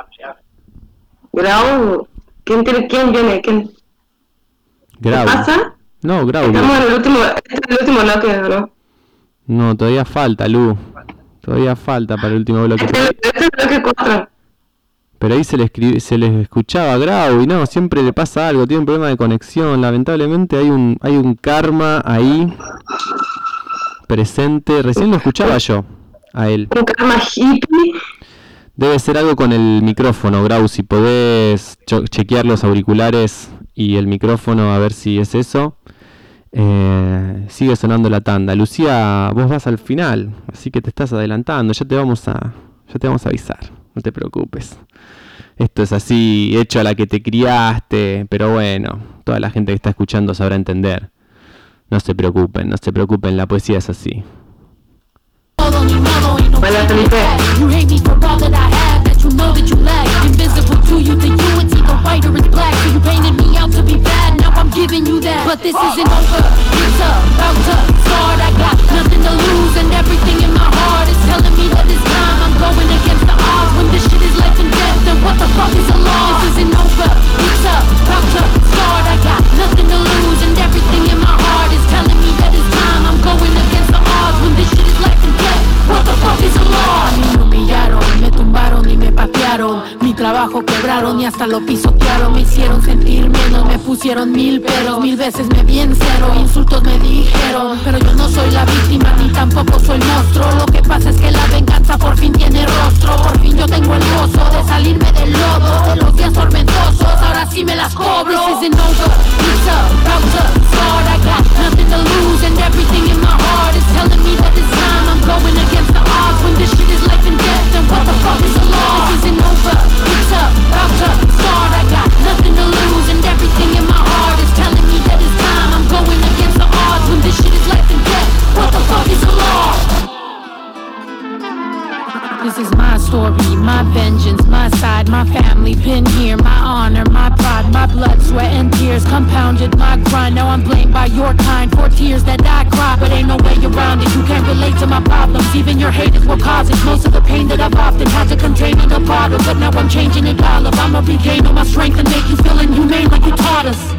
Grau, ¿quién tiene, quién viene? ¿Quién? Grau. ¿Qué pasa? No, Grau. Estamos en el último, este es el último bloque, ¿no? No, todavía falta, Lu. Todavía falta para el último bloque. Pero ahí se le, escribe, se les escuchaba a Grau y no, siempre le pasa algo, tiene un problema de conexión. Lamentablemente hay un, hay un karma ahí presente. Recién lo escuchaba yo a él. Un karma hippie. Debe ser algo con el micrófono, Grau. Si podés cho- chequear los auriculares y el micrófono a ver si es eso. Eh, sigue sonando la tanda. Lucía, vos vas al final, así que te estás adelantando. Ya te vamos a, ya te vamos a avisar. No te preocupes. Esto es así, hecho a la que te criaste, pero bueno, toda la gente que está escuchando sabrá entender. No se preocupen, no se preocupen, la poesía es así. Hola, Felipe. You hate me for all that I have, that you know that you lack. Invisible to you, the you and see the whiter is black. So you painted me out to be bad, now I'm giving you that. But this isn't over, it's about to start. I got nothing to lose and everything in my heart is telling me that it's time. I'm going against the odds when this shit is life and death. Then what the fuck is a law? This isn't over, it's about to start. I got nothing to lose and everything in my heart is telling me that it's time. I'm going against the odds when this shit is life and death. What the fuck is a law? A mí me humillaron, me tumbaron y me patearon. Mi trabajo quebraron y hasta lo pisotearon. Me hicieron sentir menos, me pusieron mil peros. Mil veces me vi en cero, insultos me dijeron. Pero yo no soy la víctima ni tampoco soy monstruo. Lo que pasa es que la venganza por fin tiene rostro. Por fin yo tengo el gozo de salirme del lodo, de los días tormentosos, ahora sí me las cobro. This isn't over, it's about to start. I got nothing to lose and everything in my heart is telling me that it's time. I'm going against the odds when this shit is life and death. Then what the fuck is the law? This isn't over, it's about to start. I got nothing to lose and everything in my heart is telling me that it's time. I'm going against the odds when this shit is life and death. What the fuck is the law? This is my story, my vengeance, my side, my family, been here, my honor, my pride, my blood, sweat and tears, compounded my grind. Now I'm blamed by your kind for tears that I cry, but ain't no way around it. You can't relate to my problems, even your hate is what causes most of the pain that I've often had to contain in a bottle. But now I'm changing it all up, I'ma regain all my strength and make you feel inhumane like you taught us.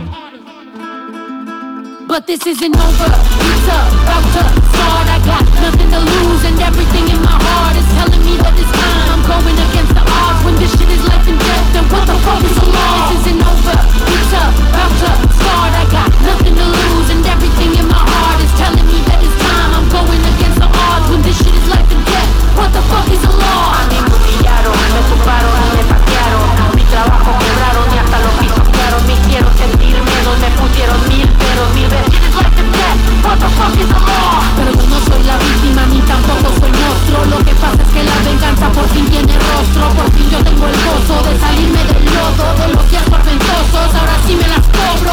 But this isn't over, it's about to start. I got nothing to lose and everything in my heart is telling me that it's time. I'm going against the odds when this shit is life and death. Then what the fuck is the law? This isn't over, it's about to start. I got nothing to lose and everything in my heart is telling me that it's time. I'm going against the odds when this shit is life and death. What the fuck is the law? A mí me humillaron, me tumbaron y me patearon. Mi trabajo quebraron y hasta lo pisotearon. Me hicieron sentir menos, me pusieron mil peros, mil veces. What the fuck is the law? Pero yo no soy la víctima ni tampoco soy monstruo. Lo que pasa es que la venganza por fin tiene rostro. Por fin yo tengo el gozo de salirme del lodo, de los días tormentosos, ahora sí me las cobro.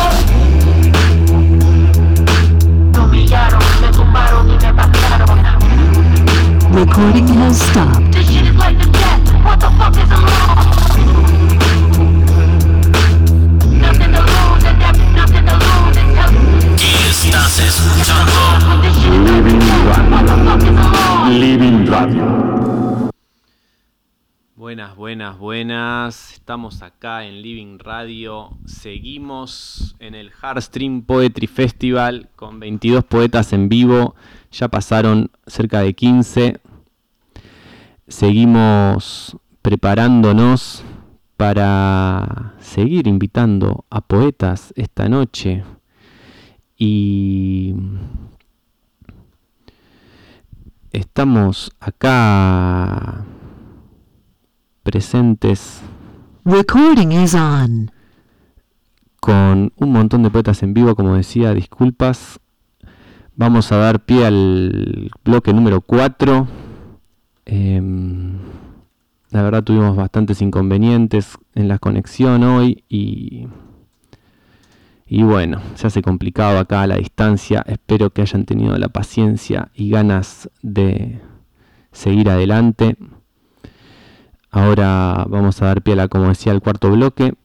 Me humillaron, me tumbaron y me patearon. Recording has stopped. This shit is life and death. What the fuck is the law? Nothing to lose and nothing, nothing to lose and Estás escuchando Living Radio. Living Radio. Buenas, buenas, buenas. Estamos acá en Living Radio. Seguimos en el Heartstream Poetry Festival con veintidós poetas en vivo. Ya pasaron cerca de quince. Seguimos preparándonos para seguir invitando a poetas esta noche. Y estamos acá presentes. Recording is on. Con un montón de poetas en vivo, como decía, disculpas. Vamos a dar pie al bloque número cuatro. Eh, la verdad tuvimos bastantes inconvenientes en la conexión hoy y... Y bueno, se hace complicado acá a la distancia. Espero que hayan tenido la paciencia y ganas de seguir adelante. Ahora vamos a dar pie a la, como decía, al cuarto bloque.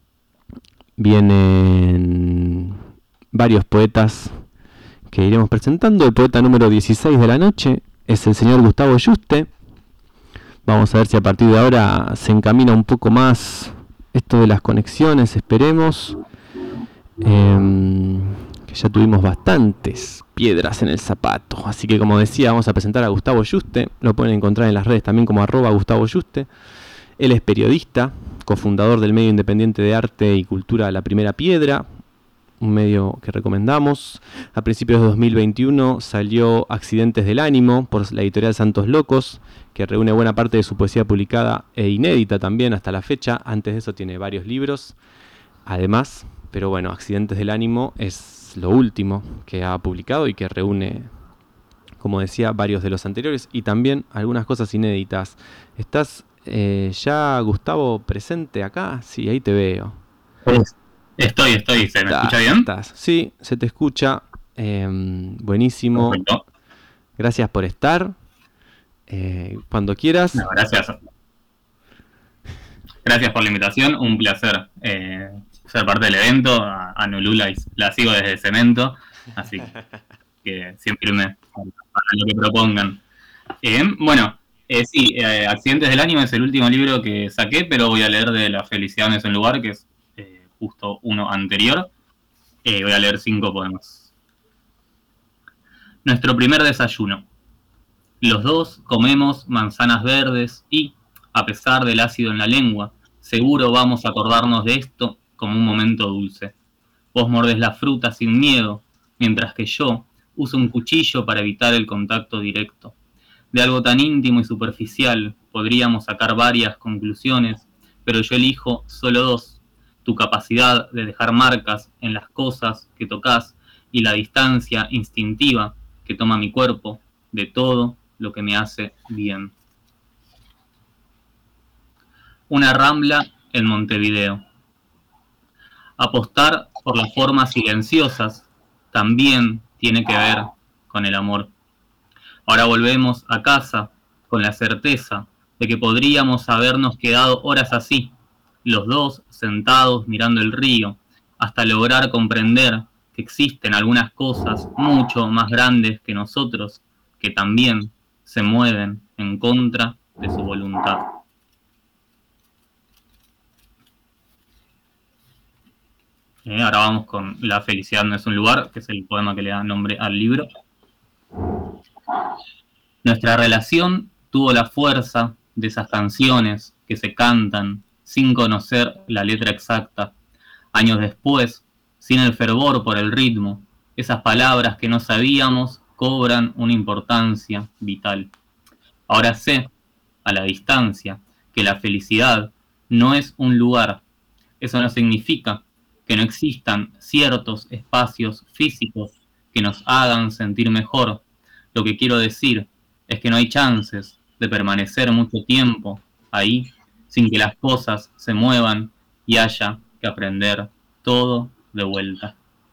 Vienen varios poetas que iremos presentando. El poeta número dieciséis de la noche es el señor Gustavo Yuste. Vamos a ver si a partir de ahora se encamina un poco más esto de las conexiones, esperemos. Eh, que ya tuvimos bastantes piedras en el zapato. Así que, como decía, vamos a presentar a Gustavo Yuste. Lo pueden encontrar en las redes también como arroba Gustavo Yuste. Él es periodista, cofundador del medio independiente de arte y cultura La Primera Piedra, un medio que recomendamos. A principios de dos mil veintiuno salió Accidentes del Ánimo por la editorial Santos Locos, que reúne buena parte de su poesía publicada e inédita también hasta la fecha. Antes de eso tiene varios libros, además, pero bueno, Accidentes del Ánimo es lo último que ha publicado y que reúne, como decía, varios de los anteriores y también algunas cosas inéditas. ¿Estás eh, ya, Gustavo, presente acá? Sí, ahí te veo. Estoy, estoy. ¿Se me Estás, escucha bien? estás. Sí, se te escucha. Eh, buenísimo. Perfecto. Gracias por estar. Eh, cuando quieras. No, gracias. Gracias por la invitación. Un placer eh, ser parte del evento. A, a Nulú la, la sigo desde Cemento. Así que siempre me para lo que propongan. Eh, bueno, eh, sí, eh, Accidentes del Ánimo es el último libro que saqué, pero voy a leer de La felicidad no es un lugar, que es justo uno anterior. Eh, voy a leer cinco poemas. Nuestro primer desayuno. Los dos comemos manzanas verdes y, a pesar del ácido en la lengua, seguro vamos a acordarnos de esto como un momento dulce. Vos mordés la fruta sin miedo, mientras que yo uso un cuchillo para evitar el contacto directo. De algo tan íntimo y superficial podríamos sacar varias conclusiones, pero yo elijo solo dos. Tu capacidad de dejar marcas en las cosas que tocas y la distancia instintiva que toma mi cuerpo de todo lo que me hace bien. Una rambla en Montevideo. Apostar por las formas silenciosas también tiene que ver con el amor. Ahora volvemos a casa con la certeza de que podríamos habernos quedado horas así, los dos sentados mirando el río, hasta lograr comprender que existen algunas cosas mucho más grandes que nosotros, que también se mueven en contra de su voluntad. Eh, ahora vamos con La felicidad no es un lugar, que es el poema que le da nombre al libro. Nuestra relación tuvo la fuerza de esas canciones que se cantan sin conocer la letra exacta. Años después, sin el fervor por el ritmo, esas palabras que no sabíamos cobran una importancia vital. Ahora sé, a la distancia, que la felicidad no es un lugar. Eso no significa que no existan ciertos espacios físicos que nos hagan sentir mejor. Lo que quiero decir es que no hay chances de permanecer mucho tiempo ahí sin que las cosas se muevan y haya que aprender todo de vuelta.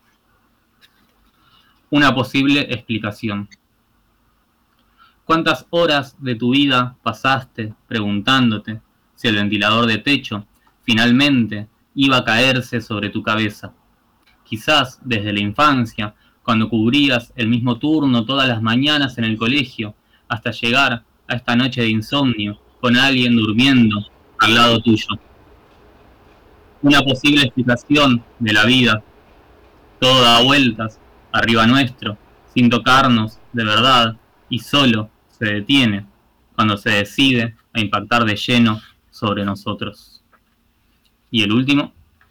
Una posible explicación. ¿Cuántas horas de tu vida pasaste preguntándote si el ventilador de techo finalmente iba a caerse sobre tu cabeza? Quizás desde la infancia, cuando cubrías el mismo turno todas las mañanas en el colegio, hasta llegar a esta noche de insomnio con alguien durmiendo al lado tuyo. Una posible explicación de la vida. Todo da vueltas arriba nuestro, sin tocarnos de verdad, y solo se detiene cuando se decide a impactar de lleno sobre nosotros. Y el último.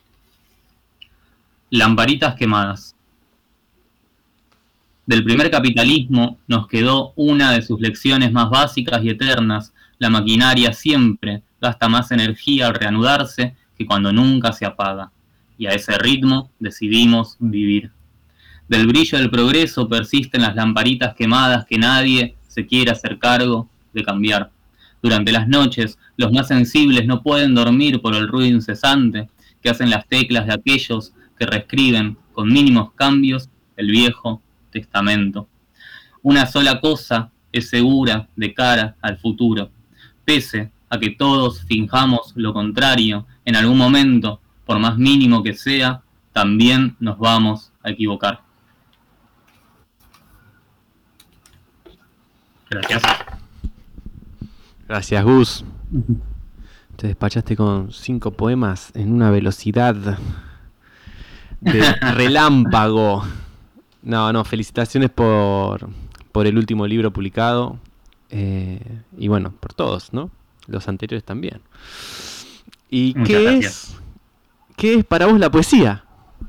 Lamparitas quemadas. Del primer capitalismo nos quedó una de sus lecciones más básicas y eternas. La maquinaria siempre gasta más energía al reanudarse que cuando nunca se apaga. Y a ese ritmo decidimos vivir. Del brillo del progreso persisten las lamparitas quemadas que nadie se quiere hacer cargo de cambiar. Durante las noches, los más sensibles no pueden dormir por el ruido incesante que hacen las teclas de aquellos que reescriben con mínimos cambios el Viejo Testamento. Una sola cosa es segura de cara al futuro. Pese a que todos finjamos lo contrario, en algún momento, por más mínimo que sea, también nos vamos a equivocar. Gracias. Gracias, Gus. Te despachaste con cinco poemas en una velocidad de relámpago. No, no, felicitaciones por, por el último libro publicado. Eh, y bueno, por todos, ¿no? Los anteriores también. ¿Y Muchas qué gracias. es, qué es para vos la poesía?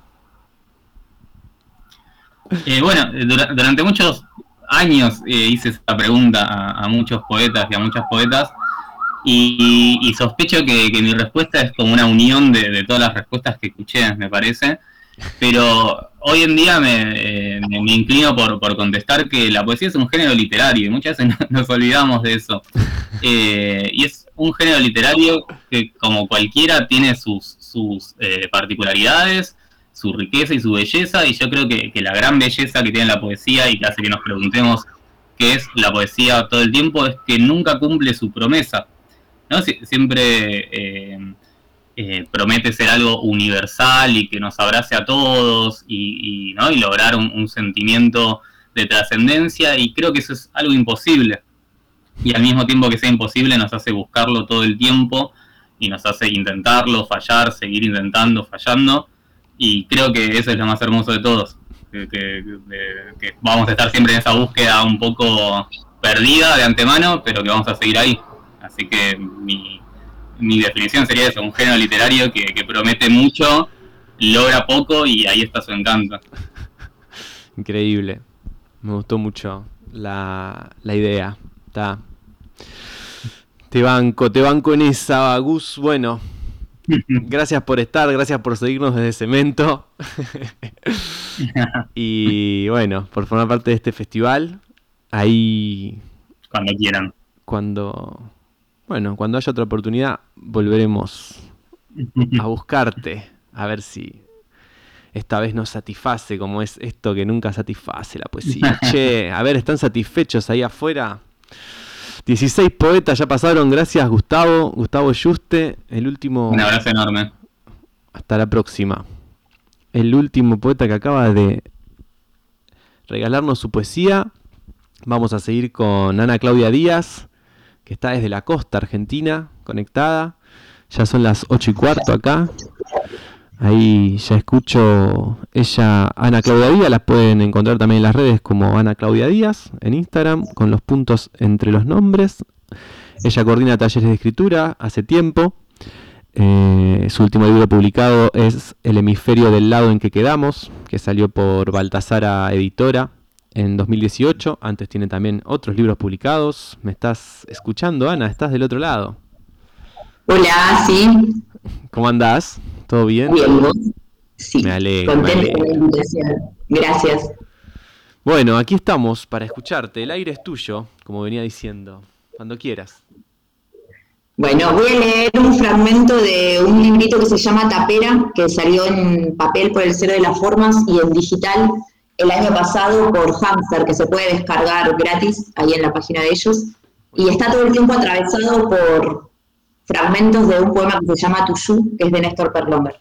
Eh, bueno, dura- durante muchos años eh, hice esta pregunta a, a muchos poetas y a muchas poetas y, y sospecho que, que mi respuesta es como una unión de, de todas las respuestas que escuché, me parece. Pero hoy en día me, eh, me, me inclino por, por contestar que la poesía es un género literario y muchas veces no- nos olvidamos de eso. Eh, y es un género literario que, como cualquiera, tiene sus, sus eh, particularidades, su riqueza y su belleza, y yo creo que, que la gran belleza que tiene la poesía y que hace que nos preguntemos qué es la poesía todo el tiempo es que nunca cumple su promesa, ¿no? Sie- siempre eh, eh, promete ser algo universal y que nos abrace a todos y, y, ¿no? y lograr un, un sentimiento de trascendencia, y creo que eso es algo imposible. Y al mismo tiempo que sea imposible nos hace buscarlo todo el tiempo y nos hace intentarlo, fallar, seguir intentando, fallando. Y creo que eso es lo más hermoso de todos, que, que, de- que vamos a estar siempre en esa búsqueda un poco perdida de antemano, pero que vamos a seguir ahí. Así que mi, mi definición sería eso, un género literario que, que promete mucho, logra poco y ahí está su encanto. Increíble. Me gustó mucho la, la idea. Está. Te banco, te banco en esa, Gus. Bueno, gracias por estar, gracias por seguirnos desde Cemento. Y bueno, por formar parte de este festival. Ahí. Cuando quieran. Cuando. Bueno, cuando haya otra oportunidad, volveremos a buscarte. A ver si esta vez nos satisface, como es esto que nunca satisface la poesía. Che, a ver, ¿están satisfechos ahí afuera? dieciséis poetas ya pasaron, gracias Gustavo, Gustavo Yuste, el último... Un abrazo enorme. Hasta la próxima. El último poeta que acaba de regalarnos su poesía. Vamos a seguir con Ana Claudia Díaz, que está desde la costa argentina, conectada. Ya son las ocho y cuarto acá. Ahí ya escucho ella, Ana Claudia Díaz, la pueden encontrar también en las redes como Ana Claudia Díaz, en Instagram, con los puntos entre los nombres. Ella coordina talleres de escritura hace tiempo. Eh, su último libro publicado es El hemisferio del lado en que quedamos, que salió por Baltasara Editora en dos mil dieciocho. Antes tiene también otros libros publicados. ¿Me estás escuchando, Ana? ¿Estás del otro lado? Hola, sí. ¿Cómo andás? ¿Todo bien? Bien, ¿vos? Sí, me alegro, me contenta alegro. con la invitación. Gracias. Bueno, aquí estamos para escucharte. El aire es tuyo, como venía diciendo. Cuando quieras. Bueno, voy a leer un fragmento de un librito que se llama Tapera, que salió en papel por el Cero de las Formas y en digital el año pasado por Hamster, que se puede descargar gratis ahí en la página de ellos. Y está todo el tiempo atravesado por fragmentos de un poema que se llama Tuyú, que es de Néstor Perlomber.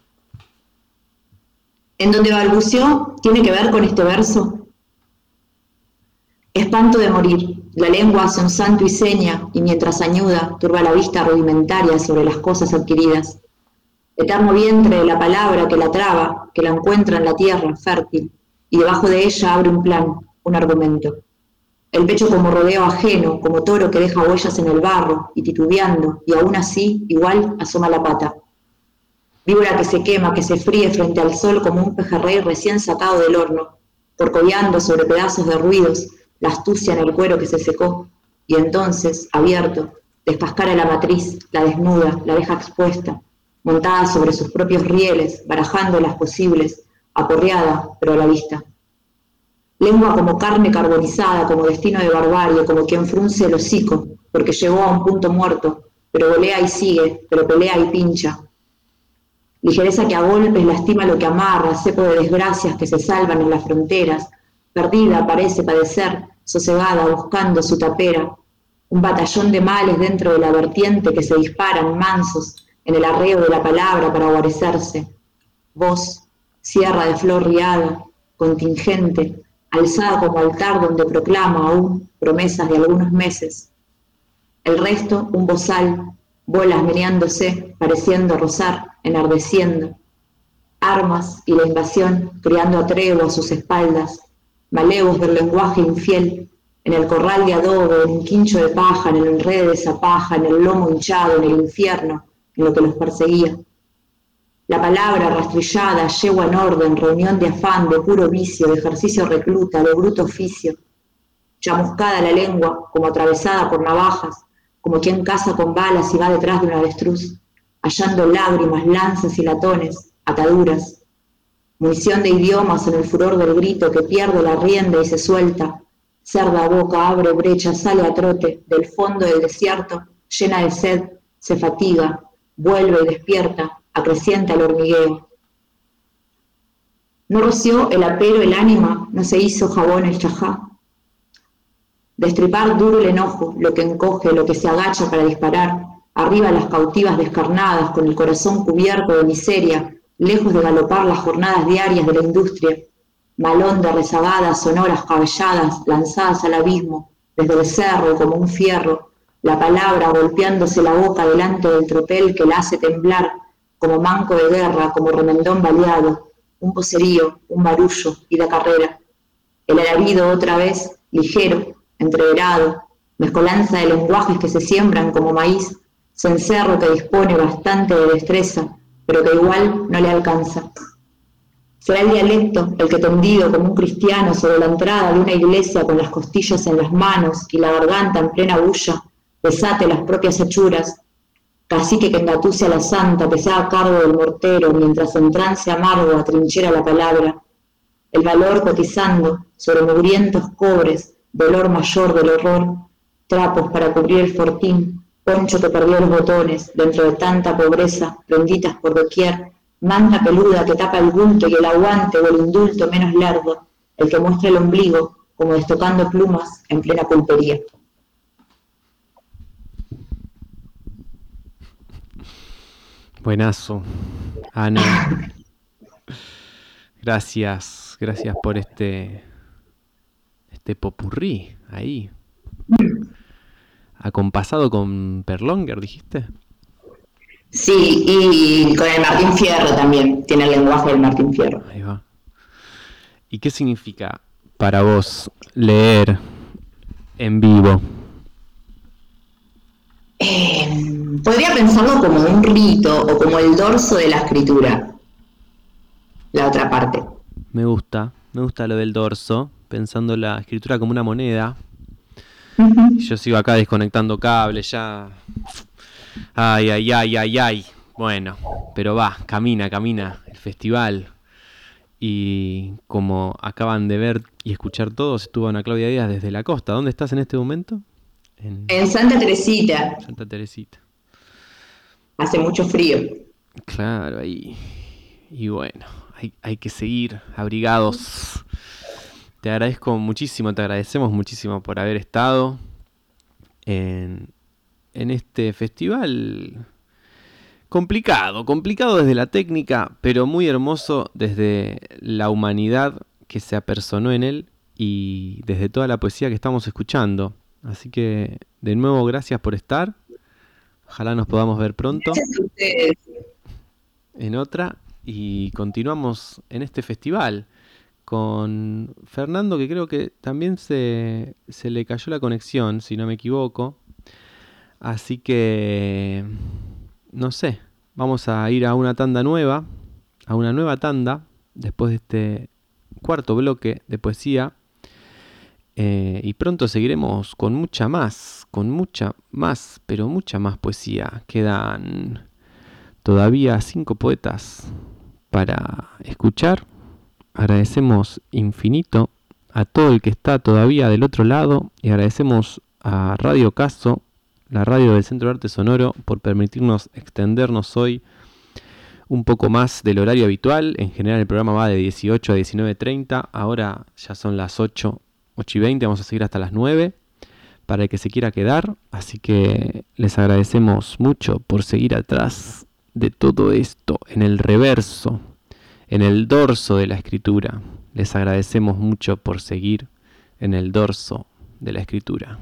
En donde balbuceó tiene que ver con este verso. Espanto de morir, la lengua hace un santo y seña, y mientras añuda, turba la vista rudimentaria sobre las cosas adquiridas. Eterno vientre de la palabra que la traba, que la encuentra en la tierra fértil, y debajo de ella abre un plan, un argumento. El pecho como rodeo ajeno, como toro que deja huellas en el barro, y titubeando, y aún así, igual, asoma la pata. Víbora que se quema, que se fríe frente al sol como un pejerrey recién sacado del horno, porcodeando sobre pedazos de ruidos, la astucia en el cuero que se secó, y entonces, abierto, descascara la matriz, la desnuda, la deja expuesta, montada sobre sus propios rieles, barajando las posibles, aporreada, pero a la vista. Lengua como carne carbonizada, como destino de barbarie, como quien frunce el hocico, porque llegó a un punto muerto, pero golea y sigue, pero pelea y pincha. Ligereza que a golpes lastima lo que amarra, cepo de desgracias que se salvan en las fronteras, perdida parece padecer, sosegada, buscando su tapera, un batallón de males dentro de la vertiente que se disparan mansos en el arreo de la palabra para guarecerse. Voz, sierra de flor riada, contingente, alzada como altar donde proclama aún promesas de algunos meses. El resto, un bozal, bolas meneándose, pareciendo rozar, enardeciendo. Armas y la invasión criando a tregua a sus espaldas, malevos del lenguaje infiel, en el corral de adobe, en un quincho de paja, en el enredo de esa paja, en el lomo hinchado, en el infierno, en lo que los perseguía. La palabra rastrillada, yegua en orden, reunión de afán, de puro vicio, de ejercicio recluta, de bruto oficio. Chamuscada la lengua, como atravesada por navajas, como quien caza con balas y va detrás de un avestruz, hallando lágrimas, lanzas y latones, ataduras. Munición de idiomas en el furor del grito que pierde la rienda y se suelta. Cerda boca, abre brecha, sale a trote, del fondo del desierto, llena de sed, se fatiga, vuelve y despierta, acrecienta el hormigueo. No roció el apero el ánima, no se hizo jabón el chajá. Destripar duro el enojo, lo que encoge, lo que se agacha para disparar, arriba las cautivas descarnadas, con el corazón cubierto de miseria, lejos de galopar las jornadas diarias de la industria, malón de rezagadas, sonoras cabelladas, lanzadas al abismo, desde el cerro como un fierro, la palabra golpeándose la boca delante del tropel que la hace temblar, como manco de guerra, como remendón baleado, un vocerío, un barullo y la carrera. El alarido otra vez, ligero, entreverado, mezcolanza de lenguajes que se siembran como maíz, cencerro que dispone bastante de destreza, pero que igual no le alcanza. Será el dialecto el que tendido como un cristiano sobre la entrada de una iglesia con las costillas en las manos y la garganta en plena bulla, desate las propias hechuras, cacique que engatuce a la santa, que se haga cargo del mortero, mientras en trance amargo atrinchera la palabra, el valor cotizando sobre mugrientos cobres, dolor mayor del horror, trapos para cubrir el fortín, poncho que perdió los botones, dentro de tanta pobreza, prenditas por doquier, manta peluda que tapa el bulto y el aguante o el indulto menos lerdo, el que muestra el ombligo, como destocando plumas en plena pulpería. Buenazo, Ana. Gracias, gracias por este este popurrí ahí. Acompasado con Perlonger, dijiste. Sí, y con el Martín Fierro también, tiene el lenguaje del Martín Fierro. Ahí va. ¿Y qué significa para vos leer en vivo? Eh, podría pensarlo como un rito o como el dorso de la escritura, la otra parte. Me gusta, me gusta lo del dorso, pensando la escritura como una moneda. Uh-huh. Yo sigo acá desconectando cables ya. Ay, ay, ay, ay, ay. Bueno, pero va, camina, camina el festival. Y como acaban de ver y escuchar todos, estuvo Ana Claudia Díaz desde la costa. ¿Dónde estás en este momento? En, en Santa Teresita. Santa Teresita. Hace mucho frío. Claro, ahí. Y bueno, hay, hay que seguir abrigados. Te agradezco muchísimo, te agradecemos muchísimo por haber estado en, en este festival complicado, complicado desde la técnica, pero muy hermoso desde la humanidad que se apersonó en él y desde toda la poesía que estamos escuchando. Así que, de nuevo, gracias por estar. Ojalá nos podamos ver pronto. Gracias a ustedes. En otra, y continuamos en este festival con Fernando, que creo que también se, se le cayó la conexión, si no me equivoco. Así que, no sé, vamos a ir a una tanda nueva, a una nueva tanda, después de este cuarto bloque de poesía. Eh, y pronto seguiremos con mucha más, con mucha más, pero mucha más poesía. Quedan todavía cinco poetas para escuchar. Agradecemos infinito a todo el que está todavía del otro lado y agradecemos a Radio Caso, la radio del Centro de Arte Sonoro, por permitirnos extendernos hoy un poco más del horario habitual. En general el programa va de dieciocho a diecinueve treinta, ahora ya son las ocho, ocho y veinte, vamos a seguir hasta las nueve para el que se quiera quedar, así que les agradecemos mucho por seguir atrás de todo esto, en el reverso, en el dorso de la escritura. Les agradecemos mucho por seguir en el dorso de la escritura.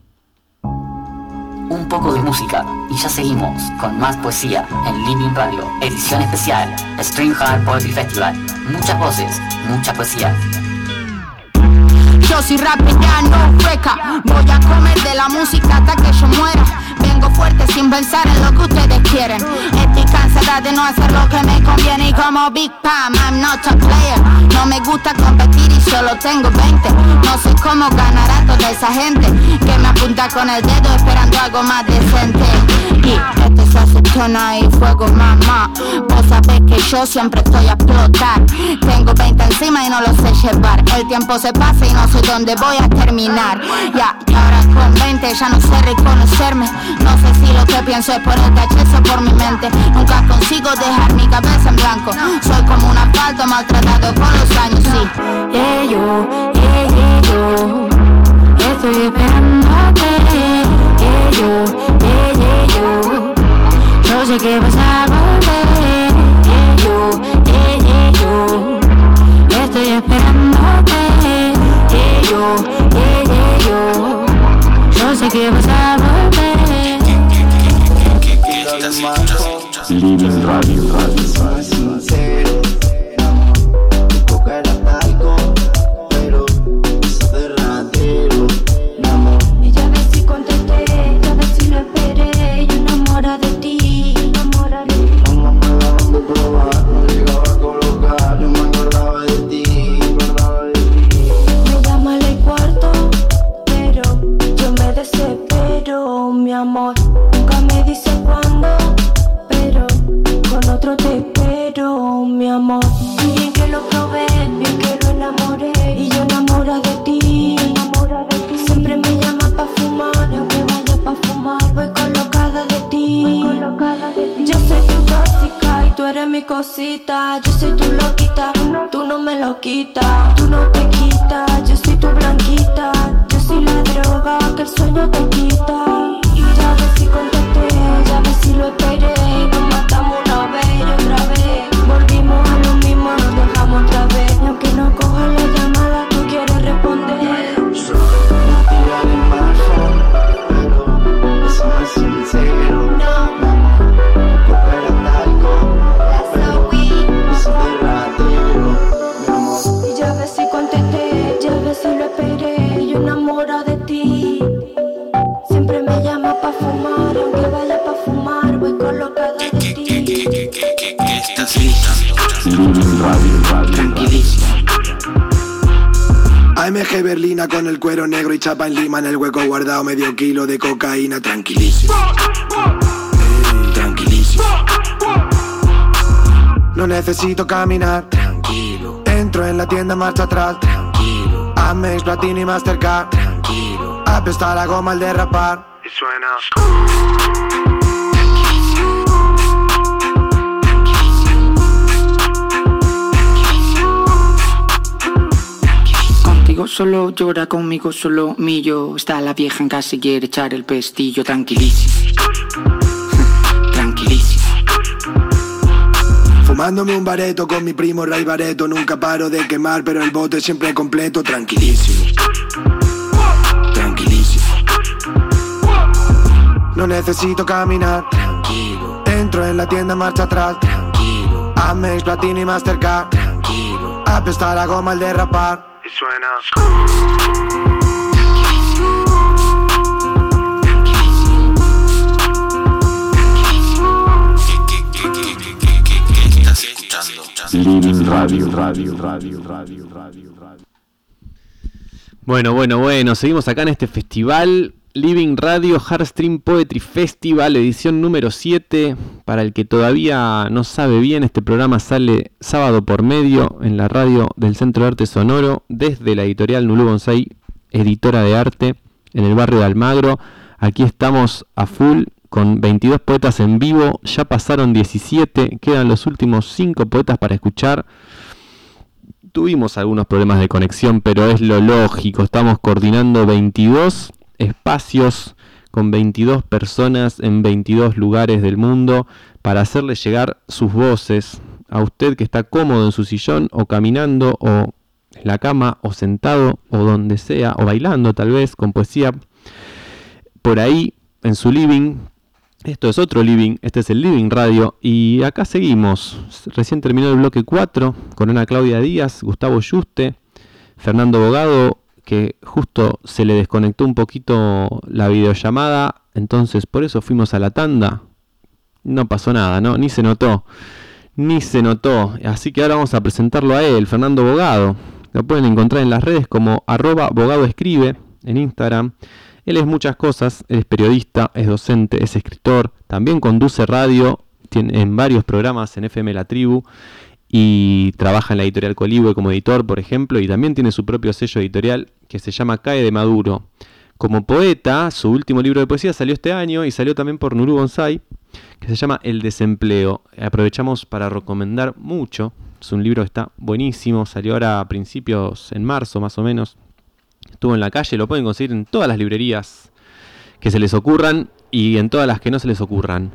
Un poco de música y ya seguimos con más poesía en Living Radio, edición especial, String Hard Poetry Festival. Muchas voces, mucha poesía. Yo soy rapper, ya no freca. Voy a comer de la música hasta que yo muera. Vengo fuerte sin pensar en lo que ustedes quieren. Estoy cansada de no hacer lo que me conviene. Y como Big Pam, I'm not a player. No me gusta competir y solo tengo veinte. No sé cómo ganar a toda esa gente que me apunta con el dedo esperando algo más decente. Y esto es acetona y fuego, mamá. Vos sabés que yo siempre estoy a explotar. Tengo veinte encima y no lo sé llevar. El tiempo se pasa y no sé dónde voy a terminar. Ya, y ahora con veinte ya no sé reconocerme. No sé si lo que pienso es por el tachezo por mi mente. Nunca consigo dejar mi cabeza en blanco. Soy como un asfalto maltratado con los años, sí. Yeah, yo, yeah, yeah, yo estoy esperándote. Yeah, yo, yeah, yeah, yo yo sé que vas a volver. Yeah, yo, yeah, yeah, yo estoy esperándote. Yeah, yo, yeah, yeah, yo yo sé que vas a volver. Living Radio, Radio, sincero. Tu coca era talco, pero eso de ratero, mi amor. Y ya ves si contesté, ya ves si lo esperé. Yo enamora de ti, enamora de ti. No me daban de probar, no llegaba a colocar. Yo me acordaba de ti, me acordaba de ti. Me llama al cuarto, pero yo me desespero, mi amor. Nunca me dice cuándo, pero con otro te espero, mi amor. Bien que lo probé, bien que lo enamoré. Y yo enamora de ti, enamora de ti. Siempre me llama pa' fumar, y aunque vaya pa' fumar, voy colocada de ti, voy colocada de ti. Yo soy tu tóxica y tú eres mi cosita. Yo soy tu loquita, tú no me lo quitas. Tú no te quitas, yo soy tu blanquita. Yo soy la droga que el sueño te quita. Ya ves si contesté, ya ves si lo esperé. Nos matamos una vez y otra vez. Volvimos a lo mismo, nos dejamos otra vez. Y aunque no cojas la llamada, tú quieres responder. La tía de marzo, pero eso no es sincero. No, Tu coca era talco, pero eso de ratero, mi amor. y ya ves si contesté, ya ves si lo esperé. Yo enamoro de ti. Siempre me llama pa' fumar, aunque vaya pa' fumar, voy colocada de ti. ¿Qué estás escuchando? Living Radio, Radio, tranquilísimo. A M G Berlina con el cuero negro y chapa en lima. En el hueco guardado medio kilo de cocaína. Tranquilísimo, Ey, tranquilísimo. No necesito caminar, tranquilo. Entro en la tienda, marcha atrás, tranquilo. Amex, Platini, Mastercard, tranquilo. Apesta la goma al derrapar y suena. Contigo solo llora, conmigo solo millo. Está la vieja en casa y quiere echar el pestillo. Tranquilísimo, tranquilísimo. Fumándome un bareto con mi primo Ray Bareto. Nunca paro de quemar, pero el bote siempre completo. Tranquilísimo, tranquilísimo. No necesito caminar, tranquilo. Entro en la tienda, marcha atrás, tranquilo. Amex, Platini, Mastercard, tranquilo. Apesta la goma al derrapar y suena. Living Radio, Radio, Radio, Radio, Radio, Radio. Bueno, bueno, bueno, seguimos acá en este festival Living Radio Heartstream Poetry Festival, edición número siete. Para el que todavía no sabe bien, este programa sale sábado por medio en la radio del Centro de Arte Sonoro, desde la editorial Nulú Bonsai, editora de arte, en el barrio de Almagro. Aquí estamos a full con veintidós poetas en vivo, ya pasaron diecisiete, quedan los últimos cinco poetas para escuchar. Tuvimos algunos problemas de conexión, pero es lo lógico, estamos coordinando veintidós espacios con veintidós personas en veintidós lugares del mundo para hacerle llegar sus voces a usted que está cómodo en su sillón o caminando o en la cama o sentado o donde sea o bailando tal vez con poesía por ahí en su living. Esto es otro living, este es el Living Radio y acá seguimos. Recién terminó el bloque cuatro con Ana Claudia Díaz, Gustavo Yuste, Fernando Bogado, que justo se le desconectó un poquito la videollamada, entonces por eso fuimos a la tanda. No pasó nada, ¿no? Ni se notó. Ni se notó. Así que ahora vamos a presentarlo a él, Fernando Bogado. Lo pueden encontrar en las redes como arroba Bogado Escribe en Instagram. Él es muchas cosas, es periodista, es docente, es escritor, también conduce radio, tiene en varios programas en F M La Tribu y trabaja en la editorial Colibue como editor, por ejemplo, y también tiene su propio sello editorial que se llama Cae de Maduro. Como poeta, su último libro de poesía salió este año y salió también por Nurú Gonzay, que se llama El Desempleo. Aprovechamos para recomendar mucho. Es un libro que está buenísimo, salió ahora a principios, en marzo más o menos. Estuvo en la calle, lo pueden conseguir en todas las librerías que se les ocurran y en todas las que no se les ocurran.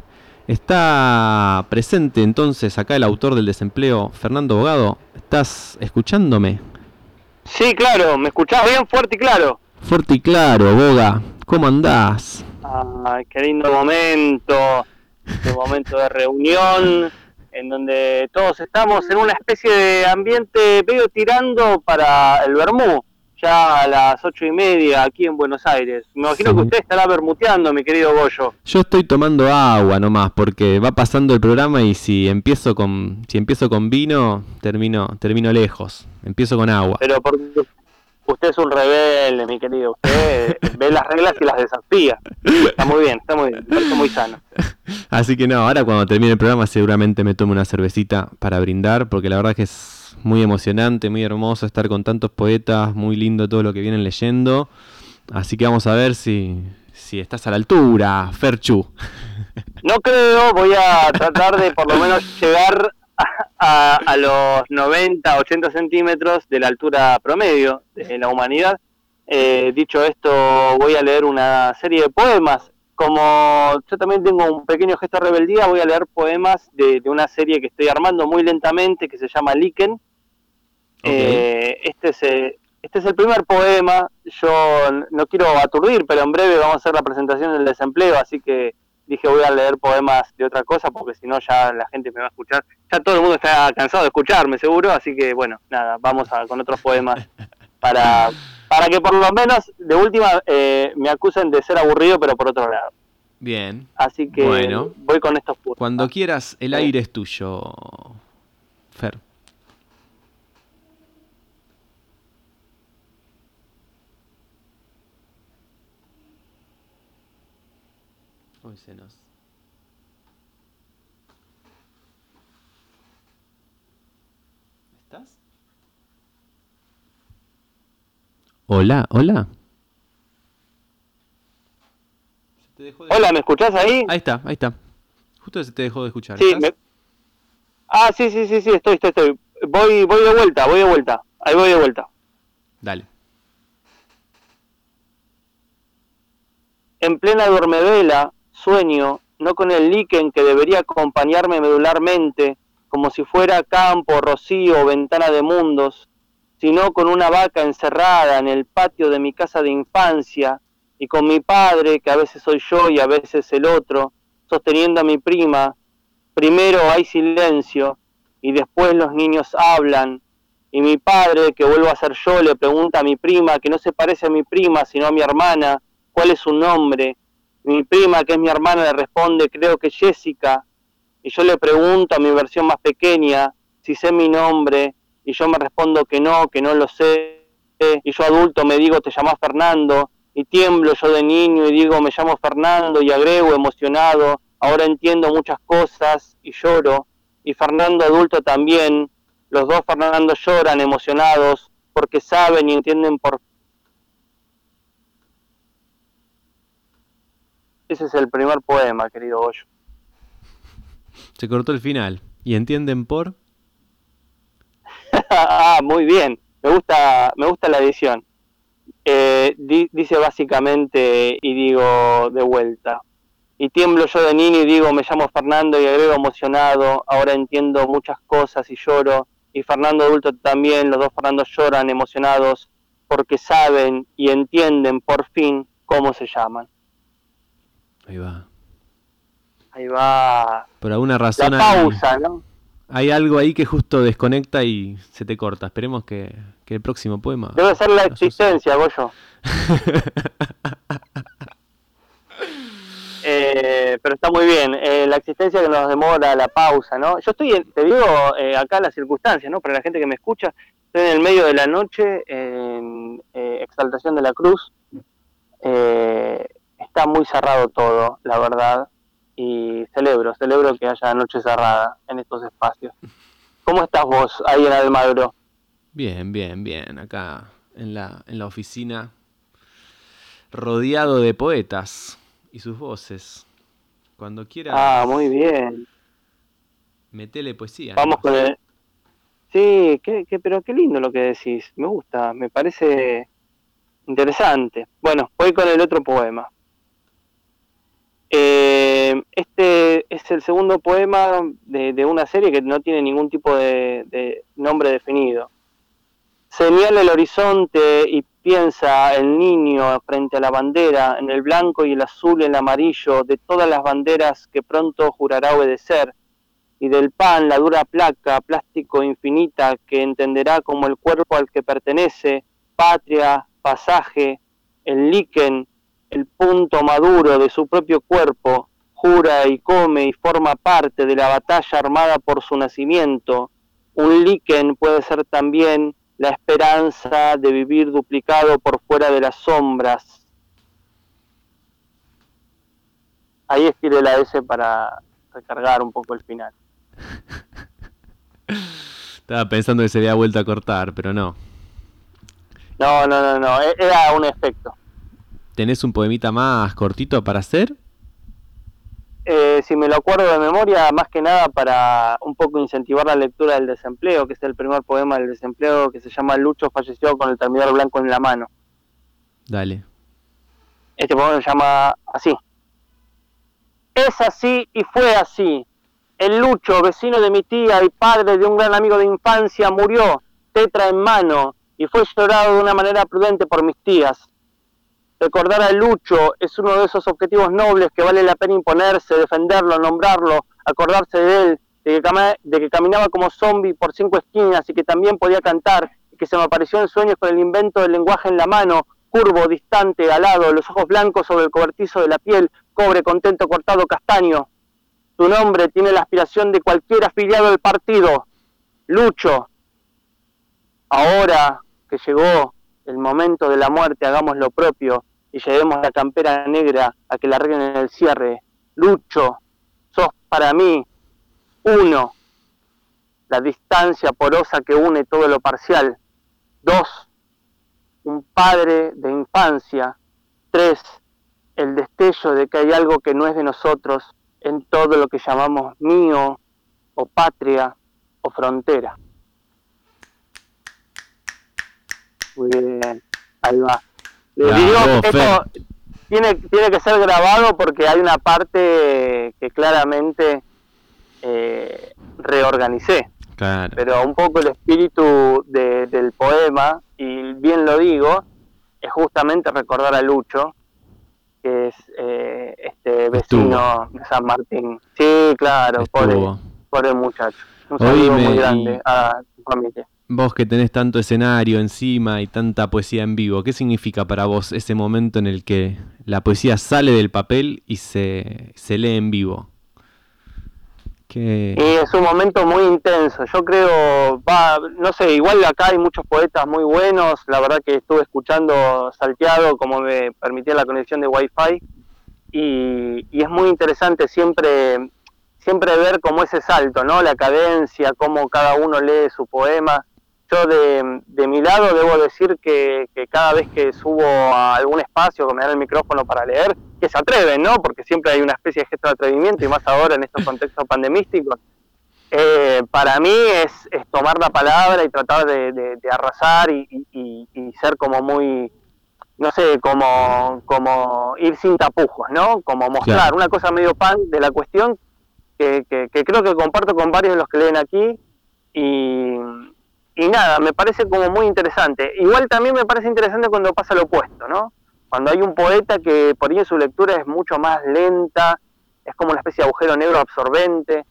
Está presente entonces acá el autor del Desempleo, Fernando Bogado. ¿Estás escuchándome? Sí, claro, me escuchás bien fuerte y claro. Fuerte y claro, Boga. ¿Cómo andás? Ay, qué lindo momento, un momento de reunión en donde todos estamos en una especie de ambiente medio tirando para el vermú, ya a las ocho y media aquí en Buenos Aires. Me imagino Sí. que usted estará bermuteando, mi querido Goyo. Yo estoy tomando agua nomás porque va pasando el programa y si empiezo con si empiezo con vino, termino termino lejos. Empiezo con agua. Pero porque usted es un rebelde, mi querido. Usted ve las reglas y las desafía. Está muy bien, está muy bien. Me parece muy sano. Así que no, ahora cuando termine el programa seguramente me tomo una cervecita para brindar, porque la verdad que es muy emocionante, muy hermoso estar con tantos poetas, muy lindo todo lo que vienen leyendo. Así que vamos a ver si, si estás a la altura, Ferchu. No creo, voy a tratar de por lo menos llegar a, a, a los noventa, ochenta centímetros de la altura promedio de la humanidad. Eh, dicho esto, voy a leer una serie de poemas. Como yo también tengo un pequeño gesto de rebeldía, voy a leer poemas de, de una serie que estoy armando muy lentamente, que se llama Liken. Okay. Eh, este, es, eh, este es el primer poema. Yo no quiero aturdir, pero en breve vamos a hacer la presentación del desempleo, así que dije voy a leer poemas de otra cosa, porque si no ya la gente me va a escuchar. Ya todo el mundo está cansado de escucharme, seguro, así que bueno, nada, vamos a, con otros poemas para... Para que por lo menos, de última, eh, me acusen de ser aburrido, pero por otro lado. Bien. Así que bueno, voy con estos puntos. Cuando quieras, el aire es tuyo, Fer. Hoy se nos... ¿Estás? Hola, hola. Se te dejó de... Hola, ¿me escuchás ahí? Ahí está, ahí está. Justo se te dejó de escuchar. Sí, me... Ah, sí, sí, sí, sí, estoy, estoy, estoy. Voy, voy de vuelta, voy de vuelta. Ahí voy de vuelta. Dale. En plena duermevela, sueño, no con el líquen que debería acompañarme medularmente, como si fuera campo, rocío, ventana de mundos, sino con una vaca encerrada en el patio de mi casa de infancia, y con mi padre, que a veces soy yo y a veces el otro, sosteniendo a mi prima. Primero hay silencio, y después los niños hablan, y mi padre, que vuelvo a ser yo, le pregunta a mi prima, que no se parece a mi prima, sino a mi hermana, cuál es su nombre. Mi prima, que es mi hermana, le responde, creo que Jessica, y yo le pregunto a mi versión más pequeña si sé mi nombre, y yo me respondo que no, que no lo sé, y yo adulto me digo, te llamás Fernando, y tiemblo yo de niño y digo, me llamo Fernando, y agrego emocionado, ahora entiendo muchas cosas, y lloro, y Fernando adulto también, los dos Fernando lloran emocionados, porque saben y entienden por... Ese es el primer poema, querido Goyo. Se cortó el final, ¿y entienden por...? Ah, muy bien, me gusta, me gusta la edición. Eh, di, dice básicamente, y digo de vuelta, y tiemblo yo de niño y digo, me llamo Fernando, y agrego emocionado, ahora entiendo muchas cosas y lloro, y Fernando adulto también, los dos Fernandos lloran emocionados, porque saben y entienden por fin cómo se llaman. Ahí va. Ahí va. Por alguna razón la pausa, ¿no? hay algo ahí que justo desconecta y se te corta. Esperemos que, que el próximo poema... Debe ser la existencia, Goyo. eh, pero está muy bien. Eh, la existencia que nos demora, la pausa, ¿no? Yo estoy, en, te digo, eh, acá las circunstancias, ¿no? Para la gente que me escucha, estoy en el medio de la noche, en eh, Exaltación de la Cruz. Eh, está muy cerrado todo, la verdad. Y celebro, celebro que haya noche cerrada en estos espacios. ¿Cómo estás vos ahí en Almagro? Bien, bien, bien. Acá en la, en la oficina, rodeado de poetas y sus voces. Cuando quieras. Ah, muy bien. Metele poesía. Vamos ¿no? con el... Sí, qué, qué, pero qué lindo lo que decís. Me gusta, me parece interesante. Bueno, voy con el otro poema. Eh, este es el segundo poema de, de una serie que no tiene ningún tipo de, de nombre definido. Señala el horizonte y piensa el niño frente a la bandera, en el blanco y el azul y el amarillo de todas las banderas que pronto jurará obedecer, y del pan la dura placa, plástico infinita que entenderá como el cuerpo al que pertenece, patria, pasaje, el líquen, el punto maduro de su propio cuerpo, jura y come y forma parte de la batalla armada por su nacimiento. Un líquen puede ser también la esperanza de vivir duplicado por fuera de las sombras. Ahí estiré la S para recargar un poco el final. Estaba pensando que se había vuelto a cortar, pero no. No, no, no, no, era un efecto. ¿Tenés un poemita más cortito para hacer? Eh, si me lo acuerdo de memoria, más que nada para un poco incentivar la lectura del desempleo, que es el primer poema del desempleo, que se llama Lucho falleció con el terminal blanco en la mano. Dale. Este poema se llama así. Es así y fue así. El Lucho, vecino de mi tía y padre de un gran amigo de infancia, murió, tetra en mano, y fue llorado de una manera prudente por mis tías. Recordar a Lucho es uno de esos objetivos nobles que vale la pena imponerse, defenderlo, nombrarlo, acordarse de él, de que, cam- de que caminaba como zombie por cinco esquinas y que también podía cantar, y que se me apareció en sueños con el invento del lenguaje en la mano, curvo, distante, alado, los ojos blancos sobre el cobertizo de la piel, cobre, contento, cortado, castaño. Su nombre tiene la aspiración de cualquier afiliado del partido, Lucho. Ahora que llegó el momento de la muerte, hagamos lo propio y llevemos la campera negra a que la arreglen en el cierre. Lucho, sos para mí, uno, la distancia porosa que une todo lo parcial. Dos, un padre de infancia. Tres, el destello de que hay algo que no es de nosotros en todo lo que llamamos mío, o patria, o frontera. Muy bien, ahí va. Les digo, esto tiene, tiene que ser grabado porque hay una parte que claramente eh, reorganicé. Claro. Pero un poco el espíritu de, del poema, y bien lo digo, es justamente recordar a Lucho, que es eh, este vecino Estuvo. de San Martín. Sí, claro, pobre, pobre muchacho. Un saludo Oíme, muy grande y... a tu familia. Vos que tenés tanto escenario encima y tanta poesía en vivo, ¿qué significa para vos ese momento en el que la poesía sale del papel y se, se lee en vivo? ¿Qué... Y es un momento muy intenso. Yo creo, va, no sé, igual acá hay muchos poetas muy buenos. La verdad que estuve escuchando salteado, como me permitía la conexión de Wi-Fi, y, y es muy interesante siempre, siempre ver cómo ese salto, ¿no? La cadencia, cómo cada uno lee su poema. Yo de, de mi lado debo decir que, que cada vez que subo a algún espacio que me dan el micrófono para leer, que se atreven, ¿no? Porque siempre hay una especie de gesto de atrevimiento, y más ahora en estos contextos pandemísticos. Eh, para mí es, es tomar la palabra y tratar de, de, de arrasar y, y, y ser como muy, no sé, como, como ir sin tapujos, ¿no? Como mostrar claro. una cosa medio pan de la cuestión que, que, que creo que comparto con varios de los que leen aquí, y... Y nada, me parece como muy interesante. Igual también me parece interesante cuando pasa lo opuesto, ¿no? Cuando hay un poeta que por ahí en su lectura es mucho más lenta, es como una especie de agujero negro absorbente,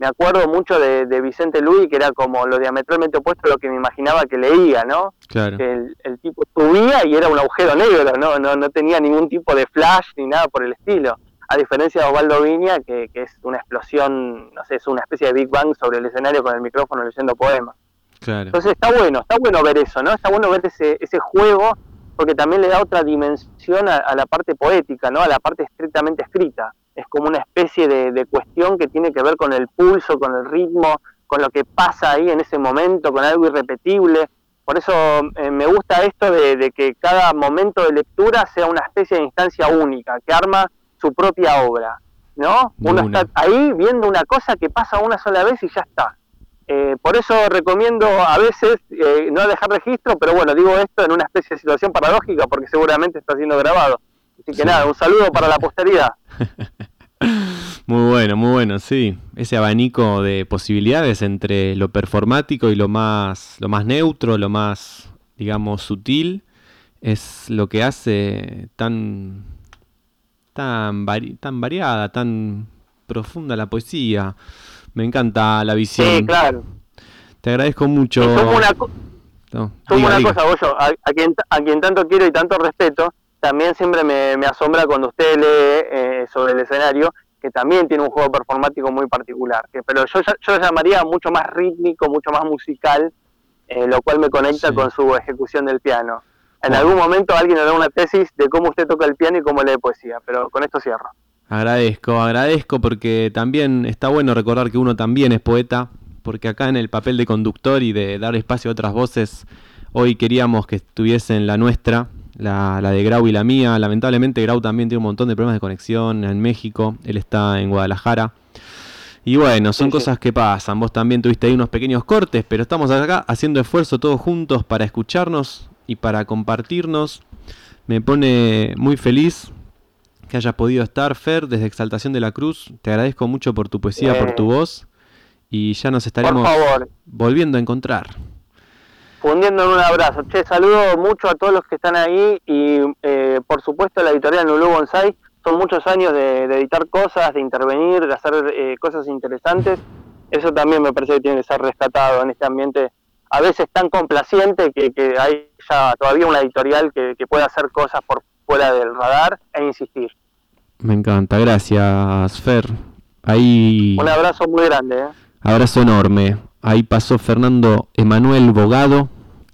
me acuerdo mucho de, de Vicente Luis, que era como lo diametralmente opuesto a lo que me imaginaba que leía, ¿no? Claro. Que el, el tipo subía y era un agujero negro, ¿no? No, no tenía ningún tipo de flash ni nada por el estilo. A diferencia de Osvaldo Viña, que, que es una explosión, no sé, es una especie de Big Bang sobre el escenario con el micrófono leyendo poemas. Claro. Entonces está bueno, está bueno ver eso, ¿no? Está bueno ver ese, ese juego, porque también le da otra dimensión a, a la parte poética, ¿no? A la parte estrictamente escrita. Es como una especie de, de cuestión que tiene que ver con el pulso, con el ritmo, con lo que pasa ahí en ese momento, con algo irrepetible. Por eso eh, me gusta esto de, de que cada momento de lectura sea una especie de instancia única, que arma su propia obra, ¿no? Uno está ahí viendo una cosa que pasa una sola vez y ya está. Eh, por eso recomiendo a veces eh, no dejar registro, pero bueno, digo esto en una especie de situación paradójica porque seguramente está siendo grabado. Así que sí. Nada, un saludo para la posteridad. Muy bueno, muy bueno, sí. Ese abanico de posibilidades entre lo performático y lo más, lo más neutro, lo más, digamos, sutil, es lo que hace tan, tan, vari, tan variada, tan profunda la poesía. Me encanta la visión. Sí, claro. Te agradezco mucho. Y sumo una, co- no, sumo diga, una diga. cosa, Goyo, a, a, quien, a quien tanto quiero y tanto respeto, también siempre me, me asombra cuando usted lee eh, sobre el escenario, que también tiene un juego performático muy particular, que, pero yo, yo lo llamaría mucho más rítmico, mucho más musical, eh, lo cual me conecta sí. con su ejecución del piano. En bueno. algún momento alguien hará una tesis de cómo usted toca el piano y cómo lee poesía, pero con esto cierro. Agradezco, agradezco porque también está bueno recordar que uno también es poeta, porque acá en el papel de conductor y de dar espacio a otras voces, hoy queríamos que estuviesen la nuestra, la, la de Grau y la mía. Lamentablemente Grau también tiene un montón de problemas de conexión en México, él está en Guadalajara. Y bueno, son sí, cosas sí. que pasan, vos también tuviste ahí unos pequeños cortes, pero estamos acá haciendo esfuerzo todos juntos para escucharnos y para compartirnos. Me pone muy feliz que hayas podido estar, Fer, desde Exaltación de la Cruz. Te agradezco mucho por tu poesía, eh, por tu voz. Y ya nos estaremos volviendo a encontrar. Fundiendo en un abrazo. Che, saludo mucho a todos los que están ahí. Y eh, por supuesto la editorial Nulú Bonsai. Son muchos años de, de editar cosas, de intervenir, de hacer eh, cosas interesantes. Eso también me parece que tiene que ser rescatado en este ambiente a veces tan complaciente que, que hay ya todavía una editorial que, que pueda hacer cosas por fuera del radar e insistir. Me encanta, gracias, Fer. Ahí... Un abrazo muy grande. ¿eh? Abrazo enorme. Ahí pasó Fernando Emanuel Bogado,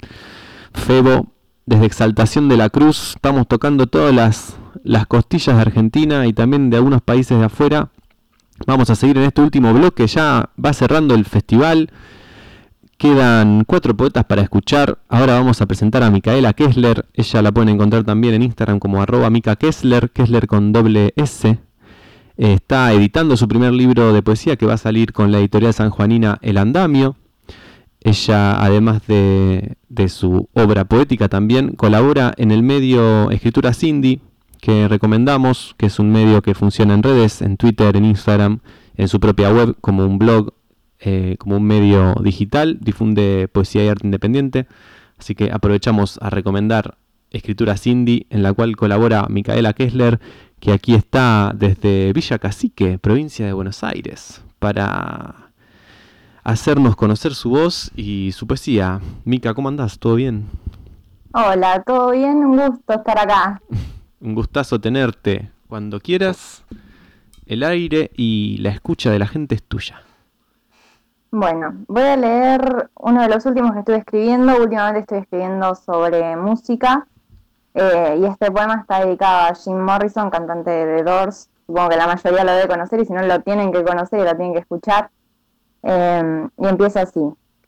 Febo, desde Exaltación de la Cruz. Estamos tocando todas las, las costillas de Argentina y también de algunos países de afuera. Vamos a seguir en este último bloque, ya va cerrando el festival. Quedan cuatro poetas para escuchar. Ahora vamos a presentar a Micaela Kessler. Ella la pueden encontrar también en Instagram como arroba Mica Kessler, Kessler con doble S. Eh, está editando su primer libro de poesía que va a salir con la editorial sanjuanina El Andamio. Ella, además de, de su obra poética, también colabora en el medio Escritura Cindy, que recomendamos, que es un medio que funciona en redes, en Twitter, en Instagram, en su propia web, como un blog, eh, como un medio digital, difunde poesía y arte independiente. Así que aprovechamos a recomendar Escritura Cindy, en la cual colabora Micaela Kessler, que aquí está desde Villa Cacique, provincia de Buenos Aires, para hacernos conocer su voz y su poesía. Mica, ¿cómo andás? ¿Todo bien? Hola, ¿todo bien? Un gusto estar acá. Un gustazo tenerte. Cuando quieras, el aire y la escucha de la gente es tuya. Bueno, voy a leer uno de los últimos que estuve escribiendo. Últimamente estoy escribiendo sobre música. Eh, y este poema está dedicado a Jim Morrison, cantante de The Doors. Supongo que la mayoría lo debe conocer y si no lo tienen que conocer y lo tienen que escuchar. Eh, y empieza así.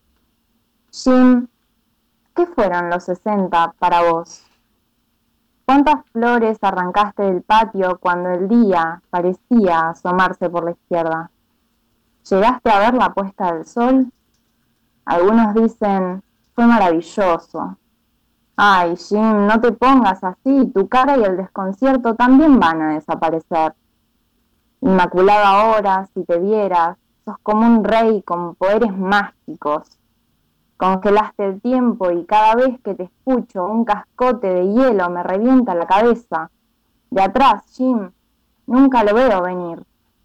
Jim, ¿qué fueron los sesenta para vos? ¿Cuántas flores arrancaste del patio cuando el día parecía asomarse por la izquierda? ¿Llegaste a ver la puesta del sol? Algunos dicen, fue maravilloso. Ay, Jim, no te pongas así, tu cara y el desconcierto también van a desaparecer. Inmaculado ahora, si te vieras, sos como un rey con poderes mágicos. Congelaste el tiempo y cada vez que te escucho un cascote de hielo me revienta la cabeza. De atrás, Jim, nunca lo veo venir.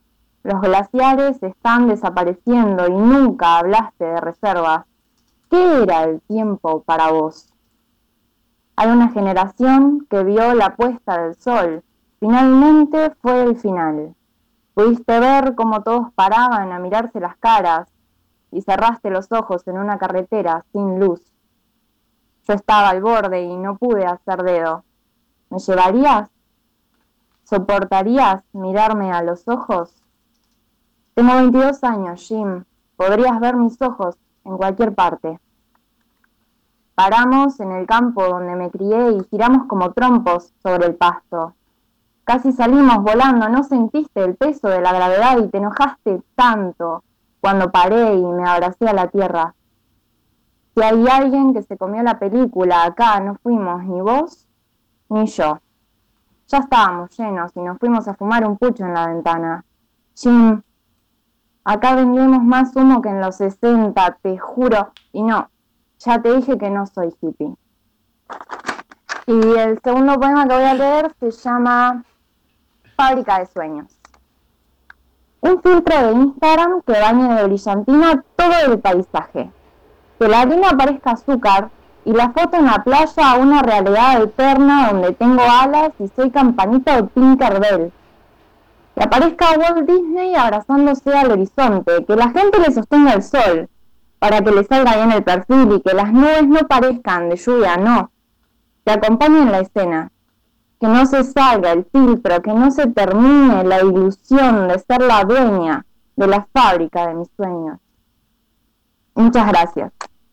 Los glaciares están desapareciendo y nunca hablaste de reservas. ¿Qué era el tiempo para vos? Hay una generación que vio la puesta del sol. Finalmente fue el final. Pudiste ver cómo todos paraban a mirarse las caras y cerraste los ojos en una carretera sin luz. Yo estaba al borde y no pude hacer dedo. ¿Me llevarías? ¿Soportarías mirarme a los ojos? Tengo veintidós años, Jim. Podrías ver mis ojos en cualquier parte. Paramos en el campo donde me crié y giramos como trompos sobre el pasto. Casi salimos volando, no sentiste el peso de la gravedad y te enojaste tanto cuando paré y me abracé a la tierra. Si hay alguien que se comió la película, acá no fuimos ni vos ni yo. Ya estábamos llenos y nos fuimos a fumar un pucho en la ventana. Jim, acá vendemos más humo que en los sesenta, te juro. Y no, ya te dije que no soy hippie. Y el segundo poema que voy a leer se llama Fábrica de Sueños. Un filtro de Instagram que bañe de brillantina todo el paisaje. Que la arena parezca azúcar y la foto en la playa una realidad eterna donde tengo alas y soy campanita de Tinkerbell. Que aparezca Walt Disney abrazándose al horizonte, que la gente le sostenga el sol para que le salga bien el perfil y que las nubes no parezcan de lluvia, no. Que acompañen la escena. Que no se salga el filtro, que no se termine la ilusión de ser la dueña de la fábrica de mis sueños. Muchas gracias.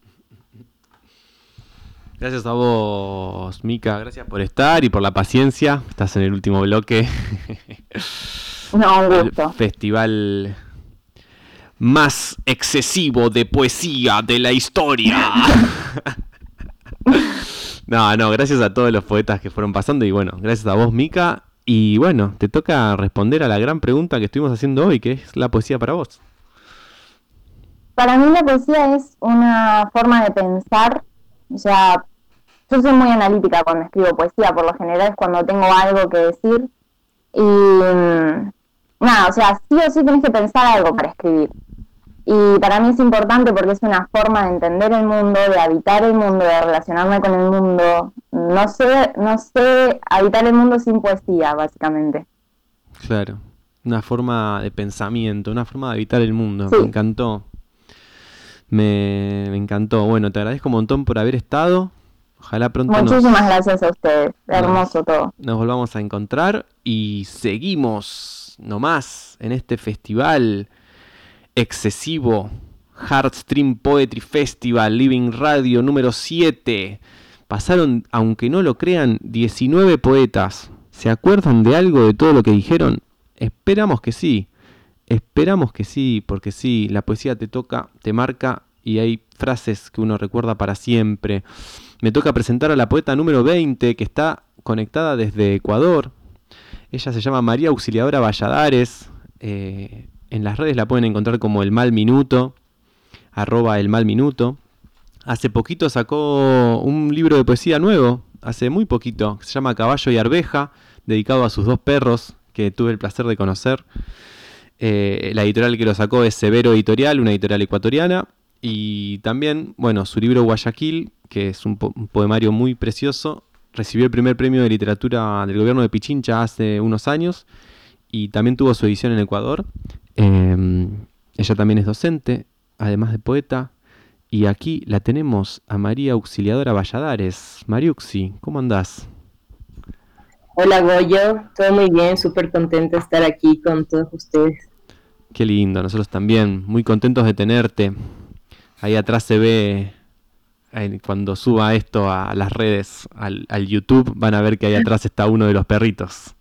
Gracias a vos, Mica. Gracias por estar y por la paciencia. Estás en el último bloque. No, un gusto. El festival más excesivo de poesía de la historia. No, no, gracias a todos los poetas que fueron pasando y bueno, gracias a vos, Mica. Y bueno, te toca responder a la gran pregunta que estuvimos haciendo hoy, que es la poesía para vos. Para mí la poesía es una forma de pensar, o sea, yo soy muy analítica cuando escribo poesía, por lo general es cuando tengo algo que decir y nada, o sea, sí o sí tenés que pensar algo para escribir. Y para mí es importante porque es una forma de entender el mundo, de habitar el mundo, de relacionarme con el mundo. No sé, no sé habitar el mundo sin poesía, básicamente. Claro, una forma de pensamiento, una forma de habitar el mundo. Sí. Me encantó. Me, me encantó. Bueno, te agradezco un montón por haber estado. Ojalá pronto Muchísimas nos, gracias a ustedes. Hermoso nos, todo. nos volvamos a encontrar y seguimos nomás en este festival excesivo, Heartstream Poetry Festival, Living Radio número siete. Pasaron, aunque no lo crean, diecinueve poetas. ¿Se acuerdan de algo de todo lo que dijeron? Esperamos que sí. Esperamos que sí, porque sí, la poesía te toca, te marca y hay frases que uno recuerda para siempre. Me toca presentar a la poeta número veinte, que está conectada desde Ecuador. Ella se llama María Auxiliadora Valladares. Eh, en las redes la pueden encontrar como El Mal Minuto, arroba El Mal Minuto. Hace poquito sacó un libro de poesía nuevo, hace muy poquito, que se llama Caballo y Arveja, dedicado a sus dos perros, que tuve el placer de conocer. Eh, la editorial que lo sacó es Severo Editorial, una editorial ecuatoriana. Y también, bueno, su libro Guayaquil, que es un, po- un poemario muy precioso, recibió el primer premio de literatura del gobierno de Pichincha hace unos años. Y también tuvo su edición en Ecuador. Eh, ella también es docente, además de poeta. Y aquí la tenemos a María Auxiliadora Valladares. Mariuxi, ¿cómo andás? Hola Goyo, todo muy bien, súper contenta de estar aquí con todos ustedes. Qué lindo, nosotros también, muy contentos de tenerte. Ahí atrás se ve, eh, cuando suba esto a las redes, al, al YouTube, van a ver que ahí atrás está uno de los perritos.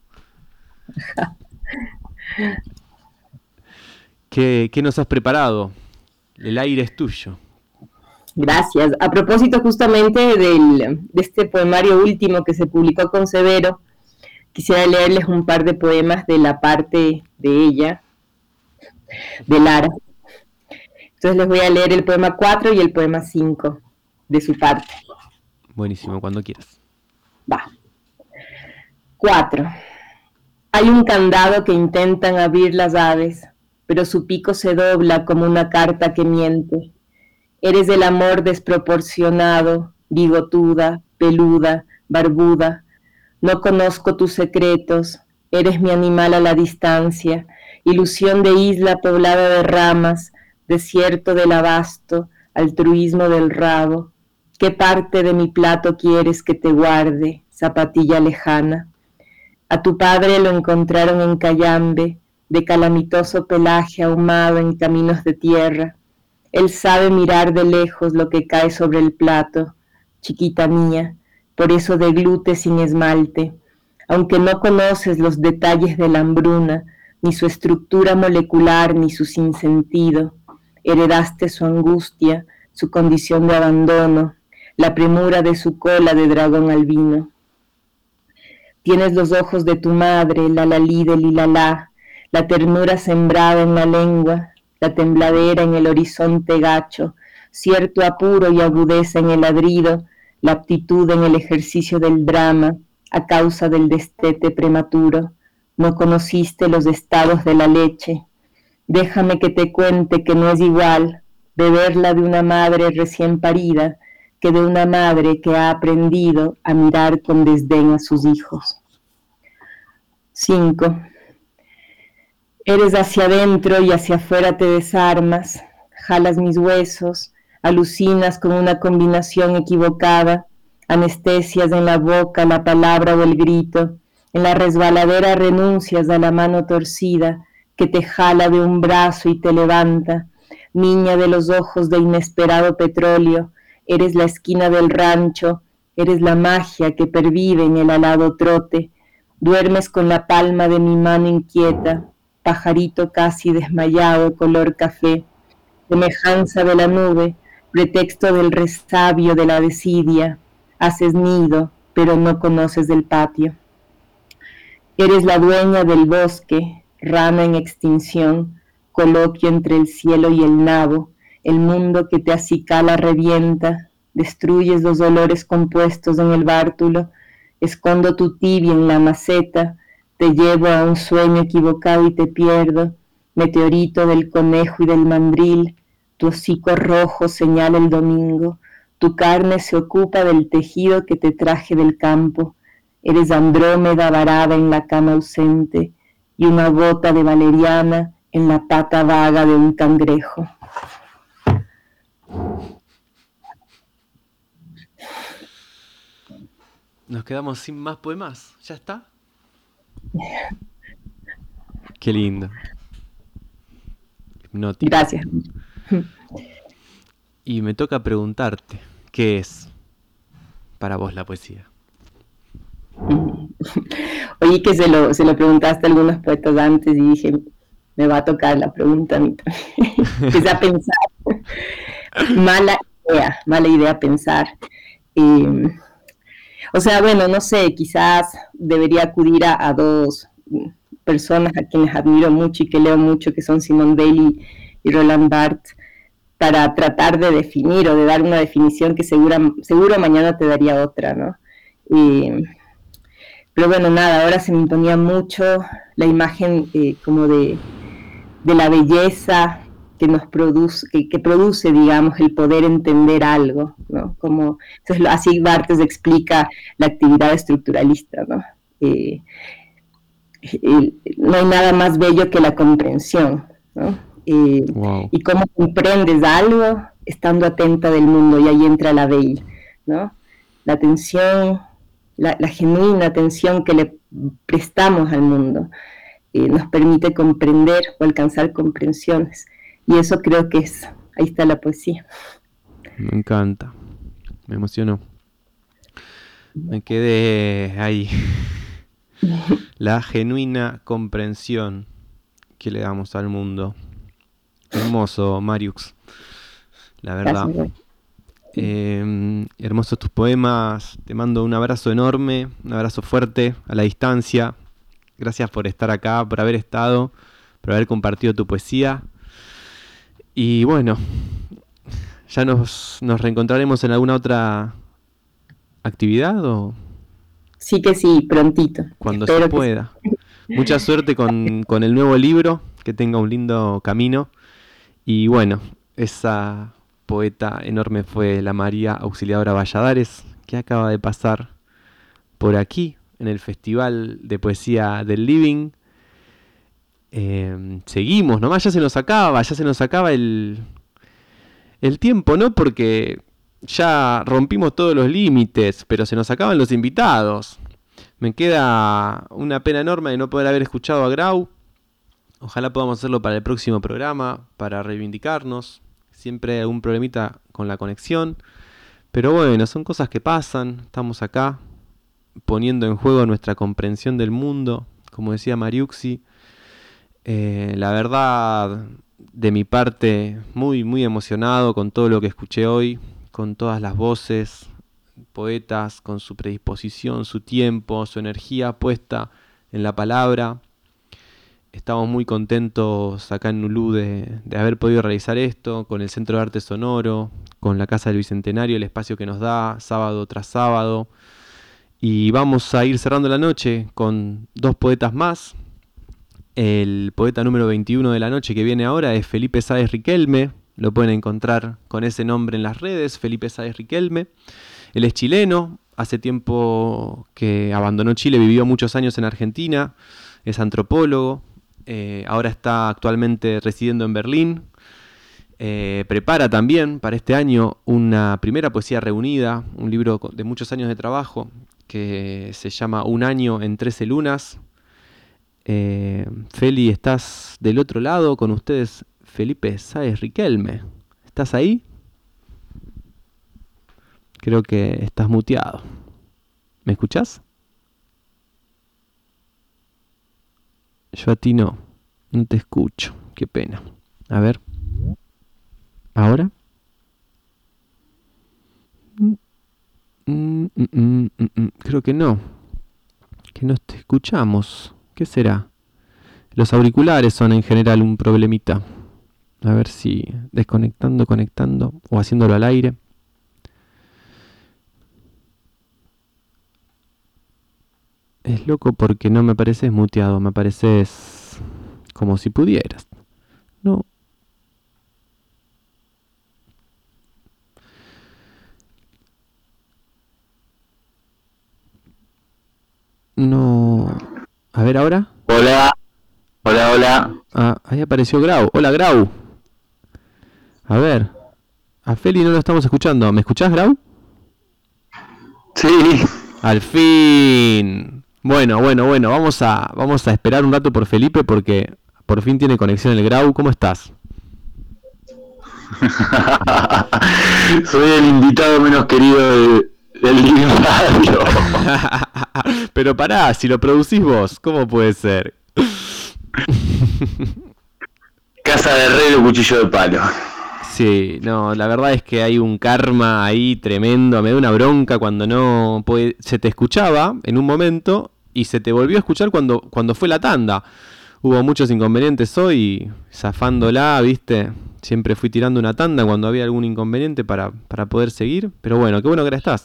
¿Qué, qué nos has preparado? El aire es tuyo. Gracias. A propósito justamente del, de este poemario último que se publicó con Severo, quisiera leerles un par de poemas de la parte de ella, de Lara. Entonces les voy a leer el poema cuatro y el poema cinco de su parte. Buenísimo, cuando quieras. Va. cuatro. Hay un candado que intentan abrir las aves, pero su pico se dobla como una carta que miente. Eres el amor desproporcionado, bigotuda, peluda, barbuda. No conozco tus secretos, eres mi animal a la distancia, ilusión de isla poblada de ramas, desierto del abasto, altruismo del rabo. ¿Qué parte de mi plato quieres que te guarde, zapatilla lejana? A tu padre lo encontraron en Cayambe, de calamitoso pelaje ahumado en caminos de tierra. Él sabe mirar de lejos lo que cae sobre el plato, chiquita mía, por eso deglute sin esmalte. Aunque no conoces los detalles de la hambruna, ni su estructura molecular, ni su sinsentido, heredaste su angustia, su condición de abandono, la premura de su cola de dragón albino. Tienes los ojos de tu madre, la lalí del ilalá, la ternura sembrada en la lengua, la tembladera en el horizonte gacho, cierto apuro y agudeza en el ladrido, la aptitud en el ejercicio del drama, a causa del destete prematuro. No conociste los estados de la leche. Déjame que te cuente que no es igual beberla de una madre recién parida que de una madre que ha aprendido a mirar con desdén a sus hijos. cinco. Eres hacia adentro y hacia afuera te desarmas, jalas mis huesos, alucinas con una combinación equivocada, anestesias en la boca la palabra o el grito, en la resbaladera renuncias a la mano torcida que te jala de un brazo y te levanta, niña de los ojos de inesperado petróleo, eres la esquina del rancho, eres la magia que pervive en el alado trote, duermes con la palma de mi mano inquieta, pajarito casi desmayado color café, semejanza de la nube, pretexto del resabio de la desidia, haces nido, pero no conoces del patio. Eres la dueña del bosque, rama en extinción, coloquio entre el cielo y el nabo, el mundo que te acicala revienta, destruyes los dolores compuestos en el bártulo, escondo tu tibia en la maceta, te llevo a un sueño equivocado y te pierdo, meteorito del conejo y del mandril, tu hocico rojo señala el domingo, tu carne se ocupa del tejido que te traje del campo, eres Andrómeda varada en la cama ausente y una gota de valeriana en la pata vaga de un cangrejo. Nos quedamos sin más poemas, ¿ya está? Qué lindo. Hipnótico. Gracias. Y me toca preguntarte, ¿qué es para vos la poesía? Oí que se lo, se lo preguntaste a algunos poetas antes y dije, me va a tocar la pregunta a mí también. Empecé a pensar. Mala idea, mala idea pensar. Eh, o sea, bueno, no sé, quizás debería acudir a, a dos personas a quienes admiro mucho y que leo mucho, que son Simone Weil y Roland Barthes, para tratar de definir o de dar una definición que segura, seguro mañana te daría otra, ¿no? Eh, pero bueno, nada, ahora se me imponía mucho la imagen eh, como de, de la belleza que nos produce, que, que produce, digamos, el poder entender algo, ¿no? Como, entonces, así Barthes explica la actividad estructuralista, ¿no? Eh, eh, no hay nada más bello que la comprensión, ¿no? Eh, wow. Y cómo comprendes algo estando atenta del mundo, y ahí entra la Weil, ¿no? La atención, la, la genuina atención que le prestamos al mundo eh, nos permite comprender o alcanzar comprensiones, y eso creo que es, ahí está la poesía. Me encanta, me emocionó, me quedé ahí. La genuina comprensión que le damos al mundo. Hermoso, Mariux, la verdad. Eh, hermosos tus poemas, te mando un abrazo enorme, un abrazo fuerte a la distancia. Gracias por estar acá, por haber estado, por haber compartido tu poesía. Y bueno, ya nos, nos reencontraremos en alguna otra actividad o... Sí que sí, prontito. Cuando se pueda. Mucha suerte con, con el nuevo libro, que que tenga un lindo camino. Y bueno, esa poeta enorme fue la María Auxiliadora Valladares, que acaba de pasar por aquí, en el Festival de Poesía del Living. Eh, seguimos, nomás ya se nos acaba, ya se nos acaba el, el tiempo, ¿no? Porque ya rompimos todos los límites, pero se nos acaban los invitados. Me queda una pena enorme de no poder haber escuchado a Grau. Ojalá podamos hacerlo para el próximo programa, para reivindicarnos. Siempre hay algún problemita con la conexión. Pero bueno, son cosas que pasan. Estamos acá poniendo en juego nuestra comprensión del mundo. Como decía Mariuxi, eh, la verdad, de mi parte, muy, muy emocionado con todo lo que escuché hoy, con todas las voces, poetas, con su predisposición, su tiempo, su energía puesta en la palabra. Estamos muy contentos acá en Nulú de, de haber podido realizar esto, con el Centro de Arte Sonoro, con la Casa del Bicentenario, el espacio que nos da sábado tras sábado. Y vamos a ir cerrando la noche con dos poetas más. El poeta número veintiuno de la noche que viene ahora es Felipe Sáez Riquelme. Lo pueden encontrar con ese nombre en las redes, Felipe Sáez Riquelme. Él es chileno, hace tiempo que abandonó Chile, vivió muchos años en Argentina, es antropólogo, eh, ahora está actualmente residiendo en Berlín. Eh, prepara también para este año una primera poesía reunida, un libro de muchos años de trabajo que se llama Un año en trece lunas. Eh, Feli, ¿estás del otro lado con ustedes? Felipe Sáez Riquelme, ¿estás ahí? Creo que estás muteado. ¿Me escuchás? Yo a ti no. No te escucho. Qué pena. A ver. ¿Ahora? Mm, mm, mm, mm, mm. Creo que no. Que no te escuchamos. ¿Qué será? Los auriculares son en general un problemita. A ver si desconectando, conectando o haciéndolo al aire. Es loco porque no me pareces muteado, me pareces como si pudieras. No. No. A ver ahora. Hola. Hola, hola. Ah, ahí apareció Grau. Hola, Grau. A ver. A Feli no lo estamos escuchando. ¿Me escuchás, Grau? Sí. Al fin. Bueno, bueno, bueno, vamos a, vamos a esperar un rato por Felipe porque por fin tiene conexión el Grau. ¿Cómo estás? Soy el invitado menos querido de, del Living Radio. Pero pará, si lo producís vos, ¿cómo puede ser? Casa de herrero, cuchillo de palo. Sí, no, la verdad es que hay un karma ahí tremendo. Me da una bronca cuando no puede, se te escuchaba en un momento y se te volvió a escuchar cuando, cuando fue la tanda. Hubo muchos inconvenientes hoy, zafándola, ¿viste? Siempre fui tirando una tanda cuando había algún inconveniente para, para poder seguir. Pero bueno, qué bueno que ahora estás.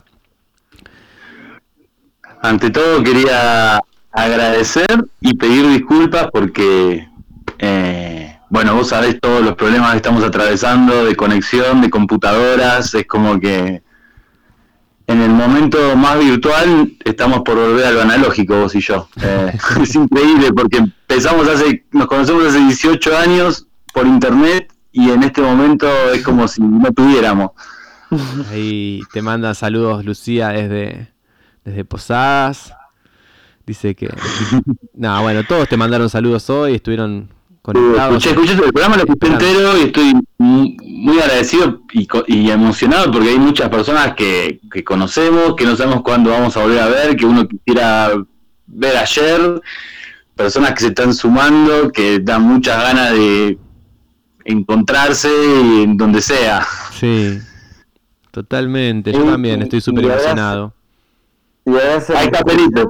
Ante todo quería agradecer y pedir disculpas porque... Eh, bueno, vos sabés todos los problemas que estamos atravesando de conexión, de computadoras, es como que en el momento más virtual estamos por volver a lo analógico, vos y yo. Eh, es increíble porque empezamos hace, nos conocemos hace dieciocho años por internet y en este momento es como si no tuviéramos. Ahí te manda saludos Lucía desde, desde Posadas. Dice que... No, bueno, todos te mandaron saludos hoy, estuvieron... Escuché, escuché el programa, lo escuché entero y estoy muy agradecido y, y emocionado porque hay muchas personas que, que conocemos, que no sabemos cuándo vamos a volver a ver, que uno quisiera ver ayer, personas que se están sumando, que dan muchas ganas de encontrarse en donde sea. Sí, totalmente, yo también estoy súper emocionado. Ahí está Felipe.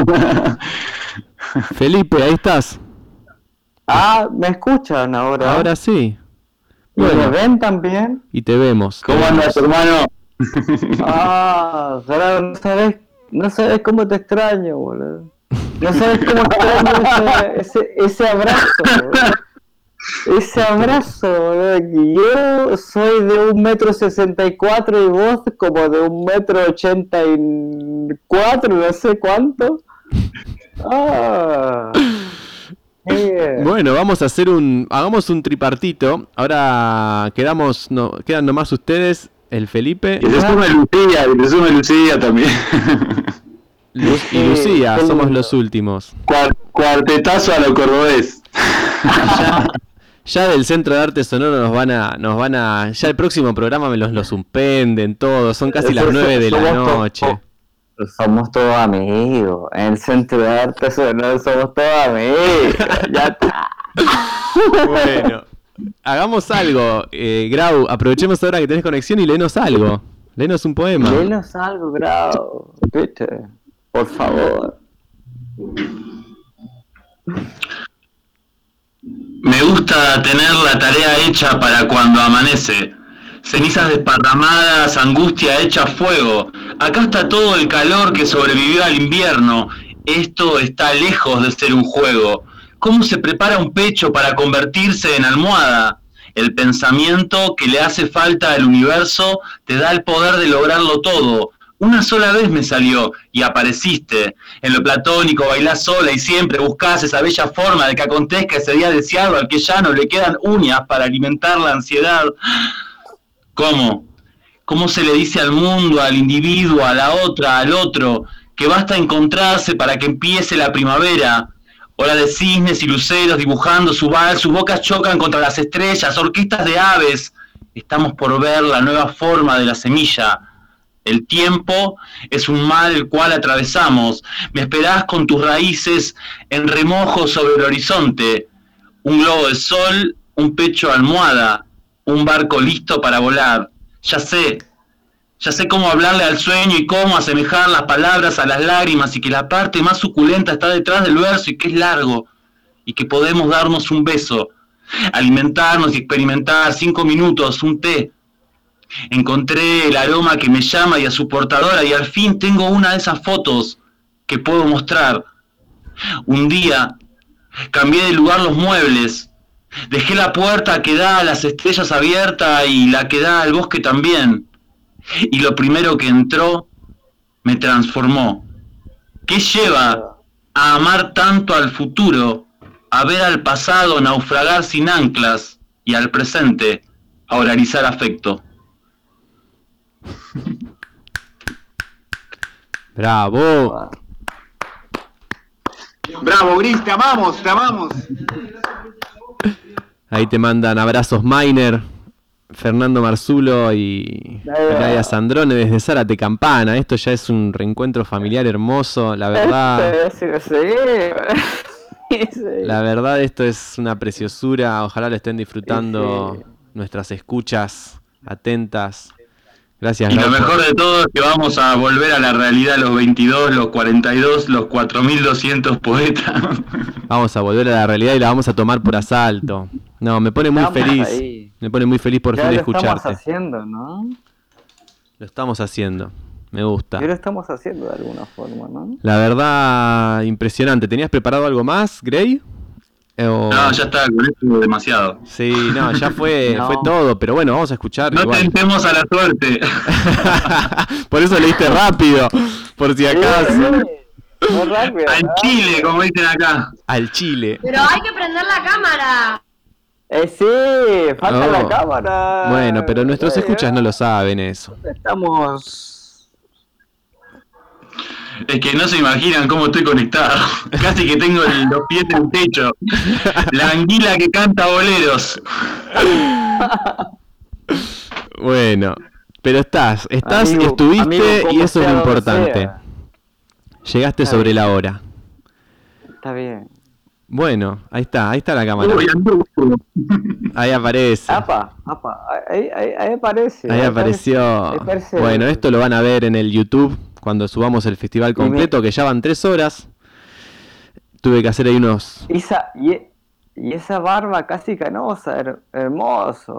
Felipe, ahí estás. Ah, ¿me escuchan ahora? Ahora sí. ¿Y bueno, me ven también? Y te vemos. ¿Cómo te andas, vemos. hermano? Ah, Gerardo, no sabes, no sabes cómo te extraño, boludo. No sabes cómo extraño ese, ese, ese abrazo, boludo. Ese abrazo, boludo, que yo soy de un metro sesenta y cuatro y vos como de un metro ochenta y cuatro, no sé cuánto. Ah, bien. Bueno, vamos a hacer un, hagamos un tripartito. Ahora quedamos, no, quedan nomás ustedes, el Felipe. Y se sume Lucía, y se sume Lucía también. Lu- y Lucía, somos los últimos. Cuar- cuartetazo a lo cordobés. Ya, ya del Centro de Arte Sonoro nos van a, nos van a, ya el próximo programa me los, los suspenden todos, son casi las nueve de la noche. Somos todos amigos. En el Centro de Arte Sonoro somos todos amigos. Ya está. Bueno, hagamos algo, eh, Grau, aprovechemos ahora que tenés conexión y léenos algo. Léenos un poema. Léenos algo, Grau. ¿Viste? Por favor. Me gusta tener la tarea hecha para cuando amanece. Cenizas desparramadas, angustia hecha fuego. Acá está todo el calor que sobrevivió al invierno. Esto está lejos de ser un juego. ¿Cómo se prepara un pecho para convertirse en almohada? El pensamiento que le hace falta al universo te da el poder de lograrlo todo. Una sola vez me salió y apareciste. En lo platónico bailás sola y siempre buscás esa bella forma de que acontezca ese día deseado al que ya no le quedan uñas para alimentar la ansiedad. ¿Cómo? ¿Cómo se le dice al mundo, al individuo, a la otra, al otro, que basta encontrarse para que empiece la primavera? Ola de cisnes y luceros dibujando su vals, sus bocas chocan contra las estrellas, orquestas de aves. Estamos por ver la nueva forma de la semilla. El tiempo es un mar el cual atravesamos. Me esperás con tus raíces en remojo sobre el horizonte. Un globo de sol, un pecho almohada, un barco listo para volar. Ya sé, ya sé cómo hablarle al sueño y cómo asemejar las palabras a las lágrimas y que la parte más suculenta está detrás del verso y que es largo y que podemos darnos un beso, alimentarnos y experimentar cinco minutos, un té. Encontré el aroma que me llama y a su portadora y al fin tengo una de esas fotos que puedo mostrar. Un día cambié de lugar los muebles, dejé la puerta que da a las estrellas abierta y la que da al bosque también. Y lo primero que entró me transformó. ¿Qué lleva a amar tanto al futuro, a ver al pasado naufragar sin anclas y al presente a oralizar afecto? Bravo. Bravo, Gris, te amamos, te amamos. Ahí te mandan abrazos Miner, Fernando Marzulo y Gaia Sandrone desde Zárate Campana. Esto ya es un reencuentro familiar hermoso, la verdad. La verdad esto es una preciosura. Ojalá lo estén disfrutando nuestras escuchas atentas. Gracias, Y lo Grau, mejor por- de todo es que vamos a volver a la realidad los veintidós, los cuarenta y dos, los cuatro mil doscientos poetas. Vamos a volver a la realidad y la vamos a tomar por asalto. No, me pone muy Estamos feliz. ahí. Me pone muy feliz por Ya fin de lo estamos escucharte. haciendo, ¿no? Lo estamos haciendo. Me gusta. Ya lo estamos haciendo de alguna forma, ¿no? La verdad, impresionante. ¿Tenías preparado algo más, Gray? Eh, o- No, ya está, con esto es demasiado. Sí, no, ya fue, No. fue todo. Pero bueno, vamos a escuchar. No igual. tentemos a la suerte. Por eso leíste rápido. Por si acaso. Al Chile, como dicen acá. Al Chile. Pero hay que prender la cámara. Eh, sí, falta Oh. la cámara. Bueno, pero nuestros Eh, escuchas no lo saben eso. Estamos. Es que no se imaginan cómo estoy conectado. Casi que tengo el- los pies en el techo. La anguila que canta boleros. Bueno, pero estás, estás, Amigo- estuviste amigo, y como eso es sea lo donde importante. sea. Llegaste Está sobre bien. la hora. Está bien. Bueno, ahí está, ahí está la cámara. Uy, anduvo. Ahí aparece. Apa, apa, ahí, ahí, ahí aparece. Ahí apareció. ahí aparece. Bueno, esto lo van a ver en el YouTube cuando subamos el festival completo, que ya van tres horas. Tuve que hacer ahí unos... Esa, y, y esa barba casi canosa, her- hermoso.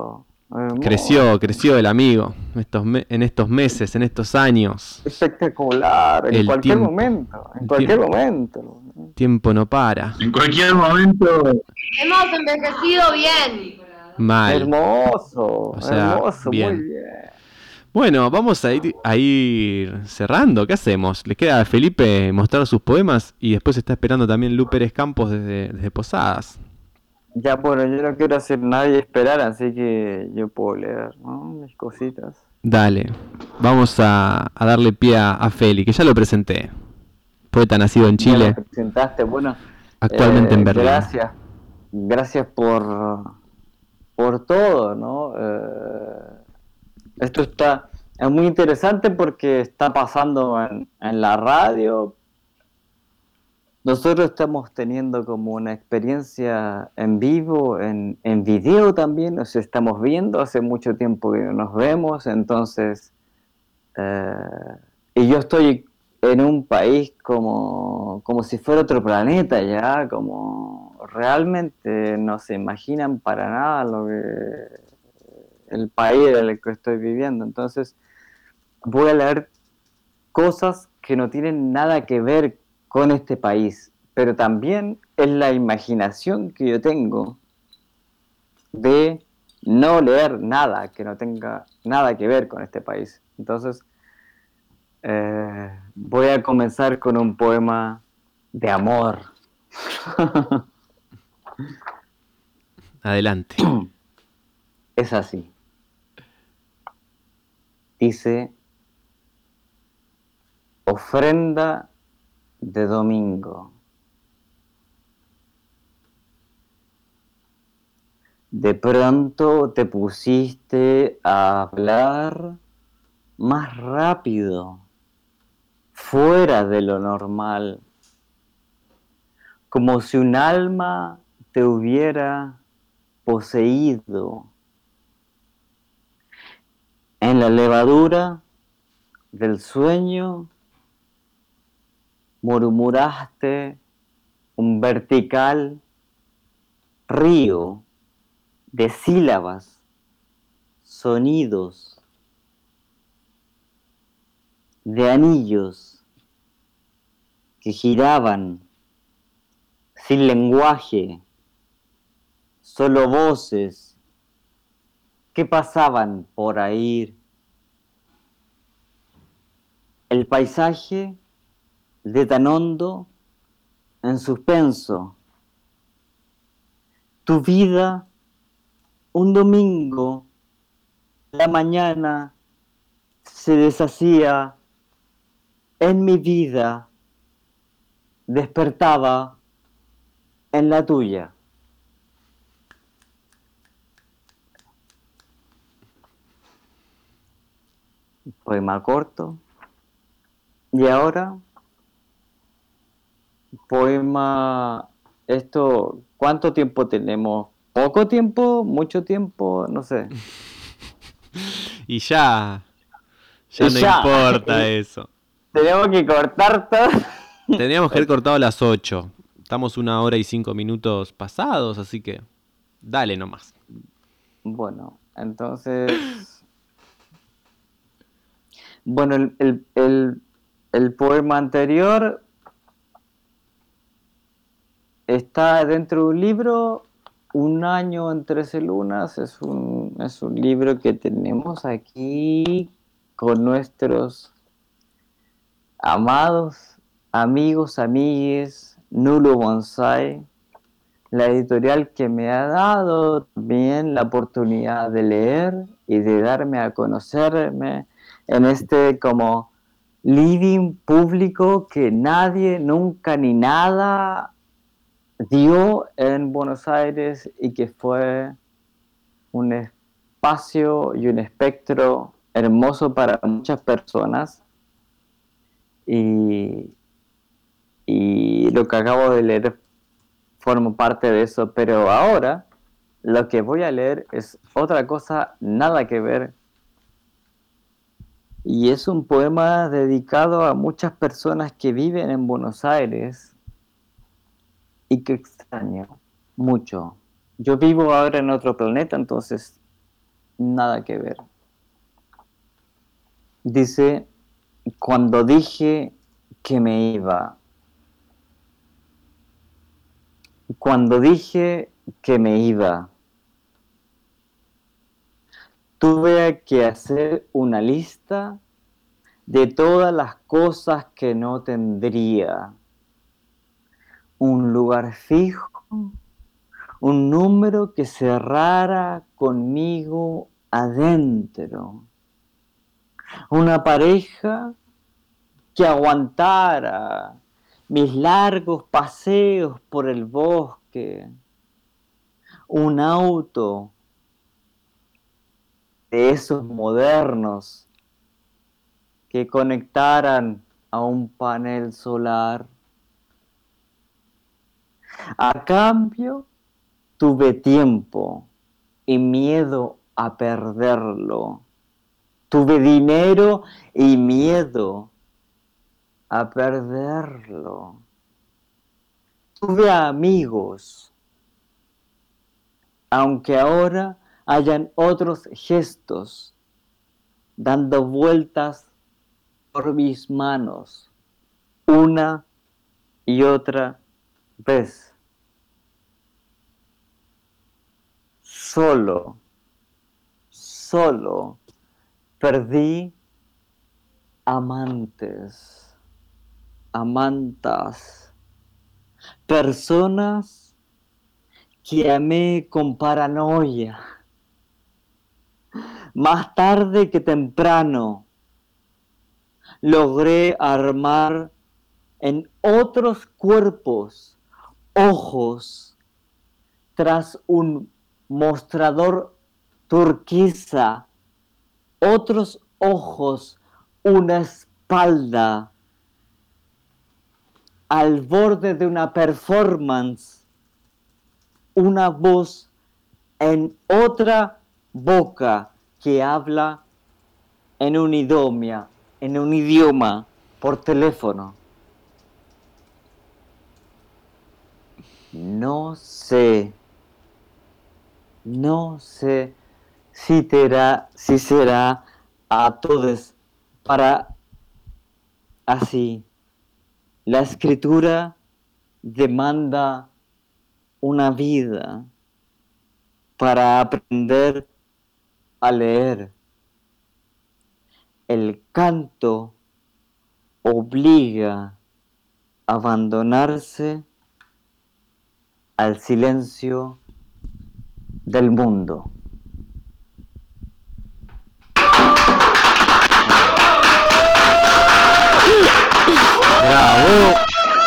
Hermoso. Creció, creció el amigo en estos, me- en estos meses, en estos años. Espectacular, en El cualquier tiempo- momento, en el cualquier tiempo. momento. Tiempo no para. En cualquier momento. Hemos envejecido bien. Mal. Hermoso, O sea, hermoso, bien. muy bien. Bueno, vamos a ir, a ir cerrando. ¿Qué hacemos? Le queda a Felipe mostrar sus poemas y después está esperando también Lu Pérez Campos desde, desde Posadas. Ya, bueno, yo no quiero hacer nada y esperar, así que yo puedo leer, ¿no? Mis cositas. Dale, vamos a, a darle pie a, a Feli, que ya lo presenté. Poeta nacido en Ya lo Chile, presentaste, bueno. actualmente eh, en Berlín. Gracias, gracias por, por todo, ¿no? Eh, esto está, es muy interesante porque está pasando en, en la radio. Nosotros estamos teniendo como una experiencia en vivo, en, en video también, nos estamos viendo, hace mucho tiempo que no nos vemos, entonces, eh, y yo estoy en un país como, como si fuera otro planeta ya, como realmente no se imaginan para nada lo que el país en el que estoy viviendo, entonces voy a leer cosas que no tienen nada que ver con este país, pero también es la imaginación que yo tengo de no leer nada que no tenga nada que ver con este país. Entonces, eh, voy a comenzar con un poema de amor. Adelante. Es así. Dice: ofrenda de domingo. De pronto te pusiste a hablar más rápido, fuera de lo normal, como si un alma te hubiera poseído. En la levadura del sueño murmuraste un vertical río de sílabas, sonidos, de anillos que giraban sin lenguaje, solo voces que pasaban por ahí. El paisaje de tan hondo en suspenso. Tu vida, un domingo, la mañana se deshacía en mi vida, despertaba en la tuya. Poema corto. Y ahora, poema, esto, ¿cuánto tiempo tenemos? ¿Poco tiempo? ¿Mucho tiempo? No sé. Y ya, ya Y no ya. importa eso. Tenemos que cortar todo. Tendríamos que haber cortado a las ocho. Estamos una hora y cinco minutos pasados, así que dale nomás. Bueno, entonces... Bueno, el, el, el, el poema anterior está dentro de un libro, Un año en trece lunas, es un, es un libro que tenemos aquí con nuestros amados amigos, amigues, Nulo Bonsai, la editorial que me ha dado también la oportunidad de leer y de darme a conocerme en este como living público que nadie, nunca ni nada dio en Buenos Aires y que fue un espacio y un espectro hermoso para muchas personas. Y, y lo que acabo de leer forma parte de eso, pero ahora lo que voy a leer es otra cosa, nada que ver. Y es un poema dedicado a muchas personas que viven en Buenos Aires y que extraño mucho. Yo vivo ahora en otro planeta, entonces nada que ver. Dice, cuando dije que me iba, cuando dije que me iba, tuve que hacer una lista de todas las cosas que no tendría. Un lugar fijo, un número que cerrara conmigo adentro, una pareja que aguantara mis largos paseos por el bosque, un auto de esos modernos que conectaran a un panel solar. A cambio, tuve tiempo y miedo a perderlo. Tuve dinero y miedo a perderlo. Tuve amigos, aunque ahora hayan otros gestos dando vueltas por mis manos una y otra vez. Solo, solo perdí amantes, amantas, personas que amé con paranoia. Más tarde que temprano, logré armar en otros cuerpos ojos tras un mostrador turquesa, otros ojos, una espalda al borde de una performance, una voz en otra boca que habla en un idioma, en un idioma por teléfono. No sé, no sé si, terá, si será a todos para así. La escritura demanda una vida para aprender a leer. El canto obliga a abandonarse al silencio del mundo. ¡Bravo!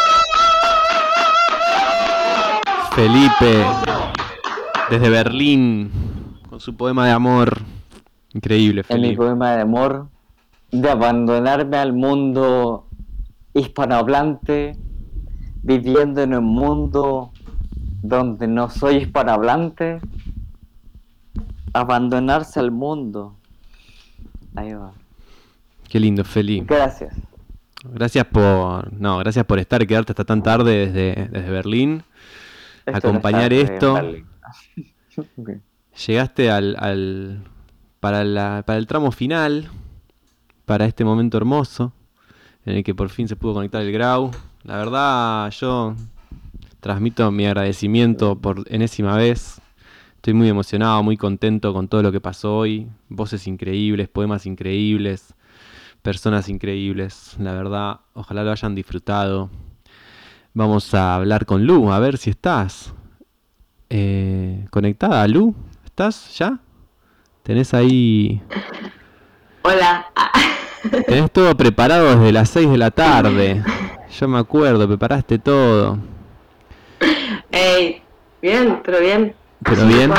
Felipe, desde Berlín, con su poema de amor. Increíble, Felipe. En mi poema de amor, de abandonarme al mundo hispanohablante, viviendo en un mundo donde no soy hispanohablante, abandonarse al mundo. Ahí va. Qué lindo, Felipe. Gracias. Gracias por, no, gracias por estar y quedarte hasta tan tarde desde, desde Berlín, Esto acompañar no está esto. bien, vale. Okay. Llegaste al, al para, la, para el tramo final, para este momento hermoso, en el que por fin se pudo conectar el Grau. La verdad, yo transmito mi agradecimiento por enésima vez. Estoy muy emocionado, muy contento con todo lo que pasó hoy. Voces increíbles, poemas increíbles, personas increíbles. La verdad, ojalá lo hayan disfrutado. Vamos a hablar con Lu, a ver si estás eh, conectada. Lu, ¿estás ya? ¿Tenés ahí...? Hola. Tenés todo preparado desde las seis de la tarde. Yo me acuerdo, preparaste todo. Ey, bien, pero bien. ¿Pero bien?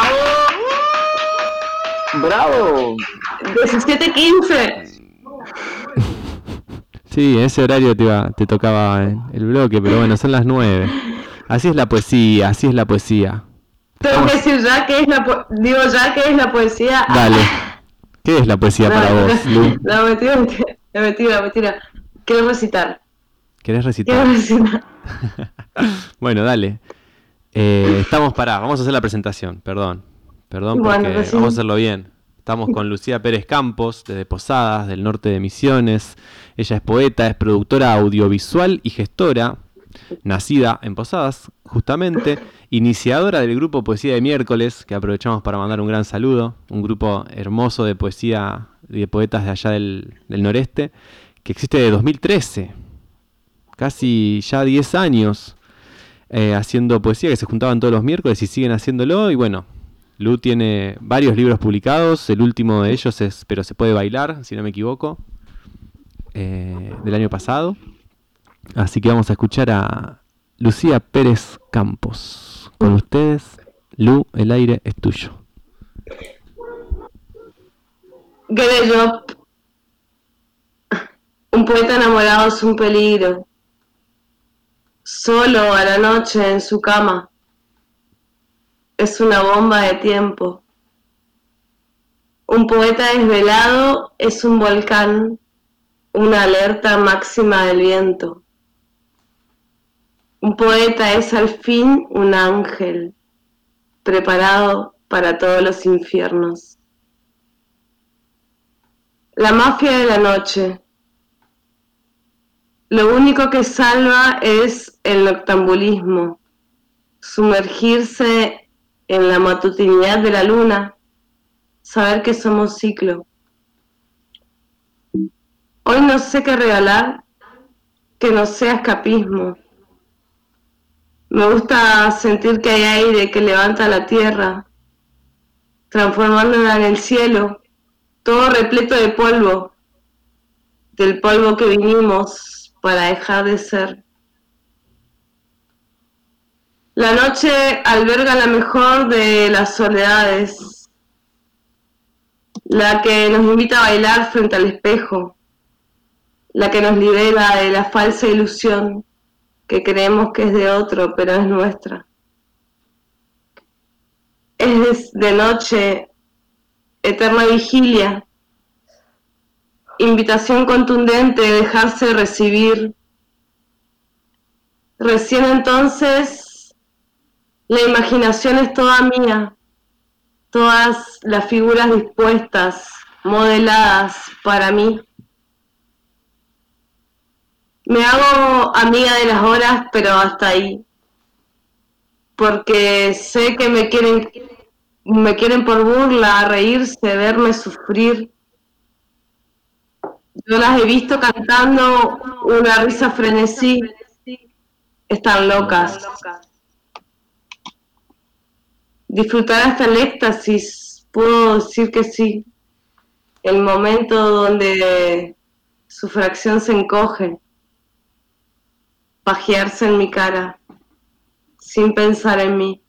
¡Bravo! diecisiete quince. Sí, en ese horario te, iba, te tocaba el bloque, pero bueno, son las nueve. Así es la poesía, así es la poesía. Tengo que decir ya que es la po digo ya que es la poesía. Dale. ¿Qué es la poesía no, para no, vos, Lu? No, mentira, mentira, mentira, mentira. Quiero recitar. ¿Querés recitar? Quiero recitar. Bueno, dale. Eh, estamos para, vamos a hacer la presentación, perdón. Perdón, Bueno, porque recién- vamos a hacerlo bien. Estamos con Lucía Pérez Campos, desde Posadas, del norte de Misiones. Ella es poeta, es productora audiovisual y gestora, nacida en Posadas, justamente, iniciadora del grupo Poesía de Miércoles, que aprovechamos para mandar un gran saludo, un grupo hermoso de poesía y de poetas de allá del, del noreste, que existe desde dos mil trece, casi ya diez años, eh, haciendo poesía, que se juntaban todos los miércoles y siguen haciéndolo, y bueno, Lu tiene varios libros publicados, el último de ellos es Pero se puede bailar, si no me equivoco, eh, del año pasado. Así que vamos a escuchar a Lucía Pérez Campos. Con ustedes, Lu, el aire es tuyo. Get a job. Un poeta enamorado es un peligro. Solo a la noche en su cama. Es una bomba de tiempo. Un poeta desvelado es un volcán, una alerta máxima del viento. Un poeta es al fin un ángel, preparado para todos los infiernos. La mafia de la noche. Lo único que salva es el noctambulismo, sumergirse en la matutinidad de la luna, saber que somos ciclo. Hoy no sé qué regalar que no sea escapismo. Me gusta sentir que hay aire que levanta la tierra, transformándola en el cielo, todo repleto de polvo, del polvo que vinimos para dejar de ser. La noche alberga la mejor de las soledades, la que nos invita a bailar frente al espejo, la que nos libera de la falsa ilusión que creemos que es de otro, pero es nuestra. Es de noche, eterna vigilia, invitación contundente de dejarse recibir. Recién entonces la imaginación es toda mía, todas las figuras dispuestas, modeladas para mí. Me hago amiga de las horas, pero hasta ahí, porque sé que me quieren, me quieren por burla, reírse, verme sufrir. Yo las he visto cantando una risa frenesí, están locas. Disfrutar hasta el éxtasis, puedo decir que sí, el momento donde su fracción se encoge, pajearse en mi cara, sin pensar en mí.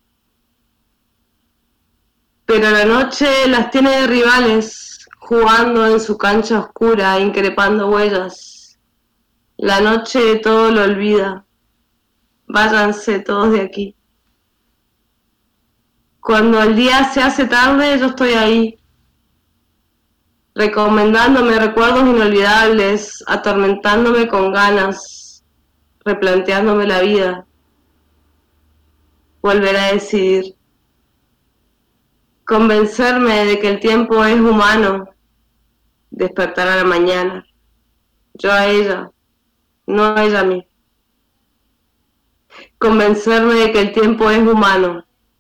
Pero la noche las tiene de rivales, jugando en su cancha oscura, increpando huellas. La noche todo lo olvida, váyanse todos de aquí. Cuando el día se hace tarde, yo estoy ahí, recomendándome recuerdos inolvidables, atormentándome con ganas, replanteándome la vida, volver a decidir, convencerme de que el tiempo es humano, despertar a la mañana, yo a ella, no a ella a mí, convencerme de que el tiempo es humano,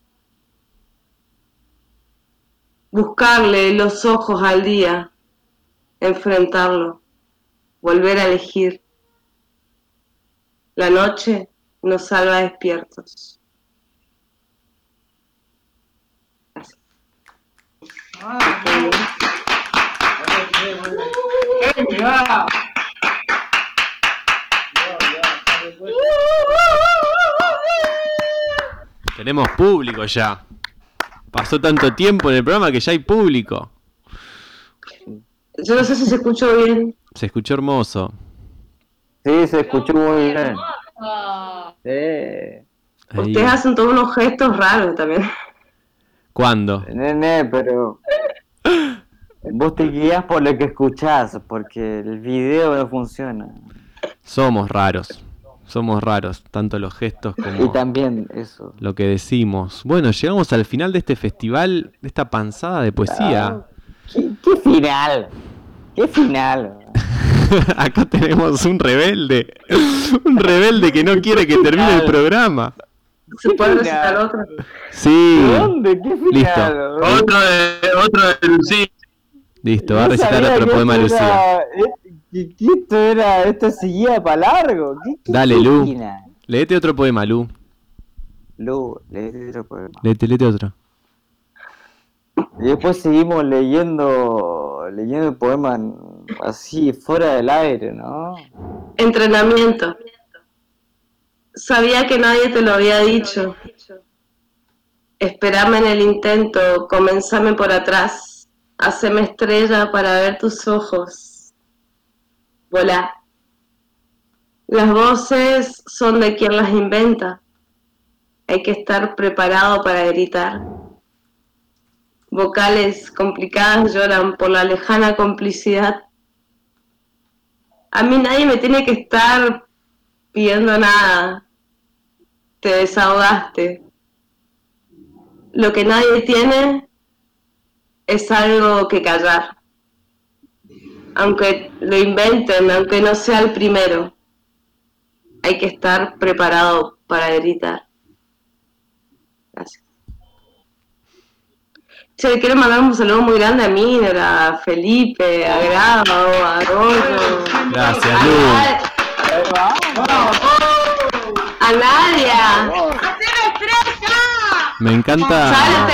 buscarle los ojos al día, enfrentarlo, volver a elegir. La noche nos salva despiertos. Gracias. Tenemos público ya. Pasó tanto tiempo en el programa que ya hay público. Yo no sé si se escuchó bien. Se escuchó hermoso. Sí, se escuchó muy bien. Sí. Ahí. Ustedes hacen todos unos gestos raros también. ¿Cuándo? Nene, pero vos te guías por lo que escuchás, porque el video no funciona. Somos raros. somos raros, tanto los gestos como Y también eso. lo que decimos. Bueno, llegamos al final de este festival, de esta panzada de poesía. Ah, ¿Qué, qué final? ¿Qué final? Acá tenemos un rebelde, un rebelde que no quiere que termine el programa. ¿Se puede recitar otro? Sí. ¿Dónde? ¿Qué final? Listo. Otro de, otro de Lucía. Listo, va a No recitar sabía otro que poema esto Lucía. era- eh, que- que esto era, esto seguía para largo. ¿Qué, qué, Dale, qué Lu. final? Léete otro poema, Lu. Lu, léete otro poema. Léete, léete otro. Y después seguimos leyendo, leyendo el poema así, fuera del aire, ¿no? Entrenamiento. Sabía que nadie te lo había dicho. Esperame en el intento, comenzame por atrás. Haceme estrella para ver tus ojos. Volá. Las voces son de quien las inventa. Hay que estar preparado para gritar. Vocales complicadas lloran por la lejana complicidad. A mí nadie me tiene que estar pidiendo nada. Te desahogaste. Lo que nadie tiene es algo que callar. Aunque lo inventen, aunque no sea el primero, hay que estar preparado para gritar. Gracias. Che, quiero mandar un saludo muy grande a Minera, a Felipe, a Grabo, a Rollo. Gracias, a Lu. Nadia. A Nadia. Me encanta.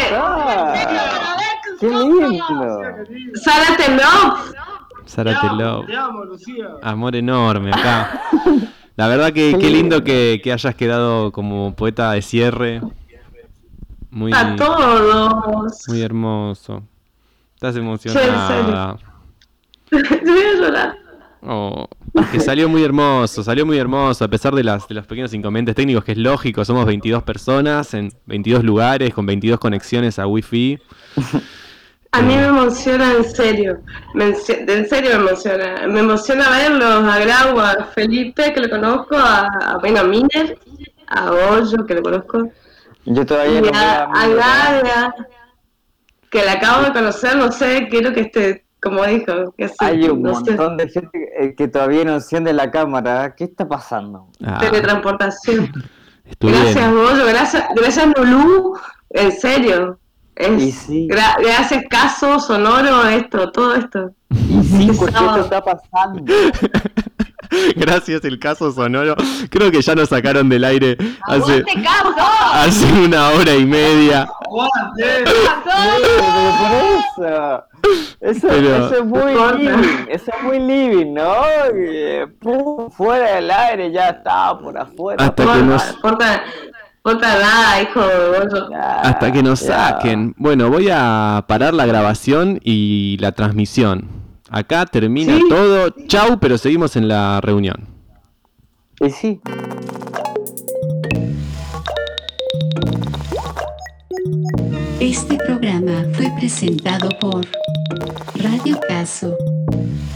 ¡Qué lindo! Sara Telov. Sara Telov. Te amo, Lucía. Amor enorme acá. La verdad que qué lindo que, que hayas quedado como poeta de cierre. Muy, A todos. muy hermoso. Estás emocionada. Te voy a llorar. Oh, que salió muy hermoso, salió muy hermoso, a pesar de, las, de los pequeños inconvenientes técnicos, que es lógico, somos veintidós personas en veintidós lugares, con veintidós conexiones a wifi. A mí me emociona en serio, me, enci- en serio me emociona, me emociona verlos, a Grau, a Felipe, que lo conozco, a, a bueno, a Miner, a Goyo, que lo conozco, Yo todavía y no a, me a amigo, Galia, que la acabo de conocer, no sé, quiero que esté, como dijo, que sí, Hay un no sé, montón de gente que, que todavía no enciende la cámara. ¿Qué está pasando? Ah, teletransportación. estuve Gracias, bien. Goyo, gracias, gracias, Lulú, en serio. Es, Y sí. gra- gracias, Caso, Sonoro, esto, todo esto. Y sí, Este porque sábado. esto está pasando. Gracias, el caso sonoro. Creo que ya nos sacaron del aire hace, ¡Aguante, Caso! hace una hora y media. ¡Aguante! Pero por eso. Eso, Pero- eso es muy living, eso es muy living, ¿no? Que, pum, fuera del aire, ya está, por afuera. Hasta por que afuera. nos, Porta, porta nada, hijo de Goyo. hasta que nos Ya. saquen. Bueno, voy a parar la grabación y la transmisión. Acá termina Sí. todo. Chau, pero seguimos en la reunión. Y sí. Este programa fue presentado por Radio Caso.